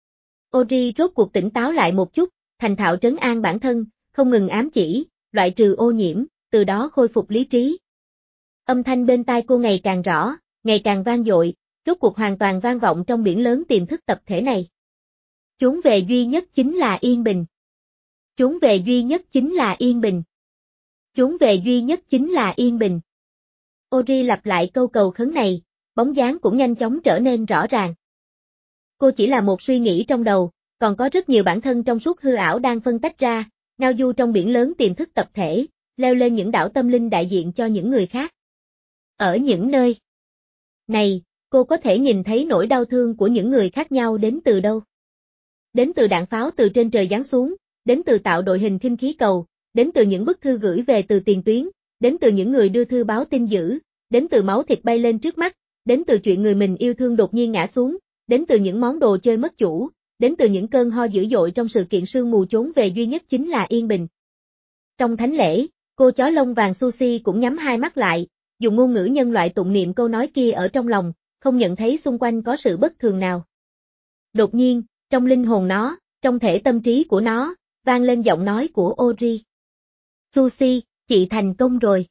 Ori rốt cuộc tỉnh táo lại một chút, thành thạo trấn an bản thân, không ngừng ám chỉ, loại trừ ô nhiễm, từ đó khôi phục lý trí. Âm thanh bên tai cô ngày càng rõ, ngày càng vang dội, rốt cuộc hoàn toàn vang vọng trong biển lớn tiềm thức tập thể này. Chốn về duy nhất chính là yên bình. Chốn về duy nhất chính là yên bình. Chốn về duy nhất chính là yên bình. Ori lặp lại câu cầu khấn này, bóng dáng cũng nhanh chóng trở nên rõ ràng. Cô chỉ là một suy nghĩ trong đầu, còn có rất nhiều bản thân trong suốt hư ảo đang phân tách ra, ngao du trong biển lớn tiềm thức tập thể, leo lên những đảo tâm linh đại diện cho những người khác. Ở những nơi này, cô có thể nhìn thấy nỗi đau thương của những người khác nhau đến từ đâu. Đến từ đạn pháo từ trên trời giáng xuống, đến từ tạo đội hình khinh khí cầu, đến từ những bức thư gửi về từ tiền tuyến, đến từ những người đưa thư báo tin dữ, đến từ máu thịt bay lên trước mắt, đến từ chuyện người mình yêu thương đột nhiên ngã xuống, đến từ những món đồ chơi mất chủ, đến từ những cơn ho dữ dội trong sự kiện sương mù trốn về duy nhất chính là yên bình. Trong thánh lễ, cô chó lông vàng Suzy cũng nhắm hai mắt lại, dùng ngôn ngữ nhân loại tụng niệm câu nói kia ở trong lòng, không nhận thấy xung quanh có sự bất thường nào. Đột nhiên, trong linh hồn nó, trong thể tâm trí của nó, vang lên giọng nói của Audrey. Suzy, chị thành công rồi.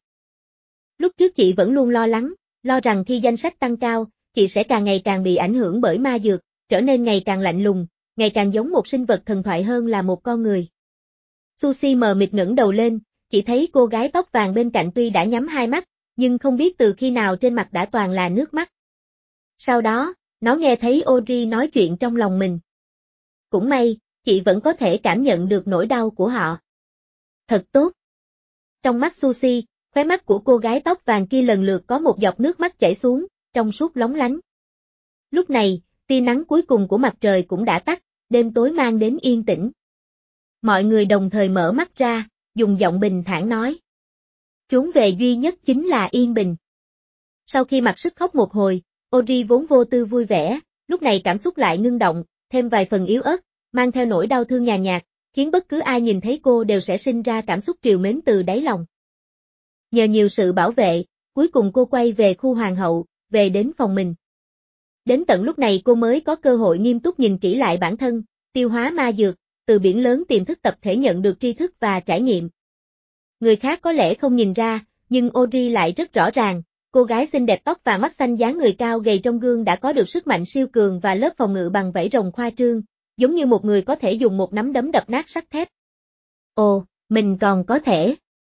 Lúc trước chị vẫn luôn lo lắng, lo rằng khi danh sách tăng cao, chị sẽ càng ngày càng bị ảnh hưởng bởi ma dược, trở nên ngày càng lạnh lùng, ngày càng giống một sinh vật thần thoại hơn là một con người. Suzy mờ mịt ngẩng đầu lên, chỉ thấy cô gái tóc vàng bên cạnh tuy đã nhắm hai mắt, nhưng không biết từ khi nào trên mặt đã toàn là nước mắt. Sau đó, nó nghe thấy Audrey nói chuyện trong lòng mình. Cũng may, chị vẫn có thể cảm nhận được nỗi đau của họ. Thật tốt. Trong mắt Suzy, khóe mắt của cô gái tóc vàng kia lần lượt có một giọt nước mắt chảy xuống, trong suốt lóng lánh. Lúc này, tia nắng cuối cùng của mặt trời cũng đã tắt, đêm tối mang đến yên tĩnh. Mọi người đồng thời mở mắt ra, dùng giọng bình thản nói. Trốn về duy nhất chính là yên bình. Sau khi mặc sức khóc một hồi, Audrey vốn vô tư vui vẻ, lúc này cảm xúc lại ngưng động, thêm vài phần yếu ớt, mang theo nỗi đau thương nhàn nhạt, khiến bất cứ ai nhìn thấy cô đều sẽ sinh ra cảm xúc trìu mến từ đáy lòng. Nhờ nhiều sự bảo vệ, cuối cùng cô quay về khu hoàng hậu, về đến phòng mình. Đến tận lúc này cô mới có cơ hội nghiêm túc nhìn kỹ lại bản thân, tiêu hóa ma dược, từ biển lớn tiềm thức tập thể nhận được tri thức và trải nghiệm. Người khác có lẽ không nhìn ra, nhưng Audrey lại rất rõ ràng, cô gái xinh đẹp tóc và mắt xanh dáng người cao gầy trong gương đã có được sức mạnh siêu cường và lớp phòng ngự bằng vảy rồng khoa trương, giống như một người có thể dùng một nắm đấm đập nát sắt thép. Ồ, mình còn có thể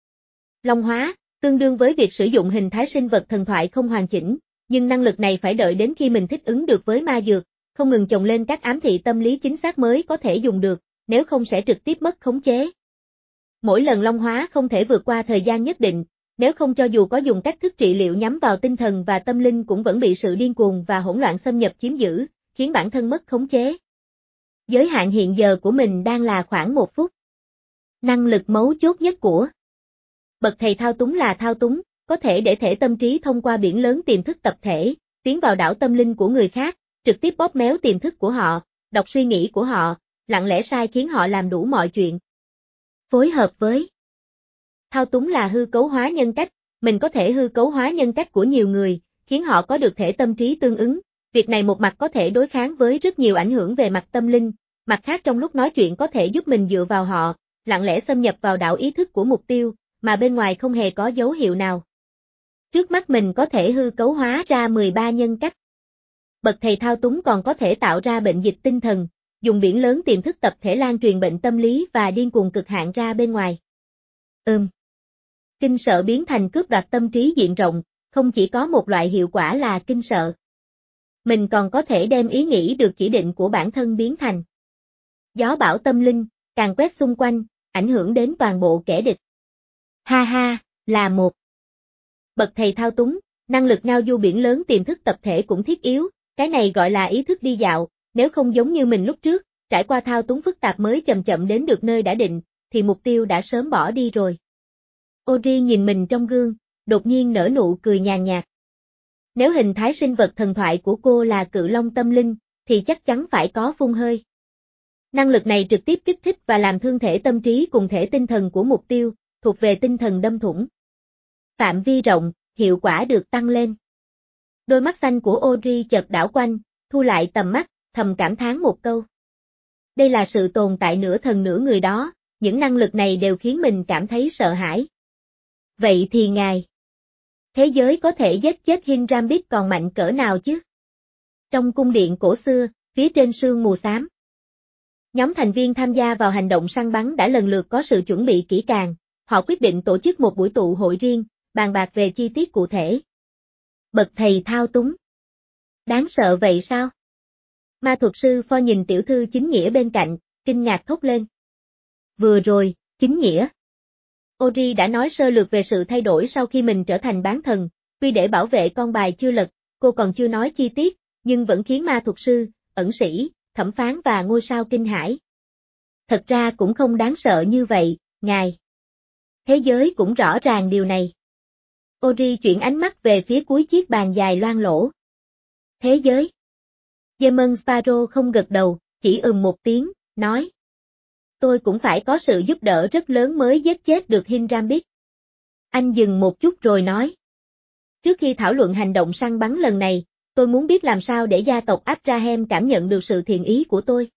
long hóa, tương đương với việc sử dụng hình thái sinh vật thần thoại không hoàn chỉnh, nhưng năng lực này phải đợi đến khi mình thích ứng được với ma dược, không ngừng chồng lên các ám thị tâm lý chính xác mới có thể dùng được, nếu không sẽ trực tiếp mất khống chế. Mỗi lần long hóa không thể vượt qua thời gian nhất định, nếu không cho dù có dùng cách thức trị liệu nhắm vào tinh thần và tâm linh cũng vẫn bị sự điên cuồng và hỗn loạn xâm nhập chiếm giữ, khiến bản thân mất khống chế. Giới hạn hiện giờ của mình đang là khoảng một phút. Năng lực mấu chốt nhất của bậc thầy thao túng là thao túng, có thể để thể tâm trí thông qua biển lớn tiềm thức tập thể, tiến vào đảo tâm linh của người khác, trực tiếp bóp méo tiềm thức của họ, đọc suy nghĩ của họ, lặng lẽ sai khiến họ làm đủ mọi chuyện. Phối hợp với thao túng là hư cấu hóa nhân cách, mình có thể hư cấu hóa nhân cách của nhiều người, khiến họ có được thể tâm trí tương ứng. Việc này một mặt có thể đối kháng với rất nhiều ảnh hưởng về mặt tâm linh, mặt khác trong lúc nói chuyện có thể giúp mình dựa vào họ, lặng lẽ xâm nhập vào đảo ý thức của mục tiêu, mà bên ngoài không hề có dấu hiệu nào. Trước mắt mình có thể hư cấu hóa ra mười ba nhân cách. Bậc thầy thao túng còn có thể tạo ra bệnh dịch tinh thần, dùng biển lớn tiềm thức tập thể lan truyền bệnh tâm lý và điên cuồng cực hạn ra bên ngoài. Ừm. Kinh sợ biến thành cướp đoạt tâm trí diện rộng, không chỉ có một loại hiệu quả là kinh sợ. Mình còn có thể đem ý nghĩ được chỉ định của bản thân biến thành gió bão tâm linh, càng quét xung quanh, ảnh hưởng đến toàn bộ kẻ địch. Ha ha, là một bậc thầy thao túng, năng lực ngao du biển lớn tiềm thức tập thể cũng thiết yếu, cái này gọi là ý thức đi dạo, nếu không giống như mình lúc trước, trải qua thao túng phức tạp mới chậm chậm đến được nơi đã định, thì mục tiêu đã sớm bỏ đi rồi. Audrey nhìn mình trong gương, đột nhiên nở nụ cười nhàn nhạt. Nếu hình thái sinh vật thần thoại của cô là cự long tâm linh, thì chắc chắn phải có phun hơi. Năng lực này trực tiếp kích thích và làm thương thể tâm trí cùng thể tinh thần của mục tiêu, thuộc về tinh thần đâm thủng. Phạm vi rộng, hiệu quả được tăng lên. Đôi mắt xanh của Audrey chợt đảo quanh, thu lại tầm mắt, thầm cảm thán một câu. Đây là sự tồn tại nửa thần nửa người đó, những năng lực này đều khiến mình cảm thấy sợ hãi. Vậy thì ngài, thế giới có thể giết chết Hinrambit còn mạnh cỡ nào chứ? Trong cung điện cổ xưa, phía trên sương mù xám. Nhóm thành viên tham gia vào hành động săn bắn đã lần lượt có sự chuẩn bị kỹ càng, họ quyết định tổ chức một buổi tụ hội riêng, bàn bạc về chi tiết cụ thể. Bậc thầy thao túng. Đáng sợ vậy sao? Ma thuật sư Fo nhìn tiểu thư chính nghĩa bên cạnh, kinh ngạc thốt lên. Vừa rồi, chính nghĩa. Ori đã nói sơ lược về sự thay đổi sau khi mình trở thành bán thần, tuy để bảo vệ con bài chưa lật, cô còn chưa nói chi tiết, nhưng vẫn khiến ma thuật sư, ẩn sĩ, thẩm phán và ngôi sao kinh hãi. Thật ra cũng không đáng sợ như vậy, ngài. Thế giới cũng rõ ràng điều này. Ori chuyển ánh mắt về phía cuối chiếc bàn dài loang lỗ. Thế giới. Demon Sparrow không gật đầu, chỉ ừm một tiếng, nói. Tôi cũng phải có sự giúp đỡ rất lớn mới giết chết được Hinrambit. Anh dừng một chút rồi nói. Trước khi thảo luận hành động săn bắn lần này, tôi muốn biết làm sao để gia tộc Abraham cảm nhận được sự thiện ý của tôi.